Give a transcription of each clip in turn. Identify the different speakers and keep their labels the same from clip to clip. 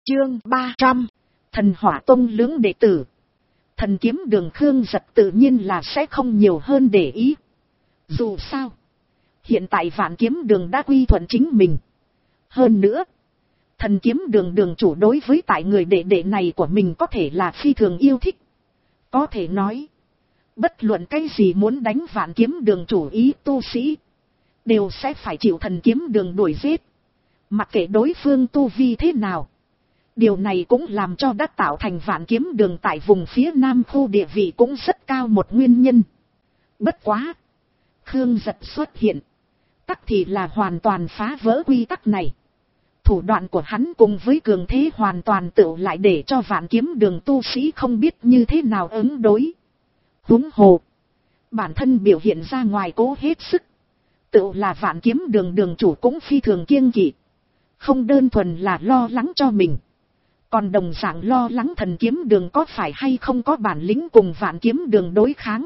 Speaker 1: Chương 300, Thần Hỏa Tông lưỡng đệ tử. Thần kiếm đường Khương Giật tự nhiên là sẽ không nhiều hơn để ý. Dù sao, hiện tại Vạn Kiếm đường đã quy thuận chính mình. Hơn nữa, thần kiếm đường đường chủ đối với tại người đệ đệ này của mình có thể là phi thường yêu thích. Có thể nói, bất luận cái gì muốn đánh Vạn Kiếm đường chủ ý tu sĩ, đều sẽ phải chịu thần kiếm đường đuổi giết. Mặc kệ đối phương tu vi thế nào. Điều này cũng làm cho đã tạo thành Vạn Kiếm đường tại vùng phía Nam khu địa vị cũng rất cao một nguyên nhân. Bất quá, Khương Giật xuất hiện, tắc thì là hoàn toàn phá vỡ quy tắc này. Thủ đoạn của hắn cùng với cường thế hoàn toàn tự lại để cho Vạn Kiếm đường tu sĩ không biết như thế nào ứng đối. Huống hồ, bản thân biểu hiện ra ngoài cố hết sức, tự là Vạn Kiếm đường đường chủ cũng phi thường kiêng kỵ. Không đơn thuần là lo lắng cho mình, còn đồng dạng lo lắng thần kiếm đường có phải hay không có bản lĩnh cùng Vạn Kiếm đường đối kháng.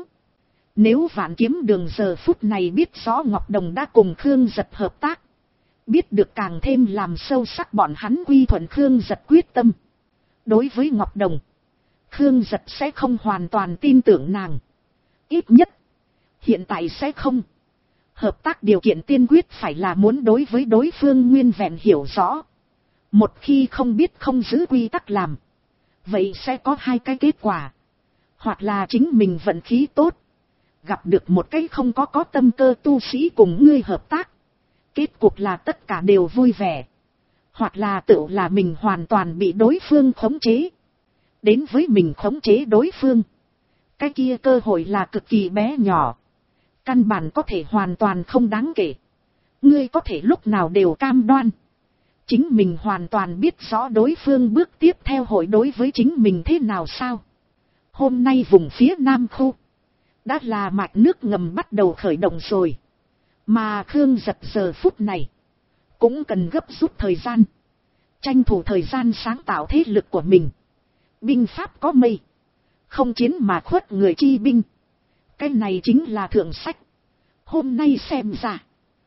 Speaker 1: Nếu Vạn Kiếm đường giờ phút này biết rõ Ngọc Đồng đã cùng Khương Giật hợp tác, biết được càng thêm làm sâu sắc bọn hắn quy thuận Khương Giật quyết tâm. Đối với Ngọc Đồng, Khương Giật sẽ không hoàn toàn tin tưởng nàng. Ít nhất, hiện tại sẽ không. Hợp tác điều kiện tiên quyết phải là muốn đối với đối phương nguyên vẹn hiểu rõ. Một khi không biết không giữ quy tắc làm, vậy sẽ có hai cái kết quả. Hoặc là chính mình vận khí tốt, gặp được một cái không có tâm cơ tu sĩ cùng ngươi hợp tác, kết cục là tất cả đều vui vẻ. Hoặc là tự là mình hoàn toàn bị đối phương khống chế. Đến với mình khống chế đối phương, cái kia cơ hội là cực kỳ bé nhỏ. Căn bản có thể hoàn toàn không đáng kể. Ngươi có thể lúc nào đều cam đoan chính mình hoàn toàn biết rõ đối phương bước tiếp theo hội đối với chính mình thế nào sao. Hôm nay vùng phía Nam khu đã là mạch nước ngầm bắt đầu khởi động rồi. Mà Khương Giật giờ phút này cũng cần gấp rút thời gian, tranh thủ thời gian sáng tạo thế lực của mình. Binh pháp có mây, không chiến mà khuất người chi binh. Cái này chính là thượng sách. Hôm nay xem ra,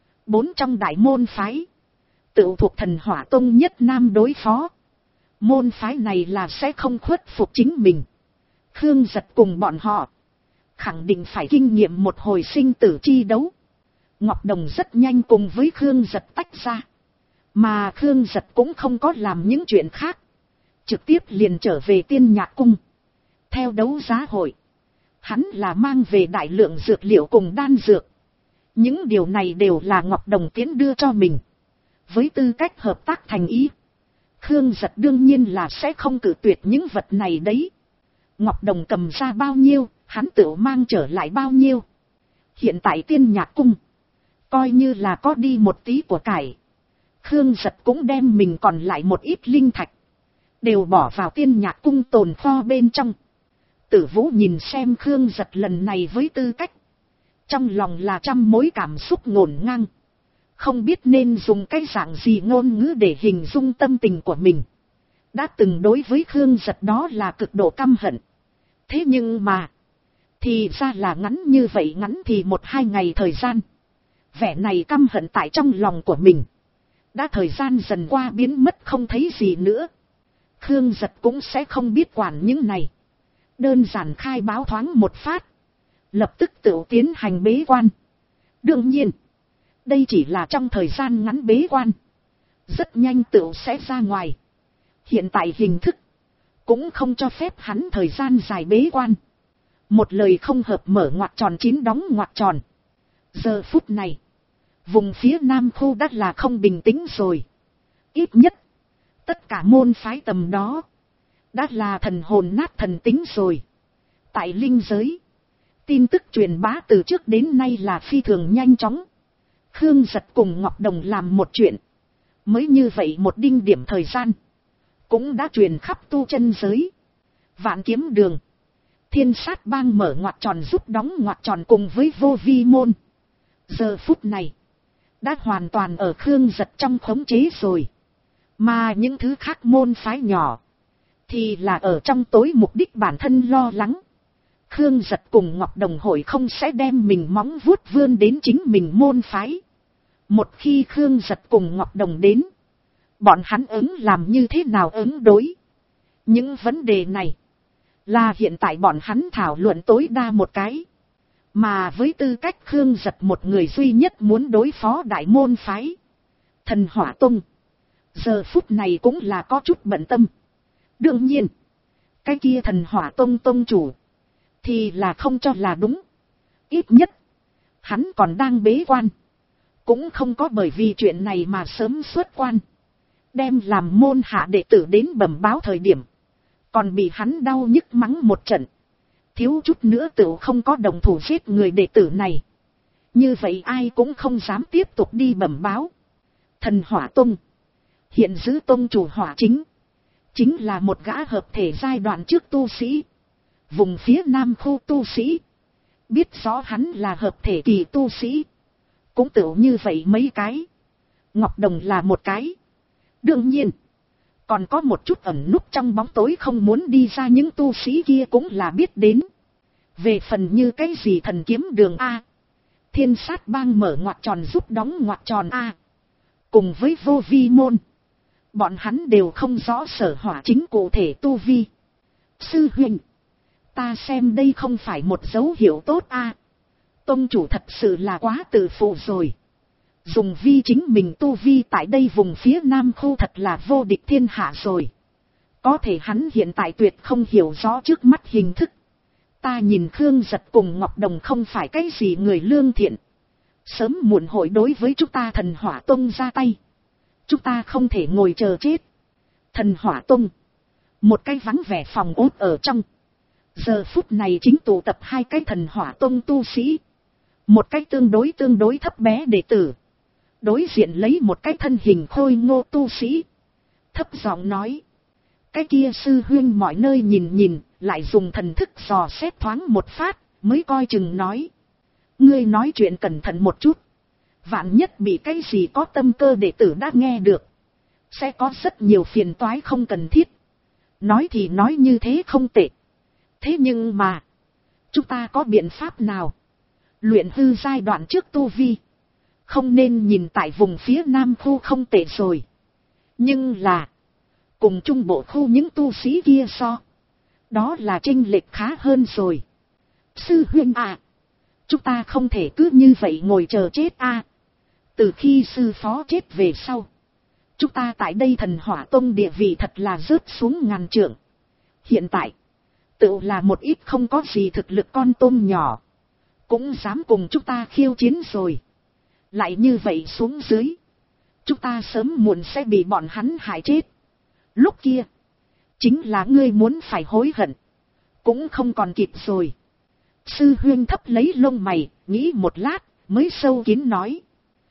Speaker 1: 4 trong đại môn phái tự thuộc Thần Hỏa Tông nhất nam đối phó. Môn phái này là sẽ không khuất phục chính mình. Khương Giật cùng bọn họ khẳng định phải kinh nghiệm một hồi sinh tử chi đấu. Ngọc Đồng rất nhanh cùng với Khương Giật tách ra. Mà Khương Giật cũng không có làm những chuyện khác, trực tiếp liền trở về Tiên Nhạc Cung. Theo đấu giá hội, hắn là mang về đại lượng dược liệu cùng đan dược. Những điều này đều là Ngọc Đồng tiến đưa cho mình. Với tư cách hợp tác thành ý, Khương Giật đương nhiên là sẽ không cự tuyệt những vật này đấy. Ngọc Đồng cầm ra bao nhiêu, hắn tự mang trở lại bao nhiêu. Hiện tại Tiên Nhạc Cung coi như là có đi một tí của cải. Khương Giật cũng đem mình còn lại một ít linh thạch đều bỏ vào Tiên Nhạc Cung tồn kho bên trong. Tử Vũ nhìn xem Khương Giật lần này với tư cách, trong lòng là trăm mối cảm xúc ngổn ngang. Không biết nên dùng cái dạng gì ngôn ngữ để hình dung tâm tình của mình. Đã từng đối với Khương Giật đó là cực độ căm hận. Thế nhưng mà, thì ra là ngắn như vậy, ngắn thì 1-2 ngày thời gian. Vẻ này căm hận tại trong lòng của mình đã thời gian dần qua biến mất không thấy gì nữa. Khương Giật cũng sẽ không biết quản những này. Đơn giản khai báo thoáng một phát, lập tức tự tiến hành bế quan. Đương nhiên, đây chỉ là trong thời gian ngắn bế quan, rất nhanh tự sẽ ra ngoài. Hiện tại hình thức cũng không cho phép hắn thời gian dài bế quan. Một lời không hợp mở ngoặc tròn 9 đóng ngoặc tròn. Giờ phút này, vùng phía Nam khu đã là không bình tĩnh rồi. Ít nhất, tất cả môn phái tầm đó đã là thần hồn nát thần tính rồi. Tại linh giới, tin tức truyền bá từ trước đến nay là phi thường nhanh chóng. Khương Giật cùng Ngọc Đồng làm một chuyện, mới như vậy một đinh điểm thời gian, cũng đã truyền khắp tu chân giới. Vạn Kiếm đường, Thiên Sát bang mở ngoặc tròn giúp đóng ngoặc tròn cùng với Vô Vi môn, giờ phút này đã hoàn toàn ở Khương Giật trong khống chế rồi. Mà những thứ khác môn phái nhỏ thì là ở trong tối mục đích bản thân lo lắng. Khương Giật cùng Ngọc Đồng hội không sẽ đem mình móng vuốt vươn đến chính mình môn phái. Một khi Khương Giật cùng Ngọc Đồng đến, Bọn hắn ứng làm như thế nào ứng đối? Những vấn đề này là hiện tại bọn hắn thảo luận tối đa một cái. Mà với tư cách Khương Giật một người duy nhất muốn đối phó đại môn phái Thần Hỏa Tông, giờ phút này cũng là có chút bận tâm. Đương nhiên, cái kia Thần Hỏa Tông tông chủ thì là không cho là đúng. Ít nhất, hắn còn đang bế quan, cũng không có bởi vì chuyện này mà sớm xuất quan. Đem làm môn hạ đệ tử đến bẩm báo thời điểm, còn bị hắn đau nhức mắng một trận. Thiếu chút nữa tự không có đồng thủ giết người đệ tử này. Như vậy ai cũng không dám tiếp tục đi bẩm báo. Thần Hỏa Tông hiện giữ tông chủ Hỏa chính là một gã hợp thể giai đoạn trước tu sĩ. Vùng phía nam khu tu sĩ biết rõ hắn là hợp thể kỳ tu sĩ, cũng tự như vậy mấy cái. Ngọc Đồng là một cái. Đương nhiên, còn có một chút ẩn núp trong bóng tối không muốn đi ra những tu sĩ kia cũng là biết đến. Về phần như cái gì thần kiếm đường A, thiên sát bang mở ngoặc tròn giúp đóng ngoặc tròn A, cùng với vô vi môn, bọn hắn đều không rõ sở Hỏa chính cụ thể tu vi. Sư huynh, ta xem đây không phải một dấu hiệu tốt A. Tông chủ thật sự là quá tự phụ rồi. Dùng vi chính mình tu vi tại đây vùng phía nam khu thật là vô địch thiên hạ rồi. Có thể hắn hiện tại tuyệt không hiểu rõ trước mắt hình thức. Ta nhìn Khương Giật cùng Ngọc Đồng không phải cái gì người lương thiện. Sớm muộn hội đối với chúng ta Thần Hỏa Tông ra tay. Chúng ta không thể ngồi chờ chết. Thần Hỏa Tông, một cái vắng vẻ phòng ốt ở trong. Giờ phút này chính tụ tập hai cái Thần Hỏa Tông tu sĩ. Một cái tương đối thấp bé đệ tử. Đối diện lấy một cái thân hình khôi ngô tu sĩ. Thấp giọng nói. Cái kia sư huynh mọi nơi nhìn, lại dùng thần thức dò xét thoáng một phát, mới coi chừng nói. Ngươi nói chuyện cẩn thận một chút. Vạn nhất bị cái gì có tâm cơ đệ tử đã nghe được. Sẽ có rất nhiều phiền toái không cần thiết. Nói thì nói như thế không tệ. Thế nhưng mà, chúng ta có biện pháp nào? Luyện hư giai đoạn trước tu vi. Không nên nhìn tại vùng phía nam khu không tệ rồi. Nhưng là, cùng trung bộ khu những tu sĩ kia so, đó là chênh lệch khá hơn rồi. Sư huynh à, chúng ta không thể cứ như vậy ngồi chờ chết à. Từ khi sư phó chết về sau, chúng ta tại đây Thần Hỏa Tông địa vị thật là rớt xuống ngàn trượng. Hiện tại, tự là một ít không có gì thực lực con tôm nhỏ, cũng dám cùng chúng ta khiêu chiến rồi. Lại như vậy xuống dưới, chúng ta sớm muộn sẽ bị bọn hắn hại chết. Lúc kia, chính là ngươi muốn phải hối hận, cũng không còn kịp rồi. Sư huynh thấp lấy lông mày, nghĩ một lát, mới sâu kín nói.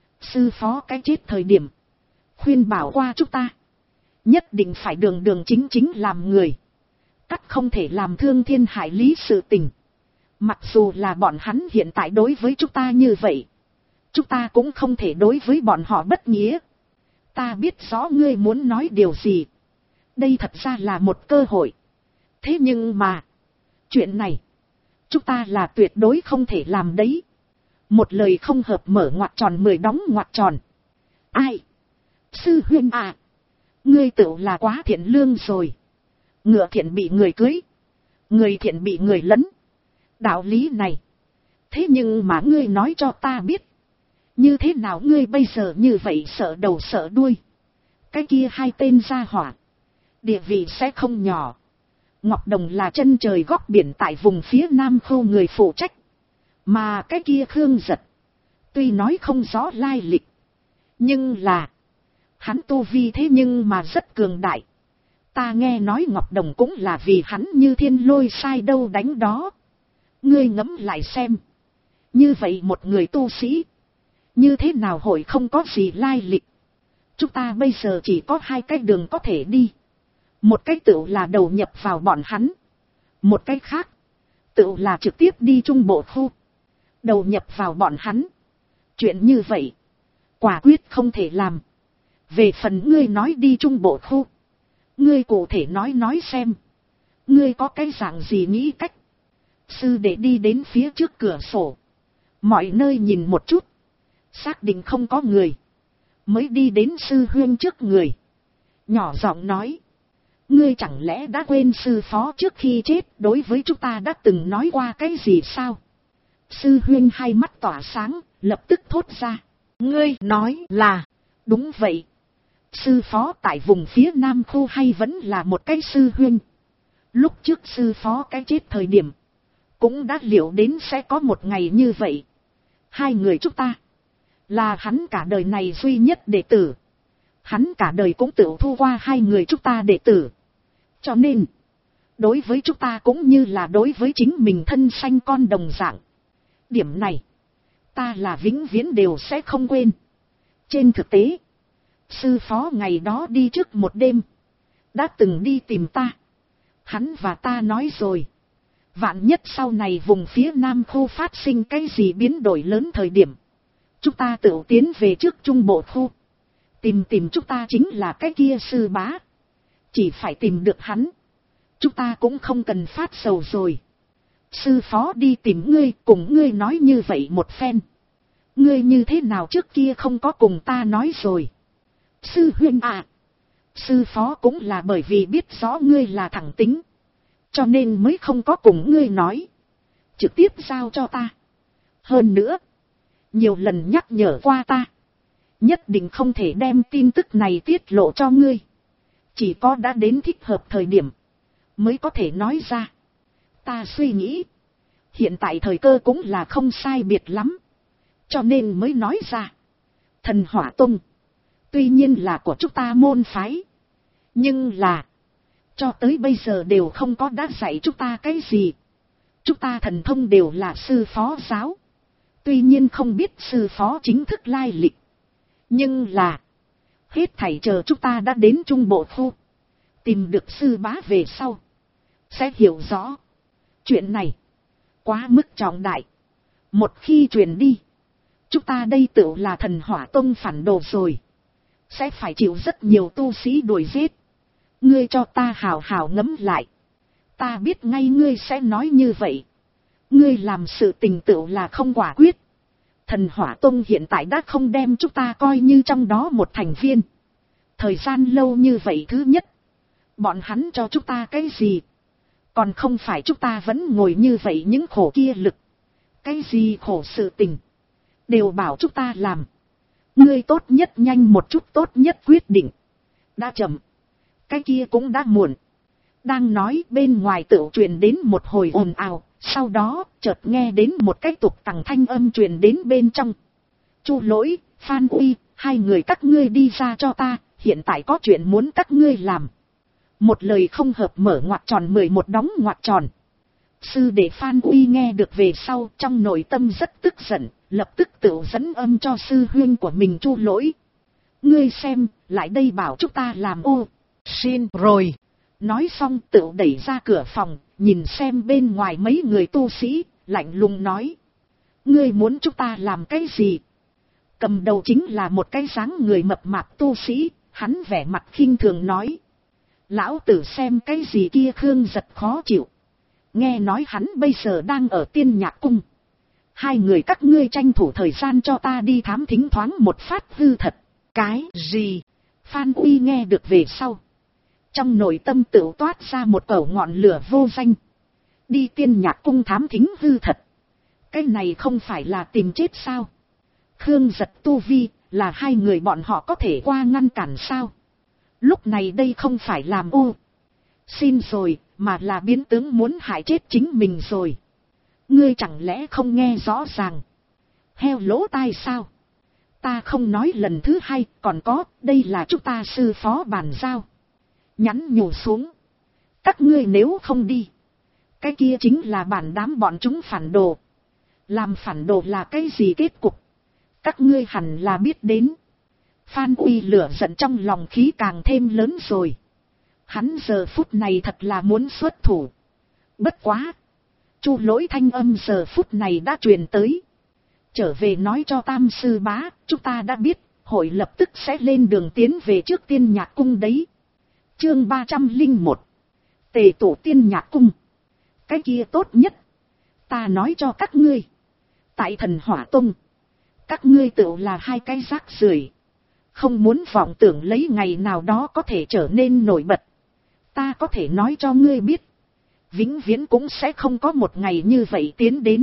Speaker 1: Sư phó cái chết thời điểm, khuyên bảo qua chúng ta, nhất định phải đường chính làm người, cắt không thể làm thương thiên hại lý sự tình. Mặc dù là bọn hắn hiện tại đối với chúng ta như vậy, chúng ta cũng không thể đối với bọn họ bất nghĩa. Ta biết rõ ngươi muốn nói điều gì. Đây thật ra là một cơ hội. Thế nhưng mà, chuyện này, chúng ta là tuyệt đối không thể làm đấy. Một lời không hợp mở ngoặc tròn 10 đóng ngoặc tròn. Ai? Sư huynh à, ngươi tự là quá thiện lương rồi. Ngựa thiện bị người cưới, người thiện bị người lấn. Đạo lý này, thế nhưng mà ngươi nói cho ta biết, như thế nào ngươi bây giờ như vậy sợ đầu sợ đuôi. Cái kia hai tên gia hỏa, địa vị sẽ không nhỏ. Ngọc Đồng là chân trời góc biển tại vùng phía nam khu người phụ trách. Mà cái kia Khương Giật, tuy nói không rõ lai lịch, nhưng là, hắn tu vi thế nhưng mà rất cường đại. Ta nghe nói Ngọc Đồng cũng là vì hắn như thiên lôi sai đâu đánh đó. Ngươi ngẫm lại xem. Như vậy một người tu sĩ, như thế nào hội không có gì lai lịch. Chúng ta bây giờ chỉ có hai cái đường có thể đi. Một cái tựu là đầu nhập vào bọn hắn. Một cái khác, tựu là trực tiếp đi trung bộ khu. Đầu nhập vào bọn hắn. Chuyện như vậy, quả quyết không thể làm. Về phần ngươi nói đi trung bộ khu, ngươi cụ thể nói xem. Ngươi có cái dạng gì nghĩ cách. Sư đệ đi đến phía trước cửa sổ, mọi nơi nhìn một chút, xác định không có người, mới đi đến sư huynh trước người. nhỏ giọng nói, ngươi chẳng lẽ đã quên sư phó trước khi chết đối với chúng ta đã từng nói qua cái gì sao? Sư huyên hai mắt tỏa sáng, lập tức thốt ra, ngươi nói là, đúng vậy. Sư phó tại vùng phía Nam khu hay vẫn là một cái sư huyên. Lúc trước sư phó cái chết thời điểm, cũng đã liệu đến sẽ có một ngày như vậy. Hai người chúng ta, là hắn cả đời này duy nhất đệ tử. Hắn cả đời cũng tự thu qua hai người chúng ta đệ tử. Cho nên, đối với chúng ta cũng như là đối với chính mình thân sanh con đồng dạng. Điểm này, ta là vĩnh viễn đều sẽ không quên. Trên thực tế, sư phó ngày đó đi trước một đêm, đã từng đi tìm ta. Hắn và ta nói rồi, vạn nhất sau này vùng phía Nam khu phát sinh cái gì biến đổi lớn thời điểm, chúng ta tự tiến về trước Trung Bộ khu. Tìm chúng ta chính là cái kia sư bá. Chỉ phải tìm được hắn, chúng ta cũng không cần phát sầu rồi. Sư phó đi tìm ngươi, cùng ngươi nói như vậy một phen. Ngươi như thế nào trước kia không có cùng ta nói rồi? Sư huynh à, sư phó cũng là bởi vì biết rõ ngươi là thẳng tính, cho nên mới không có cùng ngươi nói, trực tiếp giao cho ta. Hơn nữa, nhiều lần nhắc nhở qua ta, nhất định không thể đem tin tức này tiết lộ cho ngươi. Chỉ có đã đến thích hợp thời điểm, mới có thể nói ra. Ta suy nghĩ, hiện tại thời cơ cũng là không sai biệt lắm, cho nên mới nói ra. Thần Hỏa Tông, tuy nhiên là của chúng ta môn phái, nhưng là, cho tới bây giờ đều không có đã dạy chúng ta cái gì. Chúng ta thần thông đều là sư phó giáo. Tuy nhiên không biết sư phó chính thức lai lịch, nhưng là, hết thảy chờ chúng ta đã đến Trung Bộ khu, tìm được sư bá về sau, sẽ hiểu rõ. Chuyện này, quá mức trọng đại. Một khi truyền đi, chúng ta đây tự là Thần Hỏa Tông phản đồ rồi. Sẽ phải chịu rất nhiều tu sĩ đuổi giết. Ngươi cho ta hào hào ngẫm lại. Ta biết ngay ngươi sẽ nói như vậy. Ngươi làm sự tình tựu là không quả quyết. Thần Hỏa Tông hiện tại đã không đem chúng ta coi như trong đó một thành viên. Thời gian lâu như vậy, thứ nhất, bọn hắn cho chúng ta cái gì? Còn không phải chúng ta vẫn ngồi như vậy những khổ kia lực. Cái gì khổ sự tình, đều bảo chúng ta làm. Ngươi tốt nhất nhanh một chút, tốt nhất quyết định. Đã chậm, cái kia cũng đã muộn. Đang nói, bên ngoài tựu truyền đến một hồi ồn ào. Sau đó, chợt nghe đến một cái tục tằng thanh âm truyền đến bên trong. Chu Lỗi, Phan Uy, hai người các ngươi đi ra cho ta, hiện tại có chuyện muốn các ngươi làm. Một lời không hợp mở ngoặc tròn 11 đóng ngoặc tròn. Sư đệ Phan Uy nghe được về sau, trong nội tâm rất tức giận, lập tức tự dẫn âm cho sư huynh của mình Chu Lỗi. Ngươi xem, lại đây bảo chúng ta làm ô. Xin rồi. Nói xong tự đẩy ra cửa phòng, nhìn xem bên ngoài mấy người tu sĩ, lạnh lùng nói. Ngươi muốn chúng ta làm cái gì? Cầm đầu chính là một cái dáng người mập mạp tu sĩ, hắn vẻ mặt khinh thường nói. Lão tử xem cái gì kia Khương Giật khó chịu. Nghe nói hắn bây giờ đang ở Tiên Nhạc Cung. Hai người các ngươi tranh thủ thời gian cho ta đi thám thính thoáng một phát hư thật. Cái gì? Phan Uy nghe được về sau, trong nội tâm tự toát ra một cẩu ngọn lửa vô danh. Đi Tiên Nhạc Cung thám thính hư thật, cái này không phải là tìm chết sao? Khương Giật tu vi, là hai người bọn họ có thể qua ngăn cản sao? Lúc này đây không phải làm ô xin rồi, mà là biến tướng muốn hại chết chính mình rồi. Ngươi chẳng lẽ không nghe rõ ràng? Heo lỗ tai sao? Ta không nói lần thứ hai, còn có, đây là chúng ta sư phó bàn giao. Nhắn nhủ xuống. Các ngươi nếu không đi, cái kia chính là bản đám bọn chúng phản đồ. Làm phản đồ là cái gì kết cục? Các ngươi hẳn là biết đến. Phan Uy lửa giận trong lòng khí càng thêm lớn rồi. Hắn giờ phút này thật là muốn xuất thủ. Bất quá, Chu Lỗi thanh âm giờ phút này đã truyền tới. Trở về nói cho Tam sư bá, chúng ta đã biết, hội lập tức sẽ lên đường tiến về trước Tiên Nhạc Cung đấy. Chương 301. Tề tụ Tiên Nhạc Cung. Cái kia tốt nhất, ta nói cho các ngươi, tại Thần Hỏa Tông, các ngươi tự là hai cái rác rưởi, Không muốn vọng tưởng lấy ngày nào đó có thể trở nên nổi bật. Ta có thể nói cho ngươi biết. Vĩnh viễn cũng sẽ không có một ngày như vậy tiến đến.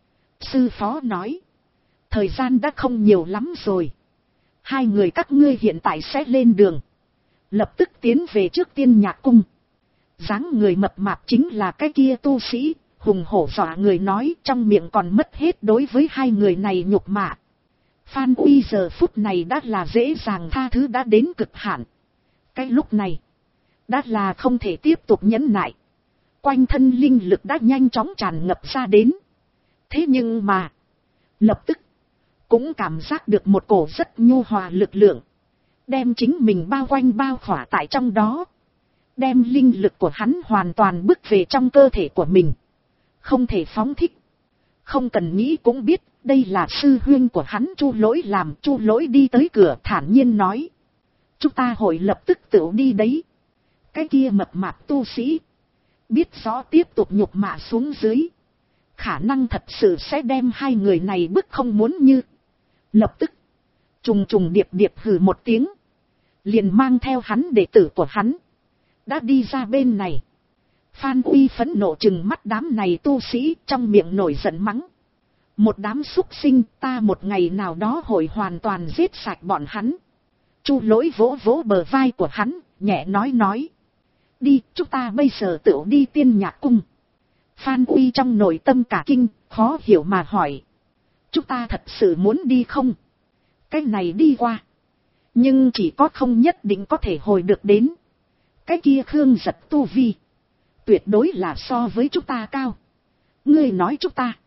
Speaker 1: Sư phó nói. Thời gian đã không nhiều lắm rồi. Hai người các ngươi hiện tại sẽ lên đường. Lập tức tiến về trước Tiên Nhạc Cung. Dáng người mập mạp chính là cái kia tu sĩ. Hùng hổ dọa người nói, trong miệng còn mất hết đối với hai người này nhục mạ. Phan Uy giờ phút này đã là dễ dàng tha thứ đã đến cực hạn. Cái lúc này, đã là không thể tiếp tục nhẫn nại. Quanh thân linh lực đã nhanh chóng tràn ngập ra đến. Thế nhưng mà, lập tức, cũng cảm giác được một cổ rất nhu hòa lực lượng. Đem chính mình bao quanh bao khỏa tại trong đó. Đem linh lực của hắn hoàn toàn bước về trong cơ thể của mình. Không thể phóng thích. Không cần nghĩ cũng biết, đây là sư huynh của hắn Chu Lỗi làm. Chu Lỗi đi tới cửa thản nhiên nói. Chúng ta hội lập tức tự đi đấy. Cái kia mập mạp tu sĩ. Biết rõ tiếp tục nhục mạ xuống dưới. Khả năng thật sự sẽ đem hai người này bức không muốn như. Lập tức. Trùng trùng điệp điệp hừ một tiếng. Liền mang theo hắn đệ tử của hắn. Đã đi ra bên này. Phan Uy phẫn nộ chừng mắt đám này tu sĩ trong miệng nổi giận mắng. Một đám súc sinh, ta một ngày nào đó hội hoàn toàn giết sạch bọn hắn. Chu Lỗi vỗ vỗ bờ vai của hắn, nhẹ nói. Đi, chúng ta bây giờ tự đi Tiên Nhạc Cung. Phan Uy trong nội tâm cả kinh, khó hiểu mà hỏi. Chúng ta thật sự muốn đi không? Cái này đi qua. Nhưng chỉ có không nhất định có thể hồi được đến. Cái kia Khương Giật tu vi. Tuyệt đối là so với chúng ta cao. Ngươi nói chúng ta.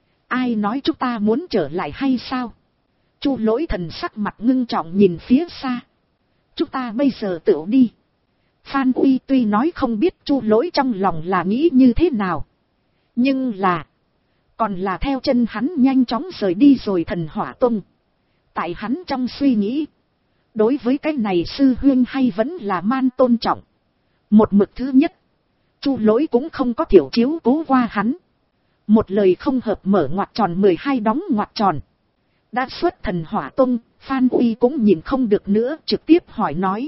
Speaker 1: Ai nói chúng ta muốn trở lại hay sao? Chu Lỗi thần sắc mặt ngưng trọng nhìn phía xa. Chúng ta bây giờ tự đi. Phan Uy tuy nói không biết Chu Lỗi trong lòng là nghĩ như thế nào. Nhưng là. Còn là theo chân hắn nhanh chóng rời đi rồi Thần Hỏa Tông. Tại hắn trong suy nghĩ. Đối với cái này sư huynh hay vẫn là man tôn trọng. Một mực thứ nhất. Chu Lỗi cũng không có thiểu chiếu cố qua hắn. Một lời không hợp mở ngoặc tròn 12 đóng ngoặc tròn. Đã xuất Thần Hỏa Tông, Phan Uy cũng nhìn không được nữa trực tiếp hỏi nói.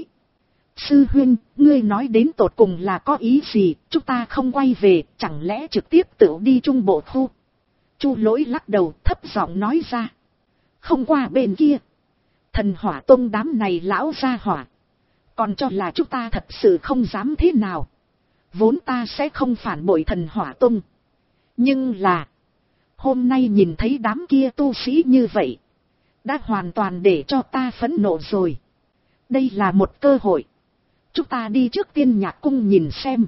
Speaker 1: Sư huynh, ngươi nói đến tột cùng là có ý gì, chúng ta không quay về, chẳng lẽ trực tiếp tự đi Trung Bộ khu? Chu Lỗi lắc đầu thấp giọng nói ra. Không qua bên kia. Thần Hỏa Tông đám này lão ra hỏa. Còn cho là chúng ta thật sự không dám thế nào. Vốn ta sẽ không phản bội Thần Hỏa Tông. Nhưng là. Hôm nay nhìn thấy đám kia tu sĩ như vậy. Đã hoàn toàn để cho ta phẫn nộ rồi. Đây là một cơ hội. Chúng ta đi trước Tiên Nhạc Cung nhìn xem.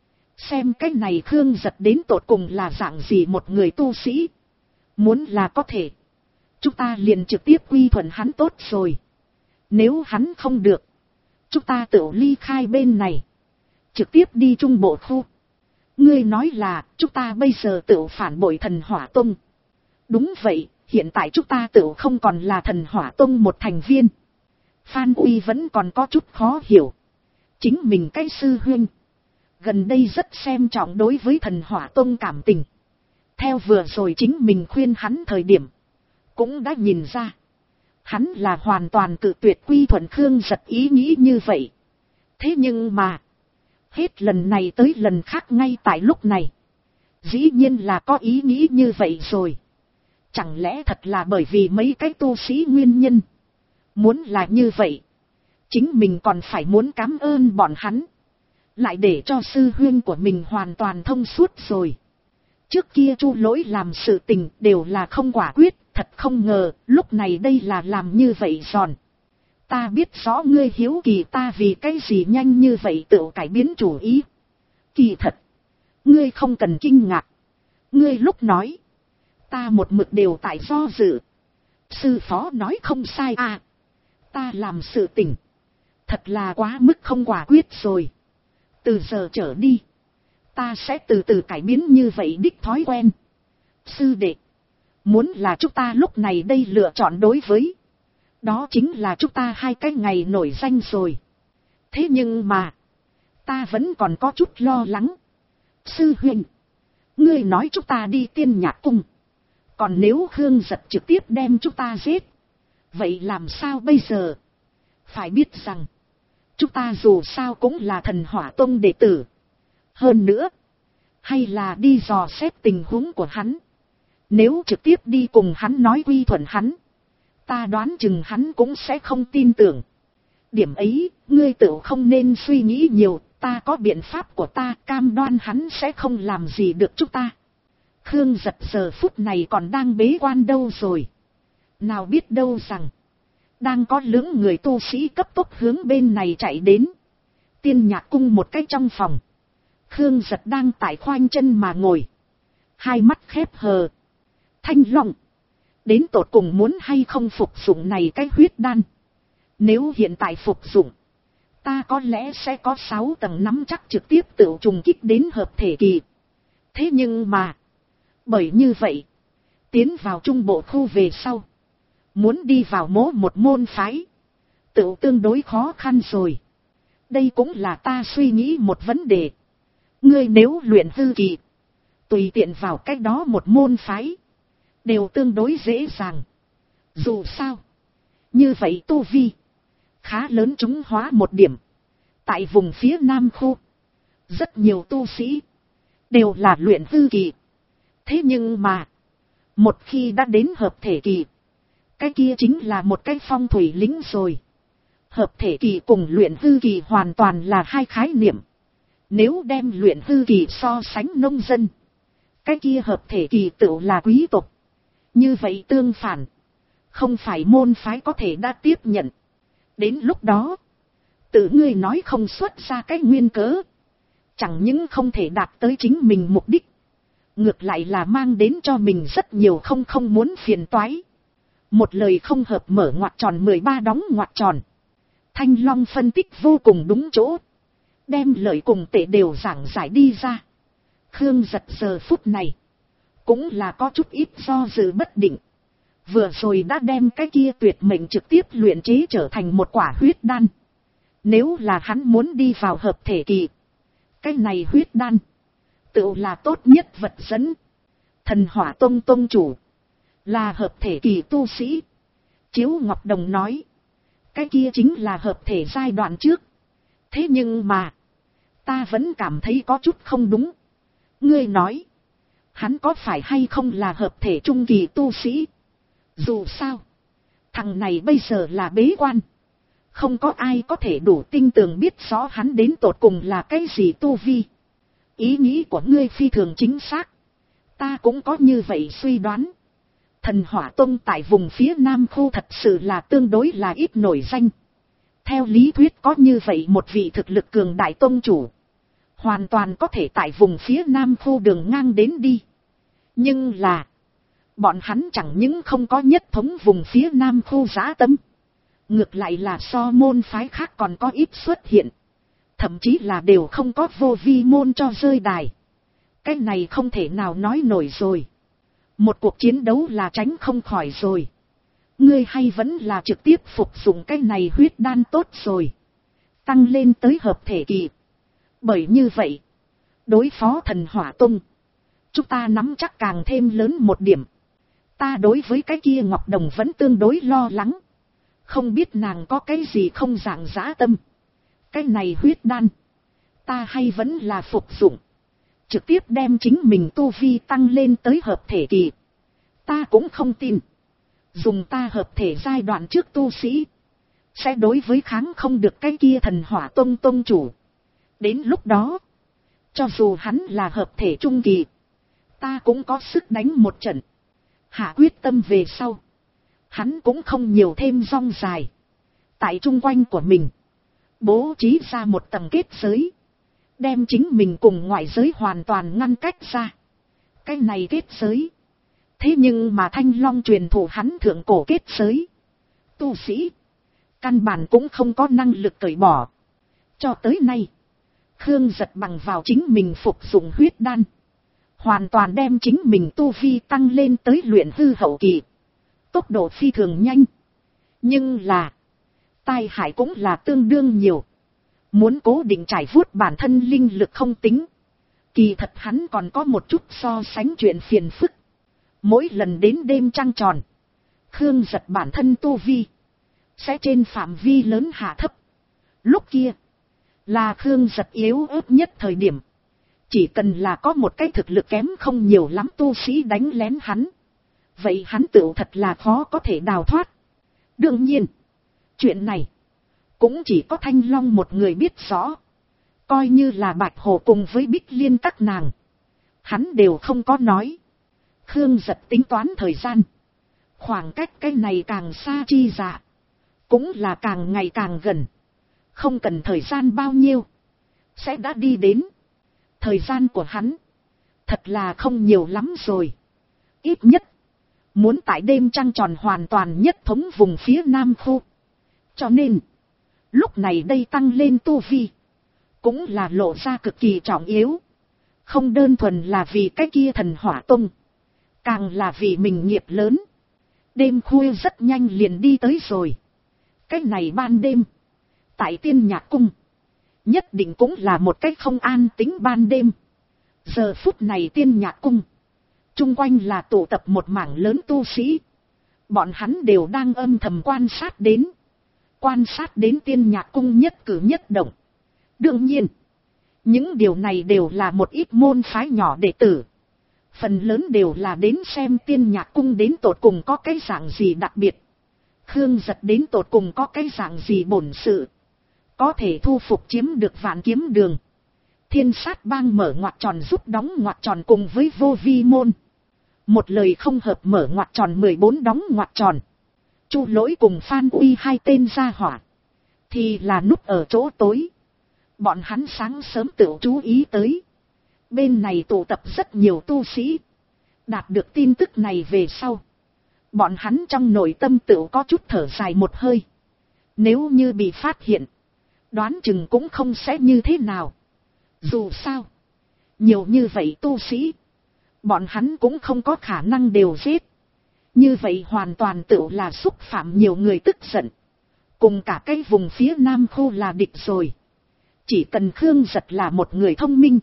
Speaker 1: Xem cái này Khương Giật đến tột cùng là dạng gì một người tu sĩ. Muốn là có thể. Chúng ta liền trực tiếp quy thuận hắn tốt rồi. Nếu hắn không được. Chúng ta tự ly khai bên này. Trực tiếp đi Trung Bộ khu. Ngươi nói là chúng ta bây giờ tự phản bội Thần Hỏa Tông. Đúng vậy, hiện tại chúng ta tự không còn là Thần Hỏa Tông một thành viên. Phan Uy vẫn còn có chút khó hiểu. Chính mình cái sư huynh. Gần đây rất xem trọng đối với Thần Hỏa Tông cảm tình. Theo vừa rồi chính mình khuyên hắn thời điểm. Cũng đã nhìn ra. Hắn là hoàn toàn cự tuyệt quy thuận Khương Giật ý nghĩ như vậy. Thế nhưng mà. Hết lần này tới lần khác ngay tại lúc này. Dĩ nhiên là có ý nghĩ như vậy rồi. Chẳng lẽ thật là bởi vì mấy cái tu sĩ nguyên nhân. Muốn là như vậy. Chính mình còn phải muốn cảm ơn bọn hắn. Lại để cho sư huynh của mình hoàn toàn thông suốt rồi. Trước kia Chu Lỗi làm sự tình đều là không quả quyết. Thật không ngờ lúc này đây là làm như vậy giòn. Ta biết rõ ngươi hiếu kỳ ta vì cái gì nhanh như vậy tự cải biến chủ ý. Kỳ thật. Ngươi không cần kinh ngạc. Ngươi lúc nói. Ta một mực đều tại do dự. Sư phó nói không sai à. Ta làm sự tình. Thật là quá mức không quả quyết rồi. Từ giờ trở đi. Ta sẽ từ từ cải biến như vậy đích thói quen. Sư đệ. Muốn là chúng ta lúc này đây lựa chọn đối với. Đó chính là chúng ta hai cái ngày nổi danh rồi. Thế nhưng mà. Ta vẫn còn có chút lo lắng. Sư huynh. Ngươi nói chúng ta đi Tiên Nhạc Cung. Còn nếu Khương Giật trực tiếp đem chúng ta giết. Vậy làm sao bây giờ? Phải biết rằng, chúng ta dù sao cũng là Thần Hỏa Tông đệ tử. Hơn nữa, hay là đi dò xét tình huống của hắn. Nếu trực tiếp đi cùng hắn nói quy thuận hắn, ta đoán chừng hắn cũng sẽ không tin tưởng. Điểm ấy, ngươi tự không nên suy nghĩ nhiều, ta có biện pháp của ta, cam đoan hắn sẽ không làm gì được chúng ta. Khương Giật giờ phút này còn đang bế quan đâu rồi. Nào biết đâu rằng, đang có lưỡng người tu sĩ cấp tốc hướng bên này chạy đến. Tiên Nhạc Cung một cái trong phòng. Khương Giật đang tại khoanh chân mà ngồi. Hai mắt khép hờ. Thanh Long, đến tột cùng muốn hay không phục dụng này cái huyết đan. Nếu hiện tại phục dụng, ta có lẽ sẽ có 6 tầng nắm chắc trực tiếp tự trùng kích đến hợp thể kỳ. Thế nhưng mà, bởi như vậy, tiến vào trung bộ khu về sau, muốn đi vào một môn phái, tự tương đối khó khăn rồi. Đây cũng là ta suy nghĩ một vấn đề. Ngươi nếu luyện hư kỳ, tùy tiện vào cách đó một môn phái, đều tương đối dễ dàng. Dù sao, như vậy tu vi khá lớn trúng hóa một điểm. Tại vùng phía Nam khu, rất nhiều tu sĩ đều là luyện hư kỳ. Thế nhưng mà, một khi đã đến hợp thể kỳ, cái kia chính là một cái phong thủy lĩnh rồi. Hợp thể kỳ cùng luyện hư kỳ hoàn toàn là hai khái niệm. Nếu đem luyện hư kỳ so sánh nông dân, cái kia hợp thể kỳ tự là quý tộc. Như vậy tương phản, không phải môn phái có thể đã tiếp nhận. Đến lúc đó, tự ngươi nói không xuất ra cái nguyên cớ, chẳng những không thể đạt tới chính mình mục đích, ngược lại là mang đến cho mình rất nhiều không muốn phiền toái. Một lời không hợp mở ngoặc tròn 13 đóng ngoặc tròn. Thanh Long phân tích vô cùng đúng chỗ, đem lời cùng tệ đều giảng giải đi ra. Khương Giật giờ phút này cũng là có chút ít do dự bất định. Vừa rồi đã đem cái kia tuyệt mệnh trực tiếp luyện chế trở thành một quả huyết đan. Nếu là hắn muốn đi vào hợp thể kỳ, cái này huyết đan tự là tốt nhất vật dẫn. Thần Hỏa Tông tông chủ là hợp thể kỳ tu sĩ. Chiếu Ngọc Đồng nói, cái kia chính là hợp thể giai đoạn trước. Thế nhưng mà, ta vẫn cảm thấy có chút không đúng. Ngươi nói, hắn có phải hay không là hợp thể trung kỳ tu sĩ? Dù sao, thằng này bây giờ là bế quan, không có ai có thể đủ tinh tường biết rõ hắn đến tột cùng là cái gì tu vi. Ý nghĩ của ngươi phi thường chính xác, ta cũng có như vậy suy đoán. Thần Hỏa Tông tại vùng phía Nam khu thật sự là tương đối là ít nổi danh. Theo lý thuyết có như vậy một vị thực lực cường đại tông chủ, hoàn toàn có thể tại vùng phía Nam khu đường ngang đến đi. Nhưng là, bọn hắn chẳng những không có nhất thống vùng phía Nam khu dã tâm, ngược lại là so môn phái khác còn có ít xuất hiện. Thậm chí là đều không có vô vi môn cho rơi đài. Cái này không thể nào nói nổi rồi. Một cuộc chiến đấu là tránh không khỏi rồi. Ngươi hay vẫn là trực tiếp phục dụng cái này huyết đan tốt rồi. Tăng lên tới hợp thể kỳ. Bởi như vậy, đối phó Thần Hỏa Tông, chúng ta nắm chắc càng thêm lớn một điểm. Ta đối với cái kia Ngọc Đồng vẫn tương đối lo lắng. Không biết nàng có cái gì không dạng dã tâm. Cái này huyết đan, ta hay vẫn là phục dụng, trực tiếp đem chính mình tu vi tăng lên tới hợp thể kỳ. Ta cũng không tin, dùng ta hợp thể giai đoạn trước tu sĩ, sẽ đối với kháng không được cái kia Thần Hỏa Tông tông chủ. Đến lúc đó, cho dù hắn là hợp thể trung kỳ, ta cũng có sức đánh một trận. Hạ quyết tâm về sau, hắn cũng không nhiều thêm rong dài. Tại chung quanh của mình, bố trí ra một tầng kết giới, đem chính mình cùng ngoại giới hoàn toàn ngăn cách ra. Cái này kết giới, thế nhưng mà Thanh Long truyền thụ hắn thượng cổ kết giới, tu sĩ căn bản cũng không có năng lực cởi bỏ. Cho tới nay, Khương Giật bằng vào chính mình phục dụng huyết đan, hoàn toàn đem chính mình tu vi tăng lên tới luyện hư hậu kỳ, tốc độ phi thường nhanh. Nhưng là, tai hại cũng là tương đương nhiều. Muốn cố định trải vuốt bản thân linh lực không tính, kỳ thật hắn còn có một chút so sánh chuyện phiền phức. Mỗi lần đến đêm trăng tròn, Khương Giật bản thân tu vi sẽ trên phạm vi lớn hạ thấp. Lúc kia, là Khương Giật yếu ớt nhất thời điểm. Chỉ cần là có một cái thực lực kém không nhiều lắm tu sĩ đánh lén hắn, vậy hắn tựu thật là khó có thể đào thoát. Đương nhiên, chuyện này cũng chỉ có Thanh Long một người biết rõ. Coi như là Bạch Hổ cùng với Bích Liên các nàng, hắn đều không có nói. Khương Giật tính toán thời gian, khoảng cách cái này càng xa chi dạ, cũng là càng ngày càng gần. Không cần thời gian bao nhiêu, sẽ đã đi đến. Thời gian của hắn, thật là không nhiều lắm rồi. Ít nhất, muốn tại đêm trăng tròn hoàn toàn nhất thống vùng phía Nam khu. Cho nên, lúc này đây tăng lên tu vi, cũng là lộ ra cực kỳ trọng yếu. Không đơn thuần là vì cái kia Thần Hỏa Tông, càng là vì mình nghiệp lớn. Đêm khuya rất nhanh liền đi tới rồi. Cái này ban đêm, tại Tiên Nhạc Cung, nhất định cũng là một cái không an tính ban đêm. Giờ phút này Tiên Nhạc Cung, chung quanh là tụ tập một mảng lớn tu sĩ. Bọn hắn đều đang âm thầm quan sát đến Tiên Nhạc Cung nhất cử nhất động. Đương nhiên, những điều này đều là một ít môn phái nhỏ đệ tử. Phần lớn đều là đến xem Tiên Nhạc Cung đến tột cùng có cái dạng gì đặc biệt. Khương Giật đến tột cùng có cái dạng gì bổn sự, có thể thu phục chiếm được Vạn Kiếm Đường. Thiên Sát Bang mở ngoặc tròn giúp đóng ngoặc tròn cùng với Vô Vi Môn. Một lời không hợp mở ngoặc tròn 14 đóng ngoặc tròn. Chu Lỗi cùng Phan Uy hai tên gia hỏa, thì là núp ở chỗ tối. Bọn hắn sáng sớm tự chú ý tới. Bên này tụ tập rất nhiều tu sĩ. Đạt được tin tức này về sau, bọn hắn trong nội tâm tự có chút thở dài một hơi. Nếu như bị phát hiện, đoán chừng cũng không sẽ như thế nào. Dù sao, nhiều như vậy tu sĩ, bọn hắn cũng không có khả năng đều giết. Như vậy hoàn toàn tự là xúc phạm nhiều người tức giận. Cùng cả cái vùng phía Nam khu là địch rồi. Chỉ cần Khương Giật là một người thông minh,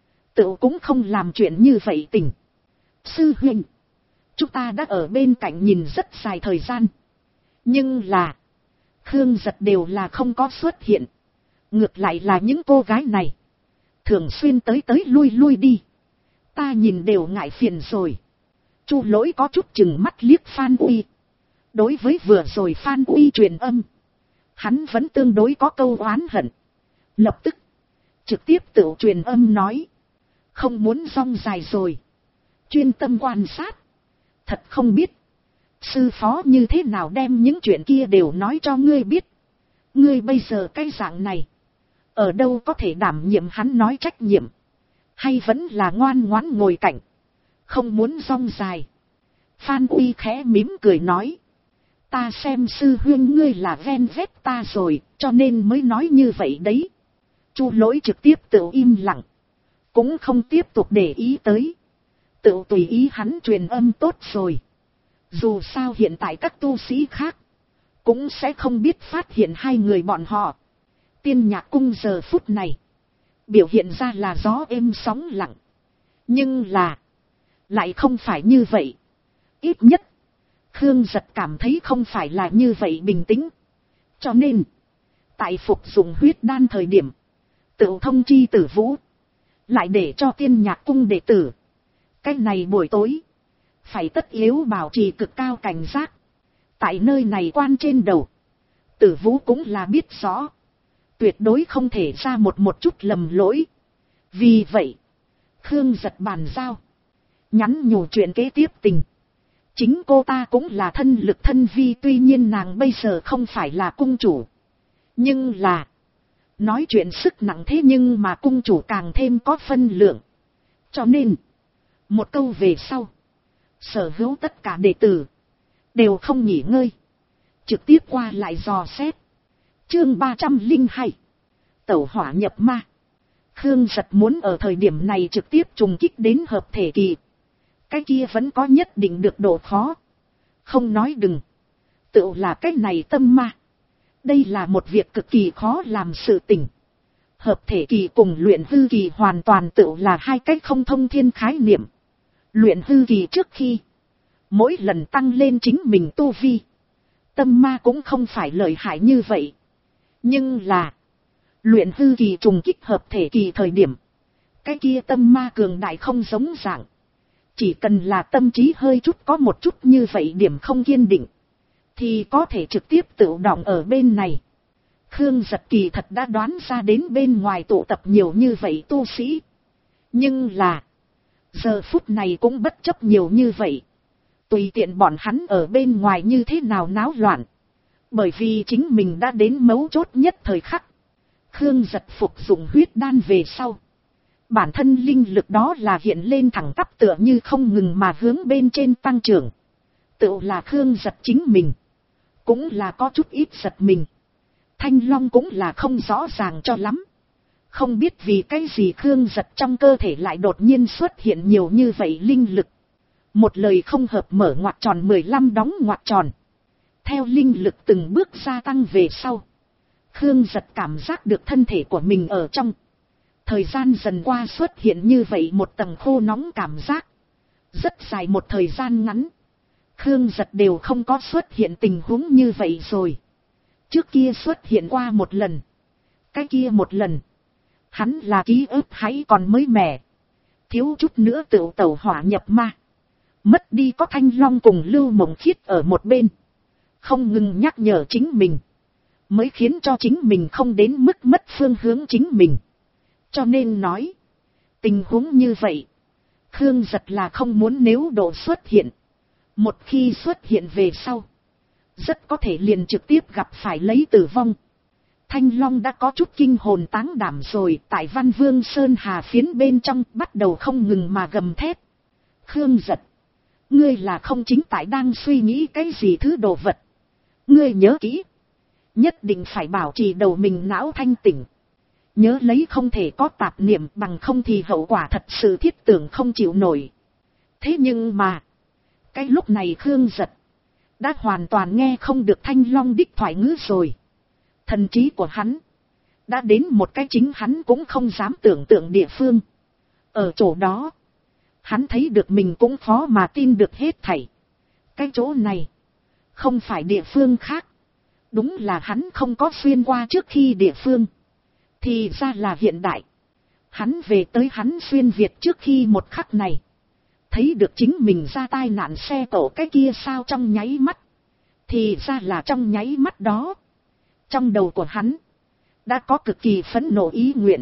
Speaker 1: tự cũng không làm chuyện như vậy tình. Sư huynh, chúng ta đã ở bên cạnh nhìn rất dài thời gian. Nhưng là, Khương Giật đều là không có xuất hiện. Ngược lại là những cô gái này, thường xuyên tới lui lui đi. Ta nhìn đều ngại phiền rồi. Chu Lỗi có chút chừng mắt liếc Phan Uy. Đối với vừa rồi Phan Uy truyền âm, hắn vẫn tương đối có câu oán hận. Lập tức, trực tiếp tự truyền âm nói. Không muốn rong dài rồi. Chuyên tâm quan sát. Thật không biết, sư phó như thế nào đem những chuyện kia đều nói cho ngươi biết. Ngươi bây giờ cái dạng này, ở đâu có thể đảm nhiệm hắn nói trách nhiệm. Hay vẫn là ngoan ngoãn ngồi cạnh, không muốn rong dài. Phan Uy khẽ mỉm cười nói. Ta xem sư huynh ngươi là ven vét ta rồi, cho nên mới nói như vậy đấy. Chu Lỗi trực tiếp tự im lặng, cũng không tiếp tục để ý tới. Tự tùy ý hắn truyền âm tốt rồi. Dù sao hiện tại các tu sĩ khác cũng sẽ không biết phát hiện hai người bọn họ. Tiên Nhạc Cung giờ phút này biểu hiện ra là gió êm sóng lặng. Nhưng là lại không phải như vậy. Ít nhất Khương Giật cảm thấy không phải là như vậy bình tĩnh. Cho nên tại phục dụng huyết đan thời điểm, tự thông chi Tử Vũ, lại để cho Tiên Nhạc Cung đệ tử, cái này buổi tối phải tất yếu bảo trì cực cao cảnh giác. Tại nơi này quan trên đầu, Tử Vũ cũng là biết rõ, tuyệt đối không thể ra một chút lầm lỗi. Vì vậy, Khương Giật bàn giao, nhắn nhủ chuyện kế tiếp tình. Chính cô ta cũng là thân lực thân vi, tuy nhiên nàng bây giờ không phải là cung chủ. Nhưng là, nói chuyện sức nặng thế nhưng mà cung chủ càng thêm có phân lượng. Cho nên, một câu về sau, sở hữu tất cả đệ tử đều không nghỉ ngơi, trực tiếp qua lại dò xét. Chương 302, tẩu hỏa nhập ma. Khương Giật muốn ở thời điểm này trực tiếp trùng kích đến hợp thể kỳ, cái kia vẫn có nhất định được độ khó. Không nói đừng, tự là cái này tâm ma, đây là một việc cực kỳ khó làm sự tình. Hợp thể kỳ cùng luyện hư kỳ hoàn toàn tự là hai cách không thông thiên khái niệm. Luyện hư kỳ trước khi mỗi lần tăng lên chính mình tu vi, tâm ma cũng không phải lợi hại như vậy. Nhưng là, luyện hư kỳ trùng kích hợp thể kỳ thời điểm, cái kia tâm ma cường đại không giống dạng. Chỉ cần là tâm trí hơi chút có một chút như vậy điểm không kiên định, thì có thể trực tiếp tự động ở bên này. Khương Giật kỳ thật đã đoán ra đến bên ngoài tụ tập nhiều như vậy tu sĩ. Nhưng là, giờ phút này cũng bất chấp nhiều như vậy. Tùy tiện bọn hắn ở bên ngoài như thế nào náo loạn. Bởi vì chính mình đã đến mấu chốt nhất thời khắc. Khương Giật phục dụng huyết đan về sau. Bản thân linh lực đó là hiện lên thẳng tắp tựa như không ngừng mà hướng bên trên tăng trưởng. Tự là Khương Giật chính mình. Cũng là có chút ít giật mình. Thanh Long cũng là không rõ ràng cho lắm. Không biết vì cái gì Khương Giật trong cơ thể lại đột nhiên xuất hiện nhiều như vậy linh lực. Một lời không hợp mở ngoặc tròn 15 đóng ngoặc tròn. Theo linh lực từng bước gia tăng về sau. Khương Giật cảm giác được thân thể của mình ở trong. Thời gian dần qua xuất hiện như vậy một tầng khô nóng cảm giác. Rất dài một thời gian ngắn. Khương Giật đều không có xuất hiện tình huống như vậy rồi. Trước kia xuất hiện qua một lần. Cái kia một lần. Hắn là ký ức hãy còn mới mẻ. Thiếu chút nữa tựu tẩu hỏa nhập ma. Mất đi có Thanh Long cùng Lưu Mộng Khiết ở một bên. Không ngừng nhắc nhở chính mình. Mới khiến cho chính mình không đến mức mất phương hướng chính mình. Cho nên nói. Tình huống như vậy. Khương Giật là không muốn nếu độ xuất hiện. Một khi xuất hiện về sau. Rất có thể liền trực tiếp gặp phải lấy tử vong. Thanh Long đã có chút kinh hồn táng đảm rồi. Tại Văn Vương Sơn Hà phiến bên trong bắt đầu không ngừng mà gầm thét. Khương Giật. Ngươi là không chính tại đang suy nghĩ cái gì thứ đồ vật. Ngươi nhớ kỹ. Nhất định phải bảo trì đầu mình não thanh tỉnh. Nhớ lấy không thể có tạp niệm, bằng không thì hậu quả thật sự thiết tưởng không chịu nổi. Thế nhưng mà. Cái lúc này Khương Giật. Đã hoàn toàn nghe không được Thanh Long đích thoại ngữ rồi. Thần trí của hắn. Đã đến một cái chính hắn cũng không dám tưởng tượng địa phương. Ở chỗ đó. Hắn thấy được mình cũng khó mà tin được hết thảy. Cái chỗ này. Không phải địa phương khác. Đúng là hắn không có xuyên qua trước khi địa phương. Thì ra là hiện đại. Hắn về tới hắn xuyên Việt trước khi một khắc này. Thấy được chính mình ra tai nạn xe cộ cái kia sao trong nháy mắt. Thì ra là trong nháy mắt đó. Trong đầu của hắn. Đã có cực kỳ phẫn nộ ý nguyện.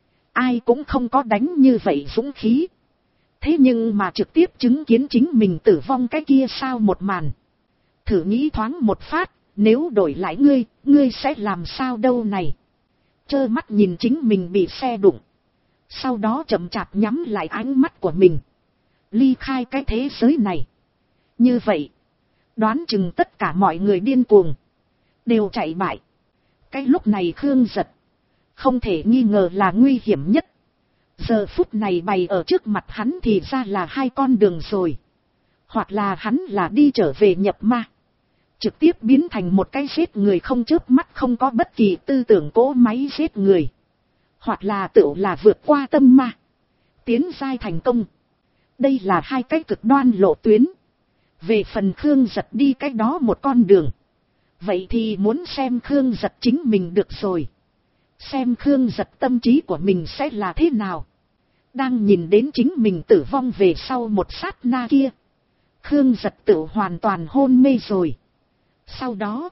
Speaker 1: Ai cũng không có đánh như vậy dũng khí. Thế nhưng mà trực tiếp chứng kiến chính mình tử vong cái kia sao một màn. Thử nghĩ thoáng một phát. Nếu đổi lại ngươi sẽ làm sao đâu này. Trơ mắt nhìn chính mình bị xe đụng. Sau đó chậm chạp nhắm lại ánh mắt của mình. Ly khai cái thế giới này. Như vậy. Đoán chừng tất cả mọi người điên cuồng. Đều chạy bại. Cái lúc này Khương Giật. Không thể nghi ngờ là nguy hiểm nhất. Giờ phút này bày ở trước mặt hắn thì ra là hai con đường rồi. Hoặc là hắn là đi trở về nhập ma. Trực tiếp biến thành một cái giết người không chớp mắt, không có bất kỳ tư tưởng cỗ máy giết người. Hoặc là tự là vượt qua tâm ma. Tiến giai thành công. Đây là hai cái cực đoan lộ tuyến. Về phần Khương Giật đi cách đó một con đường. Vậy thì muốn xem Khương Giật chính mình được rồi. Xem Khương Giật tâm trí của mình sẽ là thế nào. Đang nhìn đến chính mình tử vong về sau một sát na kia. Khương Giật tự hoàn toàn hôn mê rồi. Sau đó,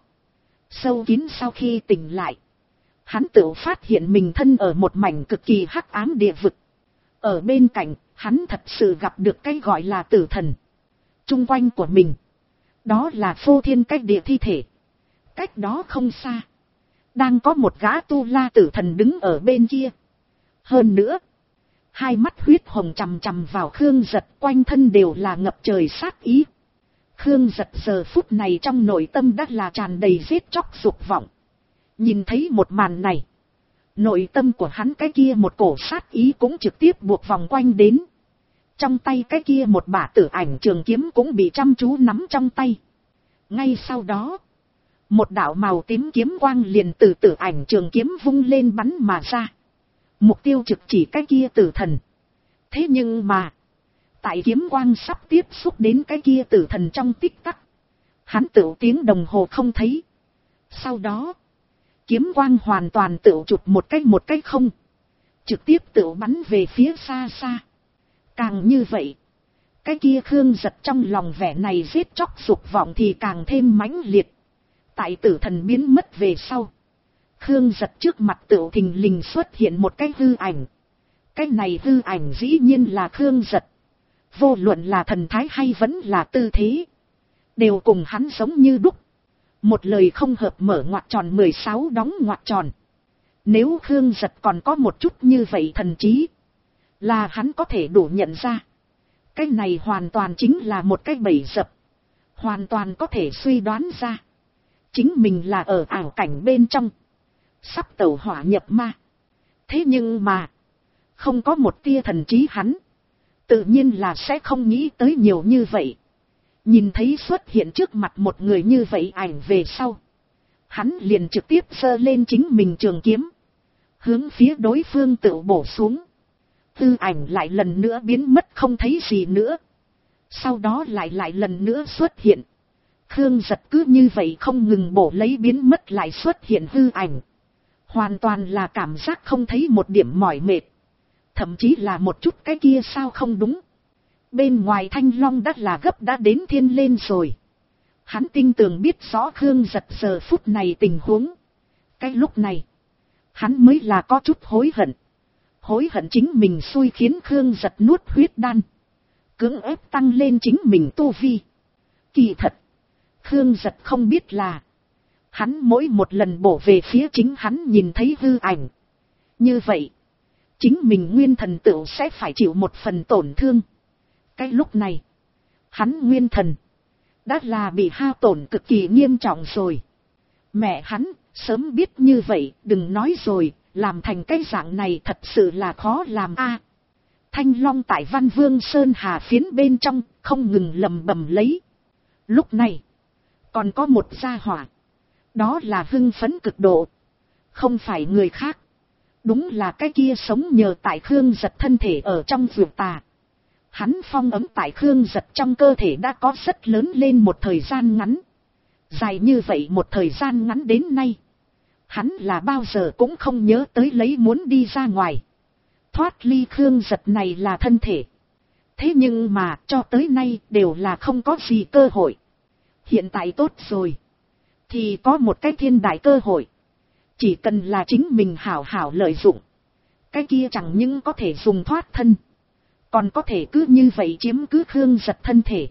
Speaker 1: sâu kín sau khi tỉnh lại, hắn tự phát hiện mình thân ở một mảnh cực kỳ hắc ám địa vực. Ở bên cạnh, hắn thật sự gặp được cái gọi là tử thần. Chung quanh của mình, đó là phô thiên cách địa thi thể. Cách đó không xa, đang có một gã tu la tử thần đứng ở bên kia. Hơn nữa, hai mắt huyết hồng chằm chằm vào Khương Giật, quanh thân đều là ngập trời sát ý. Khương Giật giờ phút này trong nội tâm đã là tràn đầy giết chóc dục vọng. Nhìn thấy một màn này, nội tâm của hắn cái kia một cổ sát ý cũng trực tiếp buộc vòng quanh đến. Trong tay cái kia một bả tử ảnh trường kiếm cũng bị chăm chú nắm trong tay. Ngay sau đó, một đạo màu tím kiếm quang liền từ tử ảnh trường kiếm vung lên bắn mà ra. Mục tiêu trực chỉ cái kia tử thần. Thế nhưng mà, tại kiếm quang sắp tiếp xúc đến cái kia tử thần trong tích tắc, Hắn tựu tiếng đồng hồ không thấy. Sau đó, kiếm quang hoàn toàn tựu chụp một cái không. Trực tiếp tựu bắn về phía xa xa. Càng như vậy, cái kia Khương Giật trong lòng vẻ này giết chóc dục vọng thì càng thêm mãnh liệt. Tại tử thần biến mất về sau, Khương Giật trước mặt tựu thình lình xuất hiện một cái hư ảnh. Cái này hư ảnh dĩ nhiên là Khương Giật. Vô luận là thần thái hay vẫn là tư thế, đều cùng hắn giống như đúc. Một lời không hợp mở ngoặc tròn 16 đóng ngoặc tròn. Nếu Khương Giật còn có một chút như vậy thần trí, là hắn có thể đủ nhận ra. Cái này hoàn toàn chính là một cái bẫy dập. Hoàn toàn có thể suy đoán ra. Chính mình là ở ảo cảnh bên trong. Sắp tẩu hỏa nhập ma. Thế nhưng mà, không có một tia thần trí hắn, tự nhiên là sẽ không nghĩ tới nhiều như vậy. Nhìn thấy xuất hiện trước mặt một người như vậy ảnh về sau, hắn liền trực tiếp giơ lên chính mình trường kiếm, hướng phía đối phương tự bổ xuống. Tư ảnh lại lần nữa biến mất không thấy gì nữa. Sau đó lại lần nữa xuất hiện. Khương Giật cứ như vậy không ngừng bổ lấy biến mất lại xuất hiện hư ảnh. Hoàn toàn là cảm giác không thấy một điểm mỏi mệt. Thậm chí là một chút cái kia sao không đúng. Bên ngoài Thanh Long đã là gấp đã đến thiên lên rồi. Hắn tinh tường biết rõ Khương Giật giờ phút này tình huống. Cái lúc này, hắn mới là có chút hối hận. Hối hận chính mình xui khiến Khương Giật nuốt huyết đan, cưỡng ép tăng lên chính mình tu vi. Kỳ thật, Khương Giật không biết là, hắn mỗi một lần bổ về phía chính hắn nhìn thấy hư ảnh. Như vậy, chính mình nguyên thần tựu sẽ phải chịu một phần tổn thương. Cái lúc này, hắn nguyên thần đã là bị hao tổn cực kỳ nghiêm trọng rồi. Mẹ hắn, sớm biết như vậy, đừng nói rồi, làm thành cái dạng này thật sự là khó làm a. Thanh Long tại Văn Vương Sơn Hà phiến bên trong, không ngừng lầm bầm lấy. Lúc này, còn có một gia hỏa. Đó là hưng phấn cực độ. Không phải người khác. Đúng là cái kia sống nhờ tại Khương Giật thân thể ở trong vượt tà. Hắn phong ấm tại Khương Giật trong cơ thể đã có rất lớn lên một thời gian ngắn. Dài như vậy một thời gian ngắn đến nay, hắn là bao giờ cũng không nhớ tới lấy muốn đi ra ngoài. Thoát ly Khương Giật này là thân thể. Thế nhưng mà cho tới nay đều là không có gì cơ hội. Hiện tại tốt rồi. Thì có một cái thiên đại cơ hội. Chỉ cần là chính mình hảo hảo lợi dụng. Cái kia chẳng những có thể dùng thoát thân. Còn có thể cứ như vậy chiếm cứ Khương Giật thân thể.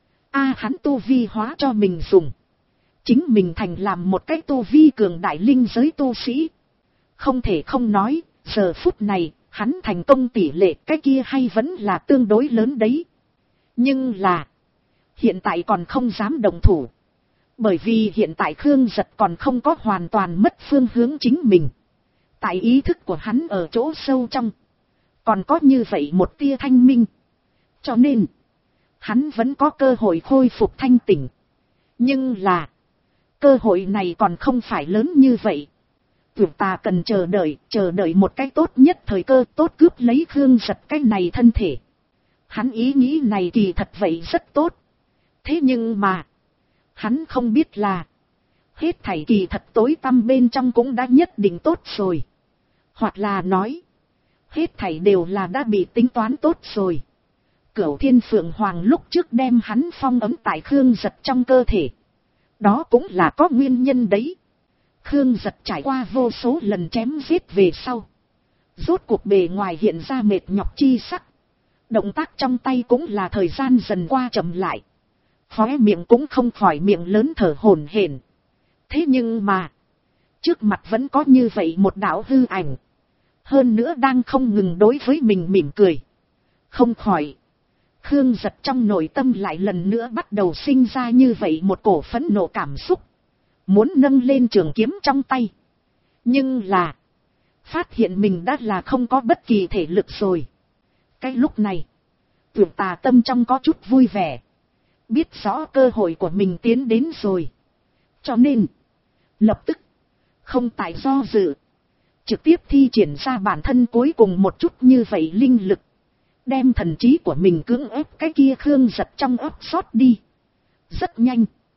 Speaker 1: Hắn tu vi hóa cho mình dùng. Chính mình thành làm một cái tu vi cường đại linh giới tu sĩ. Không thể không nói, giờ phút này, hắn thành công tỷ lệ cái kia hay vẫn là tương đối lớn đấy. Nhưng là, hiện tại còn không dám động thủ. Bởi vì hiện tại Khương Giật còn không có hoàn toàn mất phương hướng chính mình. Tại ý thức của hắn ở chỗ sâu trong, còn có như vậy một tia thanh minh. Cho nên, hắn vẫn có cơ hội khôi phục thanh tỉnh. Nhưng là, cơ hội này còn không phải lớn như vậy. Tưởng ta cần chờ đợi một cái tốt nhất thời cơ tốt cướp lấy Khương Giật cái này thân thể. Hắn ý nghĩ này kỳ thật vậy rất tốt. Thế nhưng mà, hắn không biết là, hết thảy kỳ thật tối tăm bên trong cũng đã nhất định tốt rồi. Hoặc là nói, hết thảy đều là đã bị tính toán tốt rồi. Cửu Thiên Phượng Hoàng lúc trước đem hắn phong ấm tại Khương Giật trong cơ thể. Đó cũng là có nguyên nhân đấy. Khương Giật trải qua vô số lần chém giết về sau, rốt cuộc bề ngoài hiện ra mệt nhọc chi sắc. Động tác trong tay cũng là thời gian dần qua chậm lại. Khóe miệng cũng không khỏi miệng lớn thở hổn hển. Thế nhưng mà, trước mặt vẫn có như vậy một đạo hư ảnh. Hơn nữa đang không ngừng đối với mình mỉm cười. Không khỏi, Khương Giật trong nội tâm lại lần nữa bắt đầu sinh ra như vậy một cổ phẫn nộ cảm xúc. Muốn nâng lên trường kiếm trong tay. Nhưng là, phát hiện mình đã là không có bất kỳ thể lực rồi. Cái lúc này, Tưởng Tà tâm trong có chút vui vẻ. Biết rõ cơ hội của mình tiến đến rồi. Cho nên, lập tức, không tại do dự. Trực tiếp thi triển ra bản thân cuối cùng một chút như vậy linh lực. Đem thần trí của mình cưỡng ép cái kia Khương Giật trong ấp sót đi. Rất nhanh.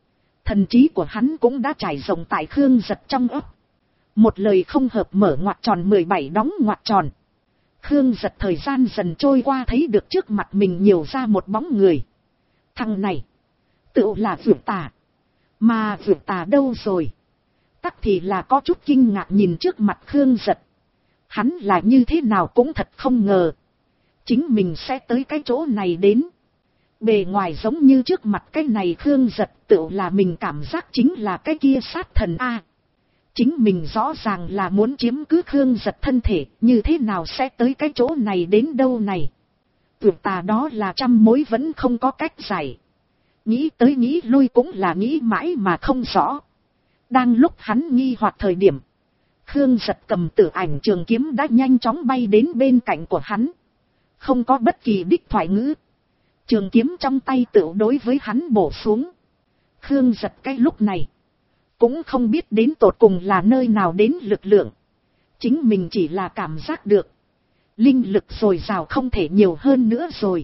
Speaker 1: Thần trí của hắn cũng đã trải rộng tại Khương Giật trong ấp. Một lời không hợp mở ngoặc tròn 17 đóng ngoặc tròn. Khương Giật thời gian dần trôi qua thấy được trước mặt mình nhiều ra một bóng người. Thằng này, tựu là Vượt Tà. Mà Vượt Tà đâu rồi? Tắc thì là có chút kinh ngạc nhìn trước mặt Khương Giật. Hắn là như thế nào cũng thật không ngờ. Chính mình sẽ tới cái chỗ này đến. Bề ngoài giống như trước mặt cái này Khương Giật tựu là mình cảm giác chính là cái kia sát thần A. Chính mình rõ ràng là muốn chiếm cứ Khương Giật thân thể, như thế nào sẽ tới cái chỗ này đến đâu này. Vượt Tà đó là trăm mối vẫn không có cách giải. Nghĩ tới nghĩ lui cũng là nghĩ mãi mà không rõ. Đang lúc hắn nghi hoặc thời điểm, Khương Giật cầm tử ảnh trường kiếm đã nhanh chóng bay đến bên cạnh của hắn. Không có bất kỳ đích thoại ngữ. Trường kiếm trong tay tựu đối với hắn bổ xuống. Khương Giật cái lúc này cũng không biết đến tột cùng là nơi nào đến lực lượng. Chính mình chỉ là cảm giác được. Linh lực dồi dào không thể nhiều hơn nữa rồi.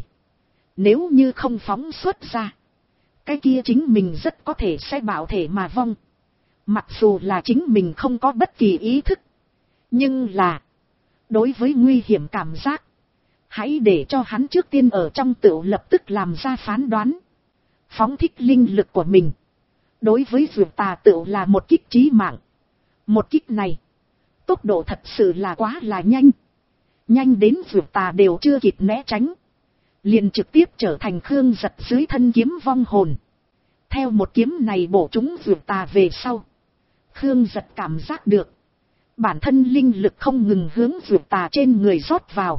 Speaker 1: Nếu như không phóng xuất ra, cái kia chính mình rất có thể sẽ bạo thể mà vong. Mặc dù là chính mình không có bất kỳ ý thức. Nhưng là, đối với nguy hiểm cảm giác, hãy để cho hắn trước tiên ở trong tựu lập tức làm ra phán đoán. Phóng thích linh lực của mình. Đối với Vượt Tà tựu là một kích chí mạng. Một kích này, tốc độ thật sự là quá là nhanh. Nhanh đến Vượt Tà đều chưa kịp né tránh. Liền trực tiếp trở thành Khương Giật dưới thân kiếm vong hồn. Theo một kiếm này bổ trúng Vượt Tà về sau. Khương Giật cảm giác được. Bản thân linh lực không ngừng hướng Vượt Tà trên người rót vào.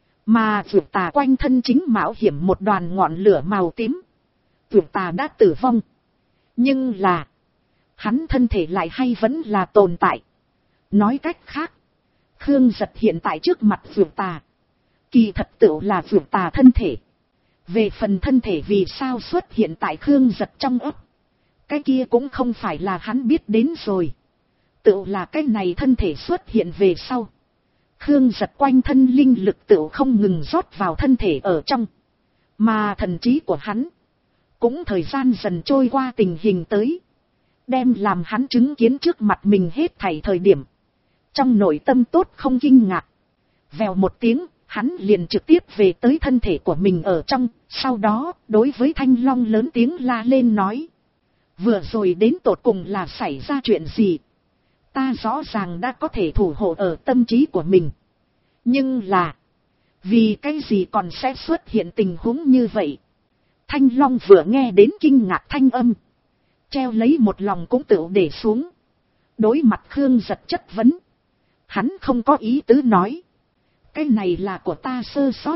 Speaker 1: Mà Vượt Tà quanh thân chính mạo hiểm một đoàn ngọn lửa màu tím. Vượt Tà đã tử vong. Nhưng là, hắn thân thể lại hay vẫn là tồn tại. Nói cách khác, Khương Giật hiện tại trước mặt Vượt Tà. Kỳ thật tựu là Vượt Tà thân thể. Về phần thân thể vì sao xuất hiện tại Khương Giật trong ấp. Cái kia cũng không phải là hắn biết đến rồi. Tựu là cái này thân thể xuất hiện về sau. Khương Giật quanh thân linh lực tựu không ngừng rót vào thân thể ở trong. Mà thần trí của hắn cũng thời gian dần trôi qua tình hình tới. Đem làm hắn chứng kiến trước mặt mình hết thảy thời điểm. Trong nội tâm tốt không kinh ngạc. Vèo một tiếng, hắn liền trực tiếp về tới thân thể của mình ở trong. Sau đó, đối với Thanh Long lớn tiếng la lên nói. Vừa rồi đến tột cùng là xảy ra chuyện gì? Ta rõ ràng đã có thể thủ hộ ở tâm trí của mình. Nhưng là, vì cái gì còn sẽ xuất hiện tình huống như vậy? Thanh Long vừa nghe đến kinh ngạc thanh âm. Treo lấy một lòng cũng tự để xuống. Đối mặt Khương Giật chất vấn. Hắn không có ý tứ nói. Cái này là của ta sơ sót.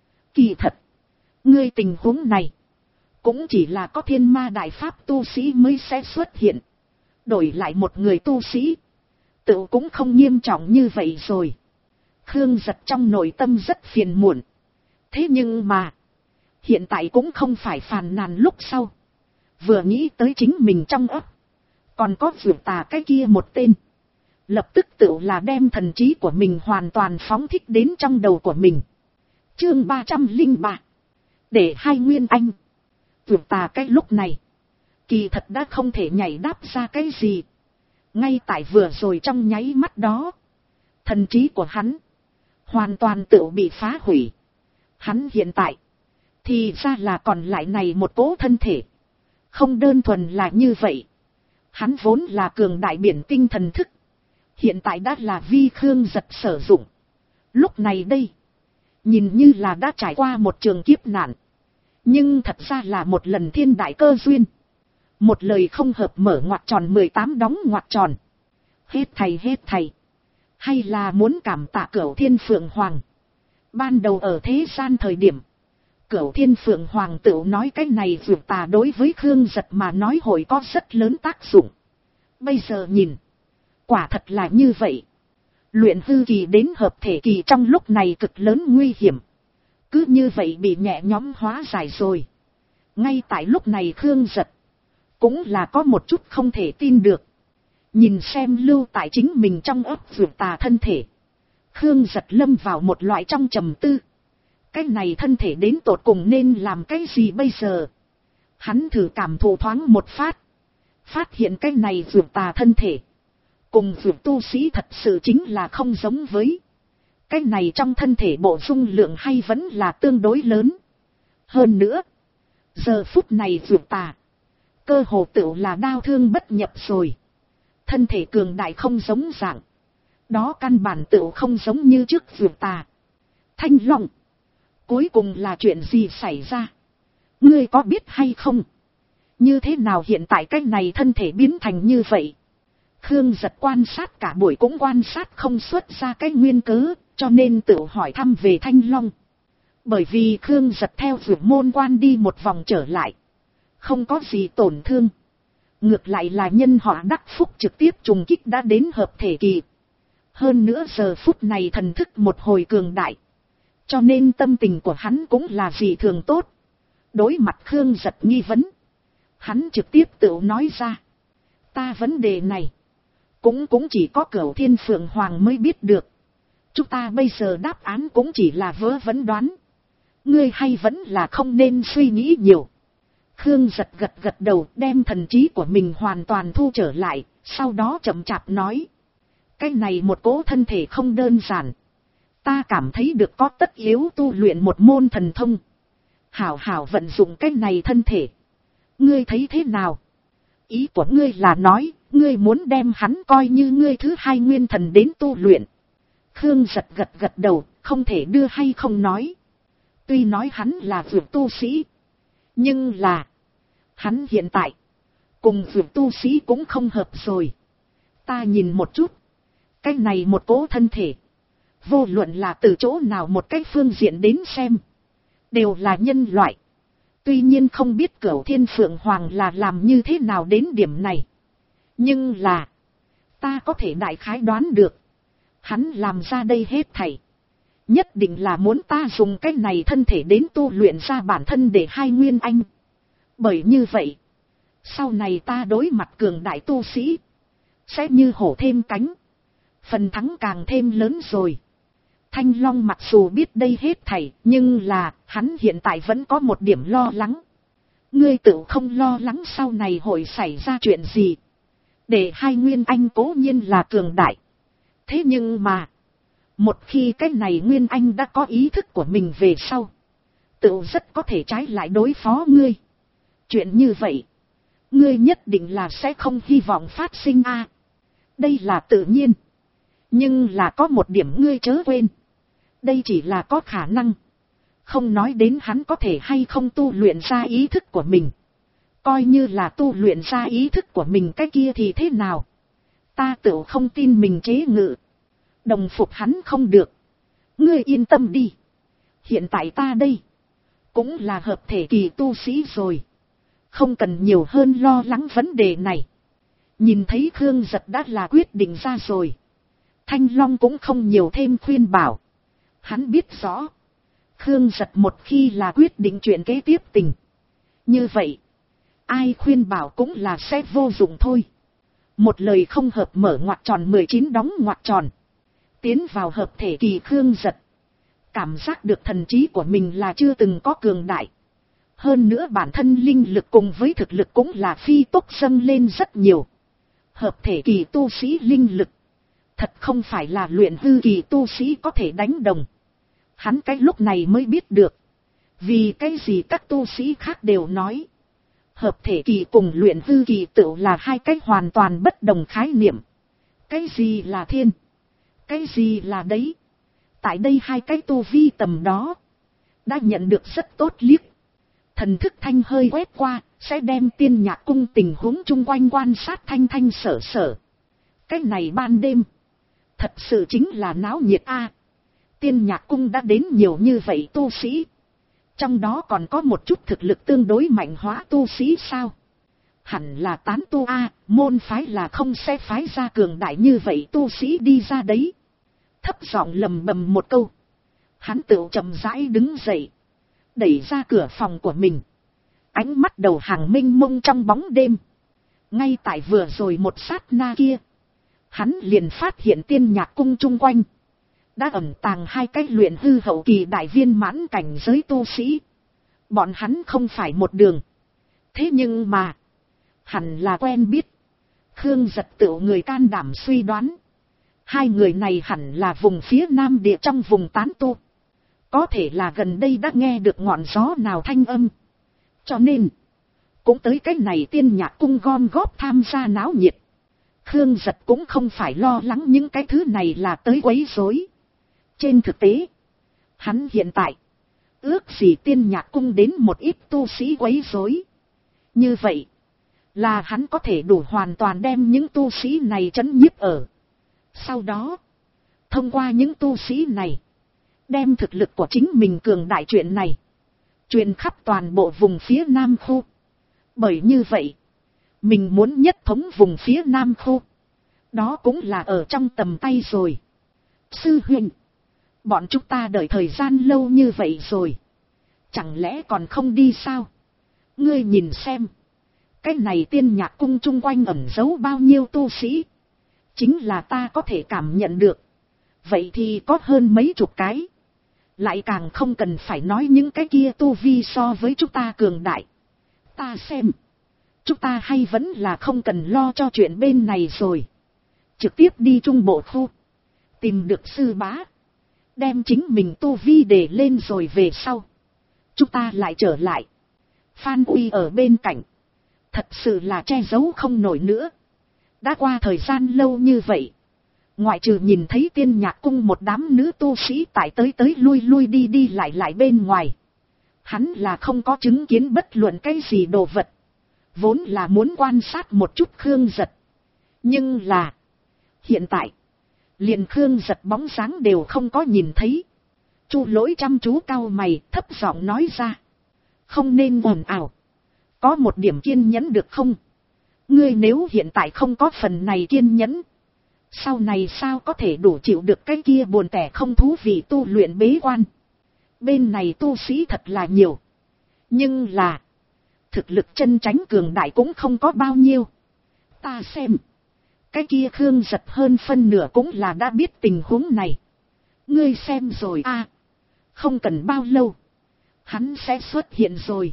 Speaker 1: Kỳ thật, ngươi tình huống này cũng chỉ là có thiên ma đại pháp tu sĩ mới sẽ xuất hiện. Đổi lại một người tu sĩ, tự cũng không nghiêm trọng như vậy rồi. Khương Giật trong nội tâm rất phiền muộn. Thế nhưng mà, hiện tại cũng không phải phàn nàn lúc sau. Vừa nghĩ tới chính mình trong ấp, còn có Vượt Tà cái kia một tên. Lập tức tự là đem thần trí của mình hoàn toàn phóng thích đến trong đầu của mình. Chương 303. Để hai nguyên anh. Vượt Tà cái lúc này, kỳ thật đã không thể nhảy đáp ra cái gì. Ngay tại vừa rồi trong nháy mắt đó, thần trí của hắn hoàn toàn tự bị phá hủy. Hắn hiện tại thì ra là còn lại này một cỗ thân thể. Không đơn thuần là như vậy. Hắn vốn là cường đại biển tinh thần thức. Hiện tại đã là vi Khương Giật sử dụng. Lúc này đây, nhìn như là đã trải qua một trường kiếp nạn. Nhưng thật ra là một lần thiên đại cơ duyên. Một lời không hợp mở ngoặc tròn 18 đóng ngoặc tròn. Hết thầy. Hay là muốn cảm tạ Cửu Thiên Phượng Hoàng. Ban đầu ở thế gian thời điểm, Cửu Thiên Phượng Hoàng tự nói cái này Vượt Tà đối với Khương Giật mà nói hội có rất lớn tác dụng. Bây giờ nhìn, quả thật là như vậy. Luyện hư kỳ đến hợp thể kỳ trong lúc này cực lớn nguy hiểm. Cứ như vậy bị nhẹ nhõm hóa giải rồi. Ngay tại lúc này Khương Giật cũng là có một chút không thể tin được. Nhìn xem lưu tại chính mình trong ấp Vượt Tà thân thể. Khương Giật lâm vào một loại trong trầm tư. Cái này thân thể đến tột cùng nên làm cái gì bây giờ? Hắn thử cảm thụ thoáng một phát. Phát hiện cái này dược tà thân thể. Cùng dược tu sĩ thật sự chính là không giống với. Cái này trong thân thể bộ dung lượng hay vẫn là tương đối lớn. Hơn nữa. Giờ phút này dược tà. Cơ hồ tựu là đao thương bất nhập rồi. Thân thể cường đại không giống dạng. Đó căn bản tựu không giống như trước dược tà. Thanh Long. Cuối cùng là chuyện gì xảy ra? Ngươi có biết hay không? Như thế nào hiện tại cái này thân thể biến thành như vậy? Khương Giật quan sát cả buổi cũng quan sát không xuất ra cái nguyên cớ, cho nên tự hỏi thăm về Thanh Long. Bởi vì Khương Giật theo vượt môn quan đi một vòng trở lại. Không có gì tổn thương. Ngược lại là nhân họ đắc phúc trực tiếp trùng kích đã đến hợp thể kỳ. Hơn nữa giờ phút này thần thức một hồi cường đại. Cho nên tâm tình của hắn cũng là dị thường tốt. Đối mặt Khương Giật nghi vấn. Hắn trực tiếp tự nói ra. Ta vấn đề này. Cũng chỉ có Cửu Thiên Phượng Hoàng mới biết được. Chúng ta bây giờ đáp án cũng chỉ là vớ vẩn đoán. Ngươi hay vẫn là không nên suy nghĩ nhiều. Khương Giật gật đầu đem thần trí của mình hoàn toàn thu trở lại. Sau đó chậm chạp nói. Cái này một cỗ thân thể không đơn giản. Ta cảm thấy được có tất yếu tu luyện một môn thần thông. Hảo hảo vận dụng cái này thân thể. Ngươi thấy thế nào? Ý của ngươi là nói, ngươi muốn đem hắn coi như ngươi thứ hai nguyên thần đến tu luyện. Khương Giật gật đầu, không thể đưa hay không nói. Tuy nói hắn là vượt tu sĩ. Nhưng là, hắn hiện tại, cùng vượt tu sĩ cũng không hợp rồi. Ta nhìn một chút, cái này một cỗ thân thể. Vô luận là từ chỗ nào một cái phương diện đến xem. Đều là nhân loại. Tuy nhiên không biết Cửu Thiên Phượng Hoàng là làm như thế nào đến điểm này. Nhưng là. Ta có thể đại khái đoán được. Hắn làm ra đây hết thảy. Nhất định là muốn ta dùng cái này thân thể đến tu luyện ra bản thân để hai nguyên anh. Bởi như vậy. Sau này ta đối mặt cường đại tu sĩ. Sẽ như hổ thêm cánh. Phần thắng càng thêm lớn rồi. Thanh Long mặc dù biết đây hết thảy, nhưng là, hắn hiện tại vẫn có một điểm lo lắng. Ngươi tự không lo lắng sau này hội xảy ra chuyện gì. Để hai nguyên anh cố nhiên là cường đại. Thế nhưng mà, một khi cái này nguyên anh đã có ý thức của mình về sau, tự rất có thể trái lại đối phó ngươi. Chuyện như vậy, ngươi nhất định là sẽ không hy vọng phát sinh a. Đây là tự nhiên. Nhưng là có một điểm ngươi chớ quên. Đây chỉ là có khả năng. Không nói đến hắn có thể hay không tu luyện ra ý thức của mình. Coi như là tu luyện ra ý thức của mình cái kia thì thế nào. Ta tự không tin mình chế ngự. Đồng phục hắn không được. Ngươi yên tâm đi. Hiện tại ta đây. Cũng là hợp thể kỳ tu sĩ rồi. Không cần nhiều hơn lo lắng vấn đề này. Nhìn thấy Khương Giật đã là quyết định ra rồi. Thanh Long cũng không nhiều thêm khuyên bảo. Hắn biết rõ. Khương Giật một khi là quyết định chuyện kế tiếp tình. Như vậy. Ai khuyên bảo cũng là sẽ vô dụng thôi. Một lời không hợp mở ngoặc tròn 19 đóng ngoặc tròn. Tiến vào hợp thể kỳ Khương Giật. Cảm giác được thần trí của mình là chưa từng có cường đại. Hơn nữa bản thân linh lực cùng với thực lực cũng là phi tốc dâng lên rất nhiều. Hợp thể kỳ tu sĩ linh lực. Thật không phải là luyện hư kỳ tu sĩ có thể đánh đồng. Hắn cái lúc này mới biết được. Vì cái gì các tu sĩ khác đều nói. Hợp thể kỳ cùng luyện hư kỳ tự là hai cái hoàn toàn bất đồng khái niệm. Cái gì là thiên? Cái gì là đấy? Tại đây hai cái tu vi tầm đó. Đã nhận được rất tốt liếc. Thần thức thanh hơi quét qua. Sẽ đem tiên nhạc cung tình huống chung quanh quan sát thanh thanh sở sở. Cái này ban đêm. Thật sự chính là náo nhiệt a. Tiên nhạc cung đã đến nhiều như vậy tu sĩ. Trong đó còn có một chút thực lực tương đối mạnh hóa tu sĩ sao. Hẳn là tán tu a, môn phái là không sẽ phái ra cường đại như vậy tu sĩ đi ra đấy. Thấp giọng lầm bầm một câu. Hắn tự chậm rãi đứng dậy. Đẩy ra cửa phòng của mình. Ánh mắt đầu hàng mênh mông trong bóng đêm. Ngay tại vừa rồi một sát na kia. Hắn liền phát hiện tiên nhạc cung chung quanh. Đã ẩn tàng hai cái luyện hư hậu kỳ đại viên mãn cảnh giới tu sĩ. Bọn hắn không phải một đường. Thế nhưng mà. hẳn là quen biết. Khương Giật tựu người can đảm suy đoán. Hai người này hẳn là vùng phía nam địa trong vùng tán tu. Có thể là gần đây đã nghe được ngọn gió nào thanh âm. Cho nên, cũng tới cái này Tiên Nhạc Cung gom góp tham gia náo nhiệt. Khương Giật cũng không phải lo lắng những cái thứ này là tới quấy rối. Trên thực tế, hắn hiện tại, ước gì Tiên Nhạc Cung đến một ít tu sĩ quấy rối. Như vậy, là hắn có thể đủ hoàn toàn đem những tu sĩ này trấn nhiếp ở. Sau đó, thông qua những tu sĩ này, đem thực lực của chính mình cường đại chuyện này, truyền khắp toàn bộ vùng phía Nam khu. Bởi như vậy, mình muốn nhất thống vùng phía Nam khu, đó cũng là ở trong tầm tay rồi. Sư huynh, bọn chúng ta đợi thời gian lâu như vậy rồi, chẳng lẽ còn không đi sao? Ngươi nhìn xem, cái này Tiên Nhạc Cung chung quanh ẩn giấu bao nhiêu tu sĩ, chính là ta có thể cảm nhận được. Vậy thì có hơn mấy chục cái. Lại càng không cần phải nói những cái kia tu vi so với chúng ta cường đại. Ta xem, chúng ta hay vẫn là không cần lo cho chuyện bên này rồi. Trực tiếp đi Trung Bộ khu, tìm được sư bá, đem chính mình tu vi để lên rồi về sau, chúng ta lại trở lại. Phan Uy ở bên cạnh, thật sự là che giấu không nổi nữa. Đã qua thời gian lâu như vậy, ngoại trừ nhìn thấy Tiên Nhạc Cung một đám nữ tu sĩ tại tới lui lui đi đi lại bên ngoài, hắn là không có chứng kiến bất luận cái gì đồ vật. Vốn là muốn quan sát một chút Khương Giật, nhưng là hiện tại liền Khương Giật bóng dáng đều không có nhìn thấy. Chu Lỗi chăm chú cau mày, thấp giọng nói ra: không nên ồn ào, có một điểm kiên nhẫn được không? Ngươi nếu hiện tại không có phần này kiên nhẫn, sau này sao có thể đủ chịu được cái kia buồn tẻ không thú vị tu luyện bế quan. Bên này tu sĩ thật là nhiều, nhưng là thực lực chân chánh cường đại cũng không có bao nhiêu. Ta xem, cái kia Khương Giật hơn phân nửa cũng là đã biết tình huống này. Ngươi xem rồi à, không cần bao lâu, hắn sẽ xuất hiện rồi.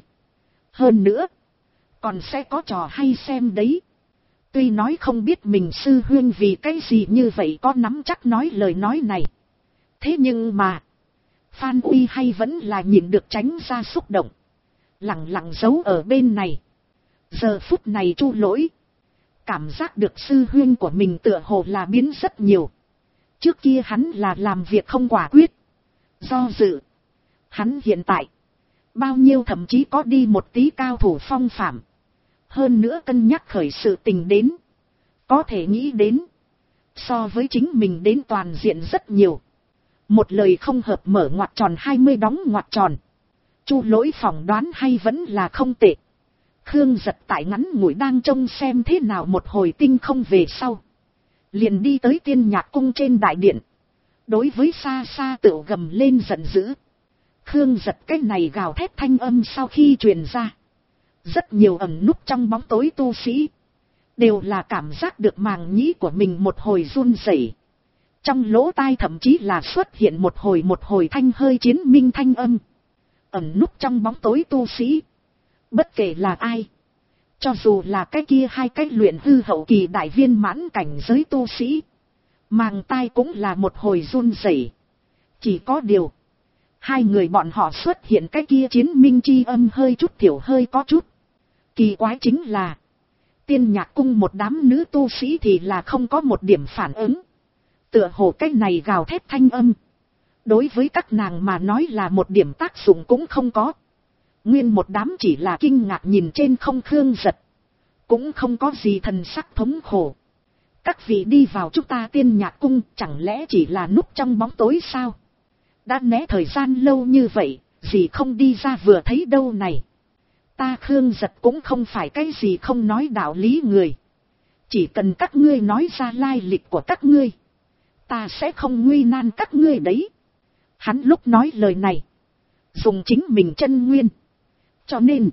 Speaker 1: Hơn nữa, còn sẽ có trò hay xem đấy. Tuy nói không biết mình sư huynh vì cái gì như vậy có nắm chắc nói lời nói này. Thế nhưng mà, Phan Uy hay vẫn là nhìn được tránh ra xúc động, lặng lặng giấu ở bên này. Giờ phút này Chu Lỗi cảm giác được sư huynh của mình tựa hồ là biến rất nhiều. Trước kia hắn là làm việc không quả quyết, do dự. Hắn hiện tại, bao nhiêu thậm chí có đi một tí cao thủ phong phạm. Hơn nữa cân nhắc khởi sự tình đến, có thể nghĩ đến, so với chính mình đến toàn diện rất nhiều. Một lời không hợp mở ngoặc tròn 20 đóng ngoặc tròn. Chu Lỗi phỏng đoán hay vẫn là không tệ. Khương Giật tại ngắn ngủi đang trông xem thế nào một hồi tinh không về sau, liền đi tới Tiên Nhạc Cung trên đại điện. Đối với xa xa tựu gầm lên giận dữ. Khương Giật cái này gào thét thanh âm sau khi truyền ra, rất nhiều ẩn núp trong bóng tối tu sĩ đều là cảm giác được màng nhĩ của mình một hồi run rẩy. Trong lỗ tai thậm chí là xuất hiện một hồi thanh hơi chiến minh thanh âm. Ẩn núp trong bóng tối tu sĩ, bất kể là ai, cho dù là cái kia hai cái luyện hư hậu kỳ đại viên mãn cảnh giới tu sĩ, màng tai cũng là một hồi run rẩy. Chỉ có điều, hai người bọn họ xuất hiện cái kia chiến minh chi âm hơi chút thiểu hơi có chút. Kỳ quái chính là, Tiên Nhạc Cung một đám nữ tu sĩ thì là không có một điểm phản ứng. Tựa hồ cái này gào thét thanh âm, đối với các nàng mà nói là một điểm tác dụng cũng không có. Nguyên một đám chỉ là kinh ngạc nhìn trên không Khương Giật, cũng không có gì thần sắc thống khổ. Các vị đi vào chúng ta Tiên Nhạc Cung chẳng lẽ chỉ là núp trong bóng tối sao? Đã né thời gian lâu như vậy, gì không đi ra vừa thấy đâu này. Ta Khương Giật cũng không phải cái gì không nói đạo lý người. Chỉ cần các ngươi nói ra lai lịch của các ngươi, ta sẽ không nguy nan các ngươi đấy. Hắn lúc nói lời này, dùng chính mình chân nguyên. Cho nên,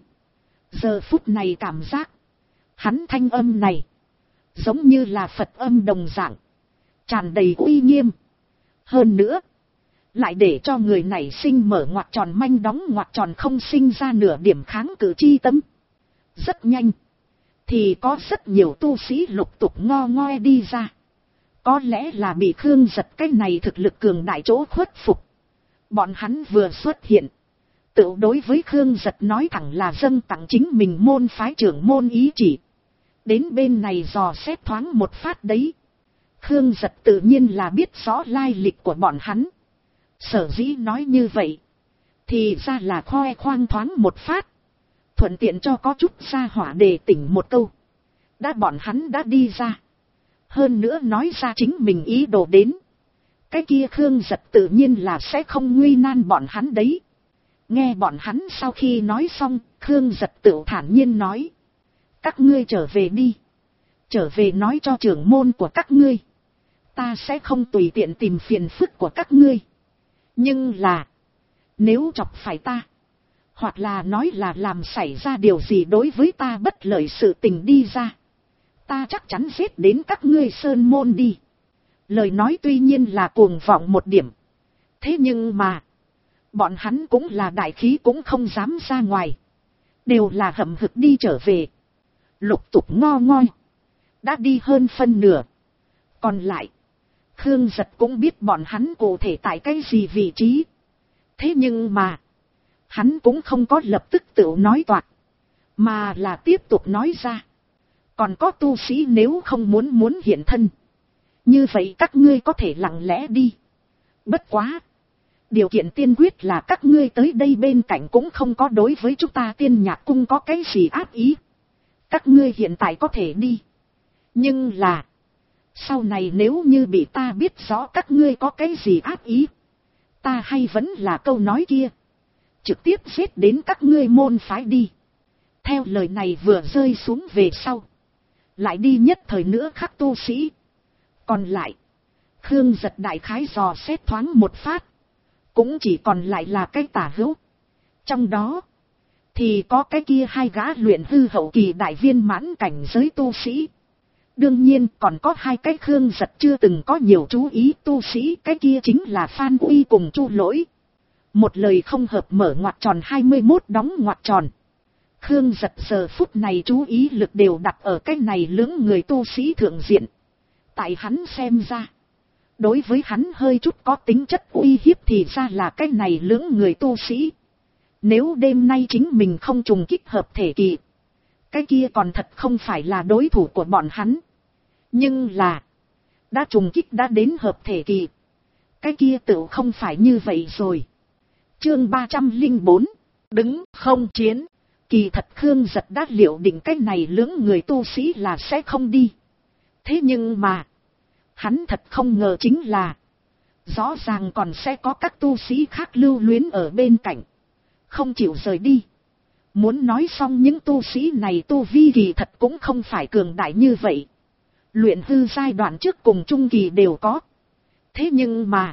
Speaker 1: giờ phút này cảm giác, hắn thanh âm này, giống như là Phật âm đồng dạng, tràn đầy uy nghiêm. Hơn nữa, lại để cho người này sinh mở ngoặc tròn manh đóng ngoặc tròn không sinh ra nửa điểm kháng cự chi tâm. Rất nhanh, thì có rất nhiều tu sĩ lục tục ngo ngoe đi ra. Có lẽ là bị Khương Giật cái này thực lực cường đại chỗ khuất phục. Bọn hắn vừa xuất hiện, tự đối với Khương Giật nói thẳng là dâng tặng chính mình môn phái trưởng môn ý chỉ. Đến bên này dò xét thoáng một phát đấy. Khương Giật tự nhiên là biết rõ lai lịch của bọn hắn. Sở dĩ nói như vậy, thì ra là khoe khoang thoáng một phát. Thuận tiện cho có chút ra hỏa đề tỉnh một câu. Đã bọn hắn đã đi ra. Hơn nữa nói ra chính mình ý đồ đến. Cái kia Khương Giật tự nhiên là sẽ không nguy nan bọn hắn đấy. Nghe bọn hắn sau khi nói xong, Khương Giật tự thản nhiên nói. Các ngươi trở về đi. Trở về nói cho trưởng môn của các ngươi. Ta sẽ không tùy tiện tìm phiền phức của các ngươi. Nhưng là, nếu chọc phải ta, hoặc là nói là làm xảy ra điều gì đối với ta bất lợi sự tình đi ra, ta chắc chắn giết đến các ngươi sơn môn đi. Lời nói tuy nhiên là cuồng vọng một điểm. Thế nhưng mà, bọn hắn cũng là đại khí cũng không dám ra ngoài. Đều là hậm hực đi trở về. Lục tục ngo ngoi. Đã đi hơn phân nửa. Còn lại, Khương Giật cũng biết bọn hắn cụ thể tại cái gì vị trí. Thế nhưng mà, hắn cũng không có lập tức tự nói toạc, mà là tiếp tục nói ra. Còn có tu sĩ nếu không muốn hiện thân, như vậy các ngươi có thể lặng lẽ đi. Bất quá, điều kiện tiên quyết là các ngươi tới đây bên cạnh cũng không có đối với chúng ta Tiên Nhạc Cung có cái gì ác ý. Các ngươi hiện tại có thể đi. Nhưng là, sau này nếu như bị ta biết rõ các ngươi có cái gì ác ý, ta hay vẫn là câu nói kia, trực tiếp giết đến các ngươi môn phái đi. Theo lời này vừa rơi xuống về sau, lại đi nhất thời nữa khắc tu sĩ. Còn lại, Khương Giật đại khái dò xét thoáng một phát, cũng chỉ còn lại là cái tả hữu. Trong đó, thì có cái kia hai gã luyện hư hậu kỳ đại viên mãn cảnh giới tu sĩ. Đương nhiên còn có hai cái Khương Giật chưa từng có nhiều chú ý tu sĩ, cái kia chính là Phan Uy cùng Chu Lỗi. Một lời không hợp mở ngoặc tròn 21 đóng ngoặc tròn. Khương Giật giờ phút này chú ý lực đều đặt ở cái này lưỡng người tu sĩ thượng diện. Tại hắn xem ra, đối với hắn hơi chút có tính chất uy hiếp thì ra là cái này lưỡng người tu sĩ. Nếu đêm nay chính mình không trùng kích hợp thể kỳ, cái kia còn thật không phải là đối thủ của bọn hắn. Nhưng là, đã trùng kích đã đến hợp thể kỳ, cái kia tự không phải như vậy rồi. Chương 304, đứng không chiến. Kỳ thật Khương Giật đã liệu định cái này lưỡng người tu sĩ là sẽ không đi. Thế nhưng mà, hắn thật không ngờ chính là, rõ ràng còn sẽ có các tu sĩ khác lưu luyến ở bên cạnh, không chịu rời đi. Muốn nói xong những tu sĩ này tu vi kỳ thật cũng không phải cường đại như vậy. Luyện hư giai đoạn trước cùng trung kỳ đều có. Thế nhưng mà,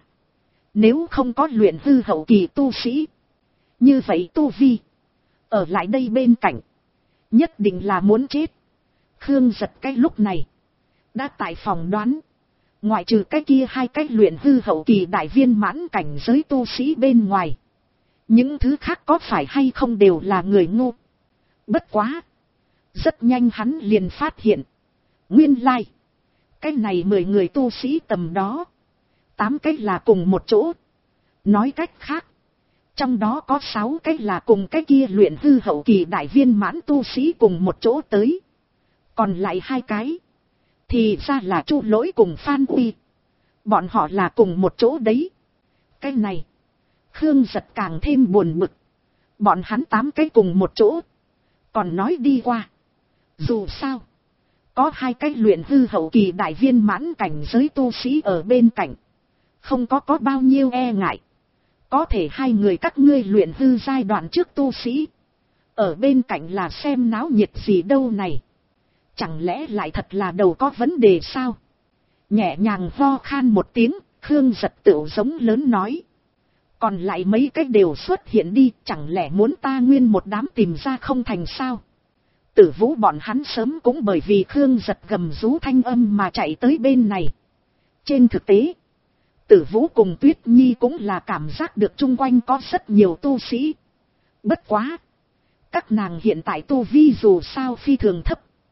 Speaker 1: nếu không có luyện hư hậu kỳ tu sĩ, như vậy tu vi ở lại đây bên cạnh, nhất định là muốn chết. Khương Giật cái lúc này đã tại phòng đoán, ngoại trừ cái kia hai cái luyện hư hậu kỳ đại viên mãn cảnh giới tu sĩ bên ngoài, những thứ khác có phải hay không đều là người ngu. Bất quá, rất nhanh hắn liền phát hiện, nguyên lai, cái này 10 người tu sĩ tầm đó, 8 cái là cùng một chỗ. Nói cách khác, trong đó có 6 cái là cùng cái kia luyện hư hậu kỳ đại viên mãn tu sĩ cùng một chỗ tới. Còn lại 2 cái, thì ra là Chu Lỗi cùng Phan Uy. Bọn họ là cùng một chỗ đấy. Cái này, Khương Giật càng thêm buồn bực. Bọn hắn 8 cái cùng một chỗ, còn nói đi qua. Dù sao, có 2 cái luyện hư hậu kỳ đại viên mãn cảnh giới tu sĩ ở bên cạnh, không có bao nhiêu e ngại. Có thể 2 người các ngươi luyện hư giai đoạn trước tu sĩ, ở bên cạnh là xem náo nhiệt gì đâu này. Chẳng lẽ lại thật là đầu có vấn đề sao? Nhẹ nhàng ho khan một tiếng, Khương Giật tựu giống lớn nói. Còn lại mấy cái đều xuất hiện đi, chẳng lẽ muốn ta nguyên một đám tìm ra không thành sao? Tử Vũ bọn hắn sớm cũng bởi vì Khương Giật gầm rú thanh âm mà chạy tới bên này. Trên thực tế, Tử Vũ cùng Tuyết Nhi cũng là cảm giác được chung quanh có rất nhiều tu sĩ. Bất quá, các nàng hiện tại tu vi dù sao phi thường thấp,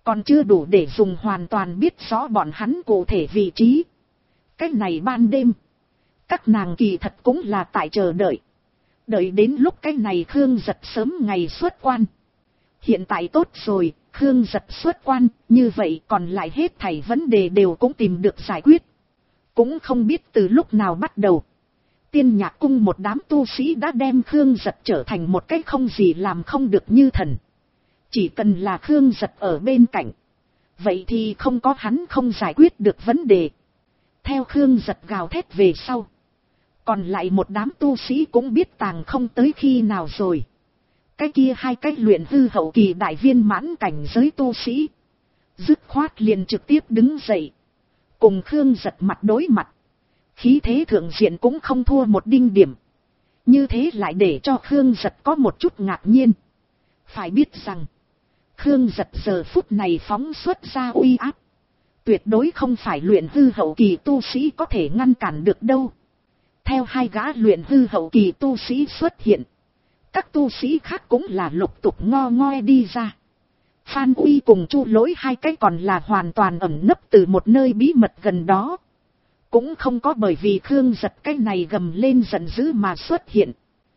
Speaker 1: còn chưa đủ để dùng hoàn toàn biết rõ bọn hắn cụ thể vị trí. Cái này ban đêm, các nàng kỳ thật cũng là tại chờ đợi. Đợi đến lúc cái này Khương Giật sớm ngày xuất quan. Hiện tại tốt rồi, Khương Giật xuất quan, như vậy còn lại hết thảy vấn đề đều cũng tìm được giải quyết. Cũng không biết từ lúc nào bắt đầu, Tiên Nhạc Cung một đám tu sĩ đã đem Khương Giật trở thành một cái không gì làm không được như thần. Chỉ cần là Khương Giật ở bên cạnh, vậy thì không có hắn không giải quyết được vấn đề. Theo Khương Giật gào thét về sau, còn lại một đám tu sĩ cũng biết tàng không tới khi nào rồi. Cái kia hai cái luyện hư hậu kỳ đại viên mãn cảnh giới tu sĩ, dứt khoát liền trực tiếp đứng dậy, cùng Khương Giật mặt đối mặt. Khí thế thượng diện cũng không thua một đinh điểm. Như thế lại để cho Khương Giật có một chút ngạc nhiên. Phải biết rằng, Khương Giật giờ phút này phóng xuất ra uy áp, tuyệt đối không phải luyện hư hậu kỳ tu sĩ có thể ngăn cản được đâu. Theo hai gã luyện hư hậu kỳ tu sĩ xuất hiện, các tu sĩ khác cũng là lục tục ngo ngoe đi ra. Phan Uy cùng Chu Lỗi hai cái còn là hoàn toàn ẩn nấp từ một nơi bí mật gần đó. Cũng không có bởi vì Khương Giật cái này gầm lên giận dữ mà xuất hiện.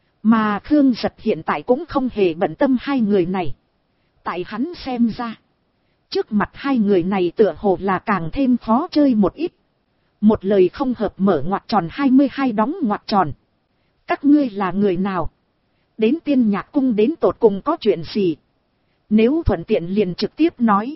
Speaker 1: Mà Khương Giật hiện tại cũng không hề bận tâm hai người này. Tại hắn xem ra, trước mặt hai người này tựa hồ là càng thêm khó chơi một ít. Một lời không hợp mở ngoặc tròn 22 đóng ngoặc tròn. Các ngươi là người nào? Đến Tiên Nhạc Cung đến tột cùng có chuyện gì? Nếu thuận tiện liền trực tiếp nói.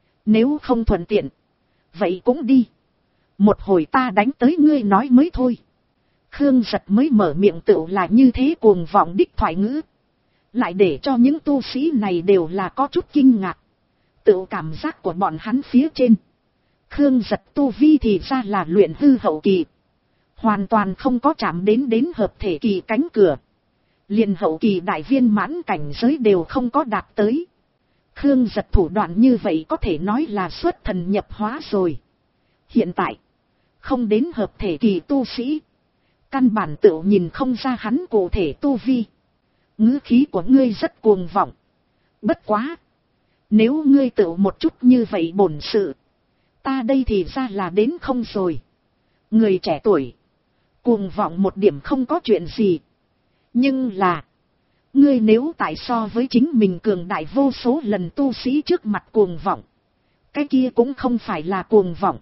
Speaker 1: Nếu không thuận tiện, vậy cũng đi. Một hồi ta đánh tới ngươi nói mới thôi. Khương Giật mới mở miệng tựu là như thế cuồng vọng đích thoại ngữ. Lại để cho những tu sĩ này đều là có chút kinh ngạc. Tựu cảm giác của bọn hắn phía trên, Khương Giật tu vi thì ra là luyện hư hậu kỳ. Hoàn toàn không có chạm đến hợp thể kỳ cánh cửa. Liền hậu kỳ đại viên mãn cảnh giới đều không có đạt tới. Khương Giật thủ đoạn như vậy có thể nói là xuất thần nhập hóa rồi. Hiện tại, không đến hợp thể kỳ tu sĩ, căn bản tự nhìn không ra hắn cụ thể tu vi. Ngữ khí của ngươi rất cuồng vọng. Bất quá, nếu ngươi tự một chút như vậy bổn sự, ta đây thì ra là đến không rồi. Người trẻ tuổi, cuồng vọng một điểm không có chuyện gì. Nhưng là, ngươi nếu tại so với chính mình cường đại vô số lần tu sĩ trước mặt cuồng vọng, cái kia cũng không phải là cuồng vọng,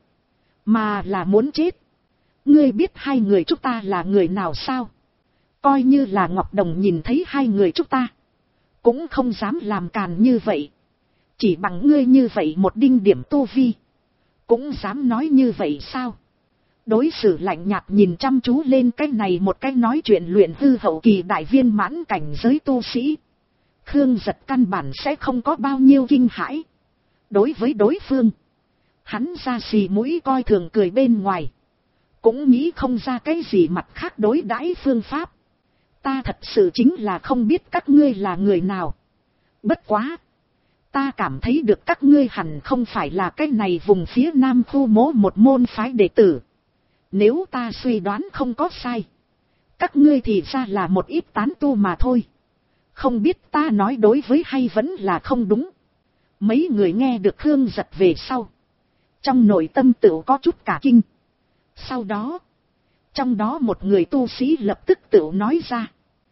Speaker 1: mà là muốn chết. Ngươi biết hai người chúng ta là người nào sao? Coi như là Ngọc Đồng nhìn thấy hai người chúng ta, cũng không dám làm càn như vậy. Chỉ bằng ngươi như vậy một đinh điểm tu vi, cũng dám nói như vậy sao? Đối xử lạnh nhạt nhìn chăm chú lên cái này một cái nói chuyện luyện hư hậu kỳ đại viên mãn cảnh giới tu sĩ. Khương Giật căn bản sẽ không có bao nhiêu kinh hãi. Đối với đối phương, hắn ra xì mũi coi thường cười bên ngoài, cũng nghĩ không ra cái gì mặt khác đối đãi phương pháp. Ta thật sự chính là không biết các ngươi là người nào. Bất quá, ta cảm thấy được các ngươi hẳn không phải là cái này vùng phía Nam khu mố một môn phái đệ tử. Nếu ta suy đoán không có sai, các ngươi thì ra là một ít tán tu mà thôi. Không biết ta nói đối với hay vẫn là không đúng. Mấy người nghe được Khương Giật về sau, trong nội tâm tự có chút cả kinh. Sau đó, trong đó một người tu sĩ lập tức tự nói ra.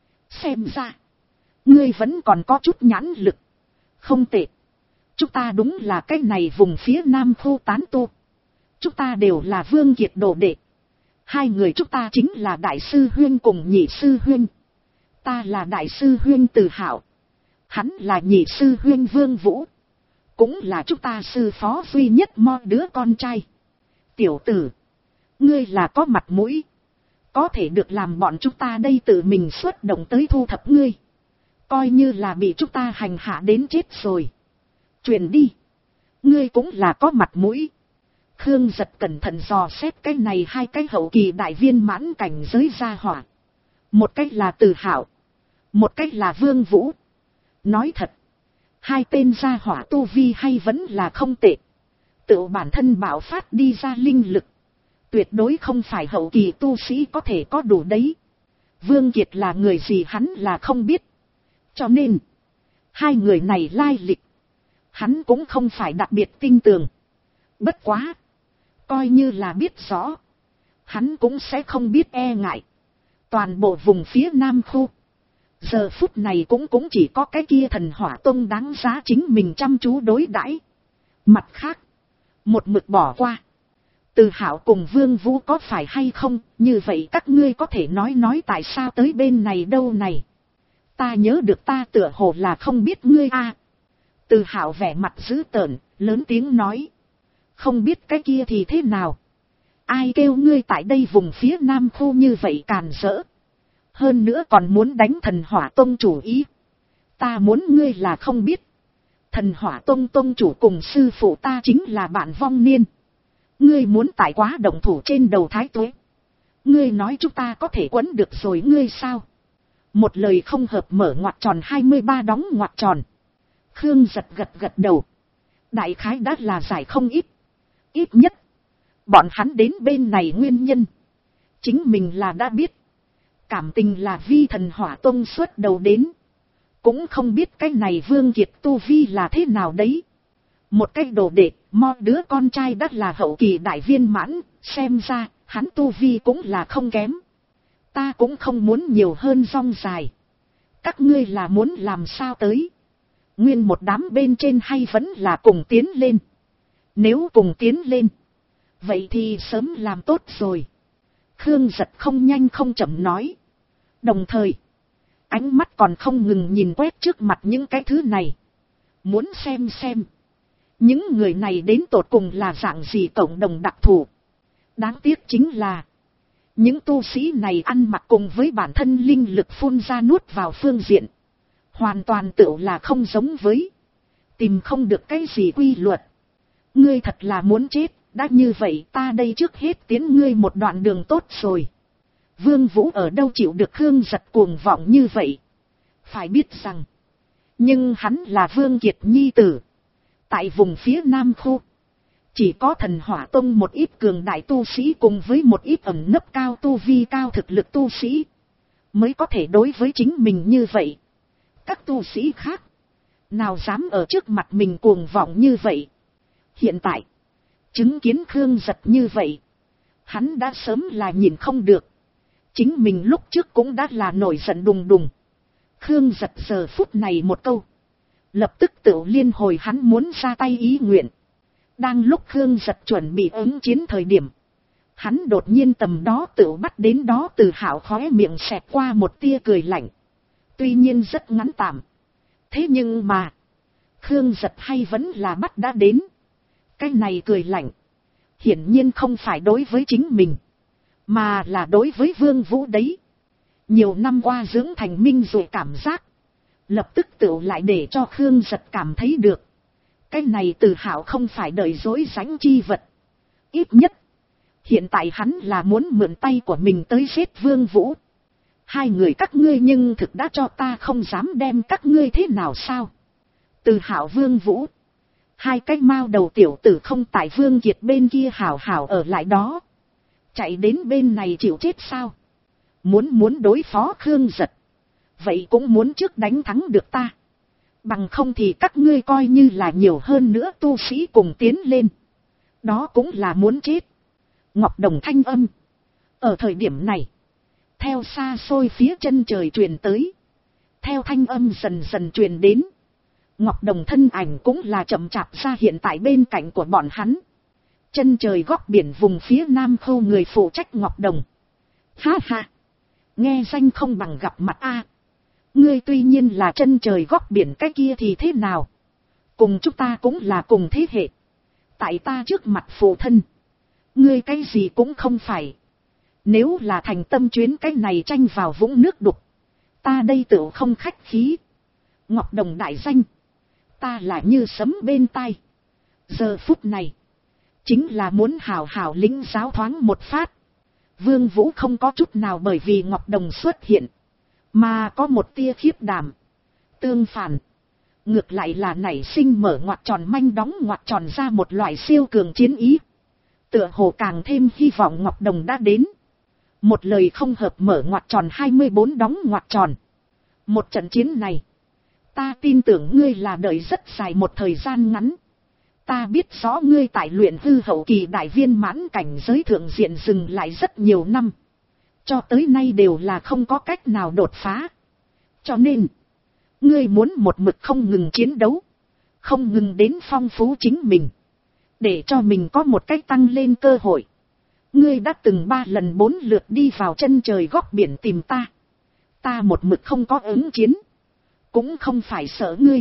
Speaker 1: Xem ra, ngươi vẫn còn có chút nhãn lực. Không tệ. Chúng ta đúng là cái này vùng phía Nam khu tán tu. Chúng ta đều là Vương Kiệt đồ đệ. Hai người chúng ta chính là Đại sư Huyên cùng Nhị sư Huyên. Ta là Đại sư Huyên Từ Hạo. Hắn là Nhị sư Huyên Vương Vũ. Cũng là chúng ta sư phó duy nhất mo đứa con trai. Tiểu tử, ngươi là có mặt mũi, có thể được làm bọn chúng ta đây tự mình xuất động tới thu thập ngươi. Coi như là bị chúng ta hành hạ đến chết rồi. Truyền đi, ngươi cũng là có mặt mũi. Khương Giật cẩn thận dò xét cái này hai cái hậu kỳ đại viên mãn cảnh giới gia hỏa. Một cách là Từ Hạo, một cách là Vương Vũ. Nói thật, hai tên gia hỏa tu vi hay vẫn là không tệ. Tự bản thân bạo phát đi ra linh lực, tuyệt đối không phải hậu kỳ tu sĩ có thể có đủ đấy. Vương Kiệt là người gì hắn là không biết. Cho nên, hai người này lai lịch, hắn cũng không phải đặc biệt tin tưởng. Bất quá, coi như là biết rõ, hắn cũng sẽ không biết e ngại. Toàn bộ vùng phía Nam khu, giờ phút này cũng chỉ có cái kia Thần Hỏa Tông đáng giá chính mình chăm chú đối đãi. Mặt khác, một mực bỏ qua. Từ Hạo cùng Vương Vũ có phải hay không, như vậy các ngươi có thể nói tại sao tới bên này đâu này. Ta nhớ được ta tựa hồ là không biết ngươi a. Từ Hạo vẻ mặt dữ tợn, lớn tiếng nói. Không biết cái kia thì thế nào. Ai kêu ngươi tại đây vùng phía Nam khu như vậy càn rỡ. Hơn nữa còn muốn đánh Thần Hỏa Tông chủ ý. Ta muốn ngươi là không biết. Thần Hỏa Tông tông chủ cùng sư phụ ta chính là bạn vong niên. Ngươi muốn tại quá động thủ trên đầu Thái Tuế. Ngươi nói chúng ta có thể quấn được rồi ngươi sao? Một lời không hợp mở ngoặc tròn 23 đóng ngoặc tròn. Khương Giật gật đầu. Đại khái đã là giải không ít. Ít nhất, bọn hắn đến bên này nguyên nhân. Chính mình là đã biết. Cảm tình là vi Thần Hỏa Tông xuất đầu đến. Cũng không biết cái này Vương Kiệt tu vi là thế nào đấy. Một cái đồ đệ, mo đứa con trai đã là hậu kỳ đại viên mãn, xem ra, hắn tu vi cũng là không kém. Ta cũng không muốn nhiều hơn rong dài. Các ngươi là muốn làm sao tới. Nguyên một đám bên trên hay vẫn là cùng tiến lên. Nếu cùng tiến lên, vậy thì sớm làm tốt rồi. Khương Giật không nhanh không chậm nói. Đồng thời, ánh mắt còn không ngừng nhìn quét trước mặt những cái thứ này. Muốn xem. Những người này đến tột cùng là dạng gì cộng đồng đặc thù. Đáng tiếc chính là, những tu sĩ này ăn mặc cùng với bản thân linh lực phun ra nuốt vào phương diện. Hoàn toàn tựu là không giống với. Tìm không được cái gì quy luật. Ngươi thật là muốn chết, đã như vậy ta đây trước hết tiến ngươi một đoạn đường tốt rồi. Vương Vũ ở đâu chịu được Khương Giật cuồng vọng như vậy. Phải biết rằng, nhưng hắn là Vương Kiệt nhi tử. Tại vùng phía Nam khu, chỉ có Thần Hỏa Tông một ít cường đại tu sĩ cùng với một ít ẩn nấp cao tu vi cao thực lực tu sĩ, mới có thể đối với chính mình như vậy. Các tu sĩ khác, nào dám ở trước mặt mình cuồng vọng như vậy. Hiện tại, chứng kiến Khương Giật như vậy, hắn đã sớm là nhìn không được. Chính mình lúc trước cũng đã là nổi giận đùng đùng. Khương Giật giờ phút này một câu, lập tức tự liên hồi hắn muốn ra tay ý nguyện. Đang lúc Khương Giật chuẩn bị ứng chiến thời điểm, hắn đột nhiên tầm đó tự bắt đến đó Từ Hạo khóe miệng xẹt qua một tia cười lạnh. Tuy nhiên rất ngắn tạm. Thế nhưng mà, Khương Giật hay vẫn là bắt đã đến. Cái này cười lạnh, hiển nhiên không phải đối với chính mình, mà là đối với Vương Vũ đấy. Nhiều năm qua dưỡng thành minh rồi cảm giác, lập tức tự lại để cho Khương Giật cảm thấy được. Cái này Từ Hạo không phải đợi dối dánh chi vật. Ít nhất, hiện tại hắn là muốn mượn tay của mình tới giết Vương Vũ. Hai người các ngươi nhưng thực đã cho ta không dám đem các ngươi thế nào sao? Từ Hạo Vương Vũ, hai cái mao đầu tiểu tử không tại Vương Kiệt bên kia hảo hảo ở lại đó, chạy đến bên này chịu chết sao? Muốn đối phó Khương Giật, vậy cũng muốn trước đánh thắng được ta. Bằng không thì các ngươi coi như là nhiều hơn nữa tu sĩ cùng tiến lên, đó cũng là muốn chết. Ngọc Đồng thanh âm ở thời điểm này theo xa xôi phía chân trời truyền tới. Theo thanh âm dần dần truyền đến, Ngọc Đồng thân ảnh cũng là chậm chạp ra hiện tại bên cạnh của bọn hắn. Chân trời góc biển vùng phía Nam khu người phụ trách Ngọc Đồng. Ha ha, nghe danh không bằng gặp mặt a. Ngươi tuy nhiên là chân trời góc biển cái kia thì thế nào? Cùng chúng ta cũng là cùng thế hệ. Tại ta trước mặt phụ thân, ngươi cái gì cũng không phải. Nếu là thành tâm chuyến cái này tranh vào vũng nước đục, ta đây tự không khách khí. Ngọc Đồng đại danh, ta là như sấm bên tai. Giờ phút này, chính là muốn hào hào lĩnh giáo thoáng một phát. Vương Vũ không có chút nào bởi vì Ngọc Đồng xuất hiện mà có một tia khiếp đảm. Tương phản, ngược lại là nảy sinh mở ngoặc tròn manh đóng ngoặc tròn ra một loại siêu cường chiến ý. Tựa hồ càng thêm hy vọng Ngọc Đồng đã đến. Một lời không hợp mở ngoặc tròn 24 đóng ngoặc tròn. Một trận chiến này, Ta tin tưởng ngươi là đợi rất dài một thời gian ngắn. Ta biết rõ ngươi tại luyện hư hậu kỳ đại viên mãn cảnh giới thượng diện dừng lại rất nhiều năm. Cho tới nay đều là không có cách nào đột phá. Cho nên, ngươi muốn một mực không ngừng chiến đấu. Không ngừng đến phong phú chính mình. Để cho mình có một cách tăng lên cơ hội. Ngươi đã từng 3 lần 4 lượt đi vào chân trời góc biển tìm ta. Ta một mực không có ứng chiến. Cũng không phải sợ ngươi.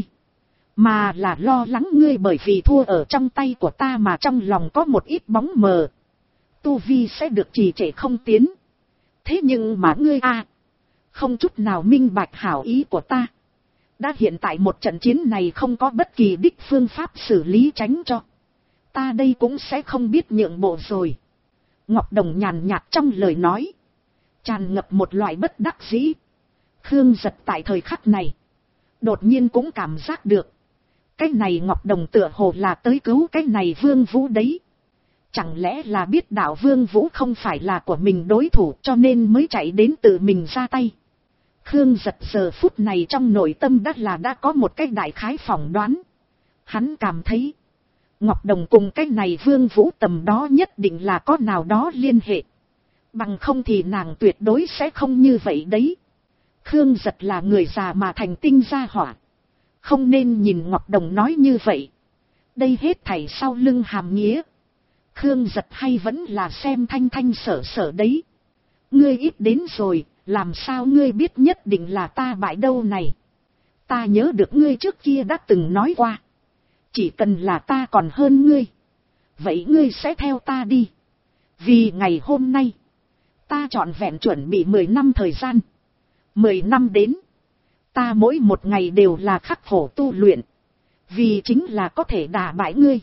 Speaker 1: Mà là lo lắng ngươi bởi vì thua ở trong tay của ta mà trong lòng có một ít bóng mờ. Tu vi sẽ được trì trệ không tiến. Thế nhưng mà ngươi không chút nào minh bạch hảo ý của ta. Đã hiện tại một trận chiến này không có bất kỳ đích phương pháp xử lý tránh cho. Ta đây cũng sẽ không biết nhượng bộ rồi. Ngọc Đồng nhàn nhạt trong lời nói. Tràn ngập một loại bất đắc dĩ. Khương Giật tại thời khắc này. Đột nhiên cũng cảm giác được. Cái này Ngọc Đồng tựa hồ là tới cứu cái này Vương Vũ đấy. Chẳng lẽ là biết đạo Vương Vũ không phải là của mình đối thủ cho nên mới chạy đến tự mình ra tay. Khương Giật giờ phút này trong nội tâm đã có một cái đại khái phỏng đoán. Hắn cảm thấy. Ngọc Đồng cùng cái này Vương Vũ tầm đó nhất định là có nào đó liên hệ. Bằng không thì nàng tuyệt đối sẽ không như vậy đấy. Khương Giật là người già mà thành tinh gia hỏa. Không nên nhìn Ngọc Đồng nói như vậy. Đây hết thảy sau lưng hàm nghĩa. Khương Giật hay vẫn là xem thanh thanh sở sở đấy. Ngươi ít đến rồi, làm sao ngươi biết nhất định là ta bại đâu này. Ta nhớ được ngươi trước kia đã từng nói qua. Chỉ cần là ta còn hơn ngươi. Vậy ngươi sẽ theo ta đi. Vì ngày hôm nay. Ta trọn vẹn chuẩn bị 10 năm thời gian. 10 năm đến. Ta mỗi một ngày đều là khắc khổ tu luyện. Vì chính là có thể đả bại ngươi.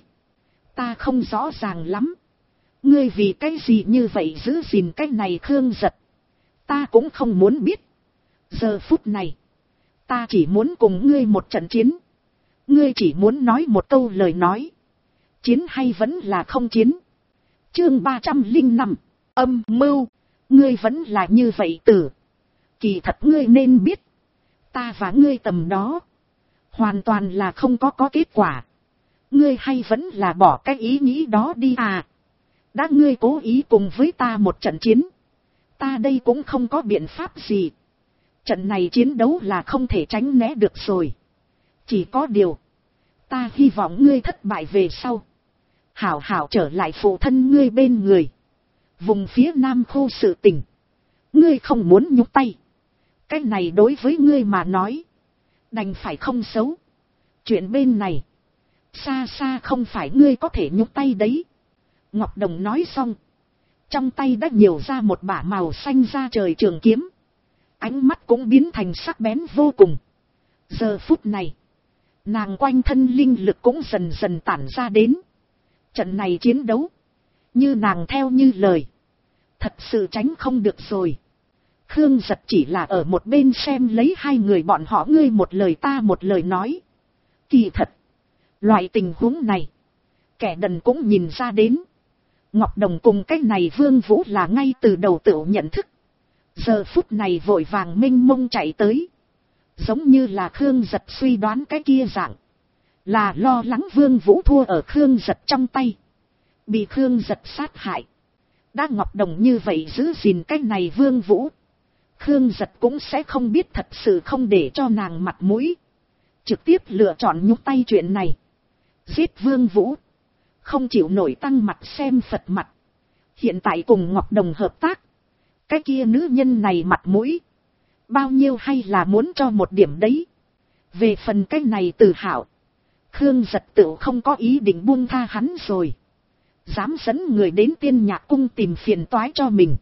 Speaker 1: Ta không rõ ràng lắm. Ngươi vì cái gì như vậy giữ gìn cái này Khương Giật. Ta cũng không muốn biết. Giờ phút này. Ta chỉ muốn cùng ngươi một trận chiến. Ngươi chỉ muốn nói một câu lời nói. Chiến hay vẫn là không chiến. Chương 305. Âm mưu. Ngươi vẫn là như vậy tử. Kỳ thật ngươi nên biết. Ta và ngươi tầm đó. Hoàn toàn là không có kết quả. Ngươi hay vẫn là bỏ cái ý nghĩ đó đi à. Đã ngươi cố ý cùng với ta một trận chiến. Ta đây cũng không có biện pháp gì. Trận này chiến đấu là không thể tránh né được rồi. Chỉ có điều. Ta hy vọng ngươi thất bại về sau. Hảo hảo trở lại phụ thân ngươi bên người. Vùng phía Nam khu sự tình. Ngươi không muốn nhúc tay. Cái này đối với ngươi mà nói. Đành phải không xấu. Chuyện bên này. Xa xa không phải ngươi có thể nhúc tay đấy. Ngọc Đồng nói xong. Trong tay đã nhiều ra một bả màu xanh da trời trường kiếm. Ánh mắt cũng biến thành sắc bén vô cùng. Giờ phút này. Nàng quanh thân linh lực cũng dần dần tản ra đến. Trận này chiến đấu. Như nàng theo như lời. Thật sự tránh không được rồi. Khương Giật chỉ là ở một bên xem lấy hai người bọn họ ngươi một lời ta một lời nói. Kỳ thật. Loại tình huống này. Kẻ đần cũng nhìn ra đến. Ngọc Đồng cùng cái này Vương Vũ là ngay từ đầu tự nhận thức. Giờ phút này vội vàng mênh mông chạy tới. Giống như là Khương Giật suy đoán cái kia dạng. Là lo lắng Vương Vũ thua ở Khương Giật trong tay. Bị Khương Giật sát hại. Đã Ngọc Đồng như vậy giữ gìn cái này Vương Vũ. Khương Giật cũng sẽ không biết thật sự không để cho nàng mặt mũi. Trực tiếp lựa chọn nhúc tay chuyện này. Giết Vương Vũ. Không chịu nổi tăng mặt xem Phật mặt. Hiện tại cùng Ngọc Đồng hợp tác. Cái kia nữ nhân này mặt mũi. Bao nhiêu hay là muốn cho một điểm đấy. Về phần cái này Từ Hạo. Khương Giật tự không có ý định buông tha hắn rồi. Dám dẫn người đến Tiên Nhạc Cung tìm phiền toái cho mình.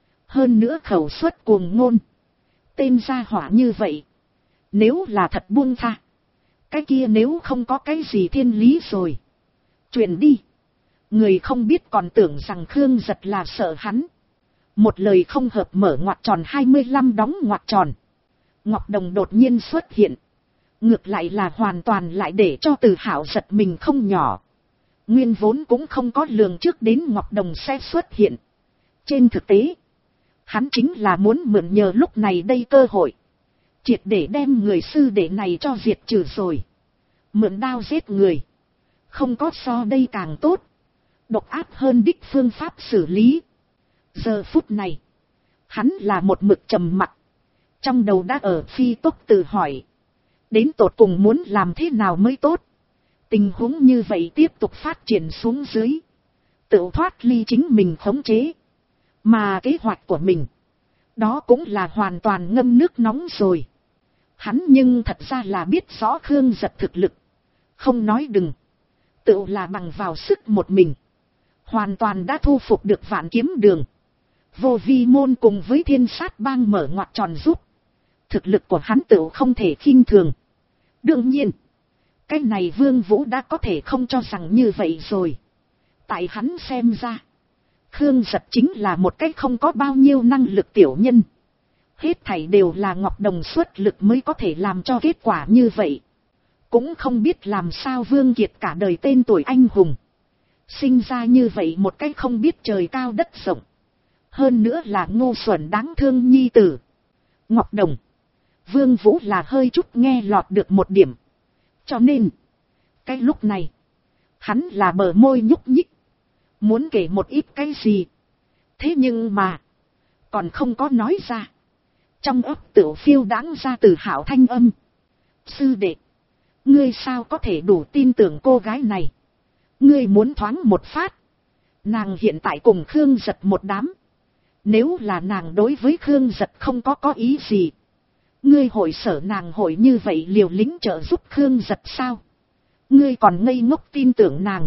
Speaker 1: Hơn nữa khẩu suất cuồng ngôn. Tên gia hỏa như vậy. Nếu là thật buông tha. Cái kia nếu không có cái gì thiên lý rồi. Truyền đi. Người không biết còn tưởng rằng Khương Giật là sợ hắn. Một lời không hợp mở ngoặc tròn 25 đóng ngoặc tròn. Ngọc Đồng đột nhiên xuất hiện. Ngược lại là hoàn toàn lại để cho Từ Hạo giật mình không nhỏ. Nguyên vốn cũng không có lường trước đến Ngọc Đồng sẽ xuất hiện. Trên thực tế. Hắn chính là muốn mượn nhờ lúc này đây cơ hội. triệt để đem người sư đệ này cho diệt trừ rồi. Mượn đao giết người, không có so đây càng tốt, độc ác hơn đích phương pháp xử lý. Giờ phút này, hắn là một mực trầm mặc, trong đầu đã ở phi tốc tự hỏi, đến tột cùng muốn làm thế nào mới tốt. Tình huống như vậy tiếp tục phát triển xuống dưới, tự thoát ly chính mình khống chế, mà kế hoạch của mình, đó cũng là hoàn toàn ngâm nước nóng rồi. Hắn nhưng thật ra là biết rõ Khương Giật thực lực, không nói đừng, tự là bằng vào sức một mình, hoàn toàn đã thu phục được Vạn Kiếm Đường. Vô Vi môn cùng với Thiên Sát bang mở ngoặt tròn giúp, thực lực của hắn tự không thể khinh thường. Đương nhiên, cái này Vương Vũ đã có thể không cho rằng như vậy rồi. Tại hắn xem ra, Khương Giật chính là một cái không có bao nhiêu năng lực tiểu nhân. Hết thảy đều là Ngọc Đồng xuất lực mới có thể làm cho kết quả như vậy. Cũng không biết làm sao Vương Kiệt cả đời tên tuổi anh hùng, sinh ra như vậy một cái không biết trời cao đất rộng, hơn nữa là ngu xuẩn đáng thương nhi tử. Ngọc Đồng, Vương Vũ là hơi chút nghe lọt được một điểm, cho nên cái lúc này hắn là bờ môi nhúc nhích, muốn kể một ít cái gì, thế nhưng mà còn không có nói ra, trong ấp tửu phiêu đãng ra từ hảo thanh âm. Sư đệ, ngươi sao có thể đủ tin tưởng cô gái này? Ngươi muốn thoáng một phát, nàng hiện tại cùng Khương Giật một đám, nếu là nàng đối với Khương Giật không có ý gì, ngươi hội sở nàng hội như vậy liều lĩnh trợ giúp Khương Giật sao? Ngươi còn ngây ngốc tin tưởng nàng,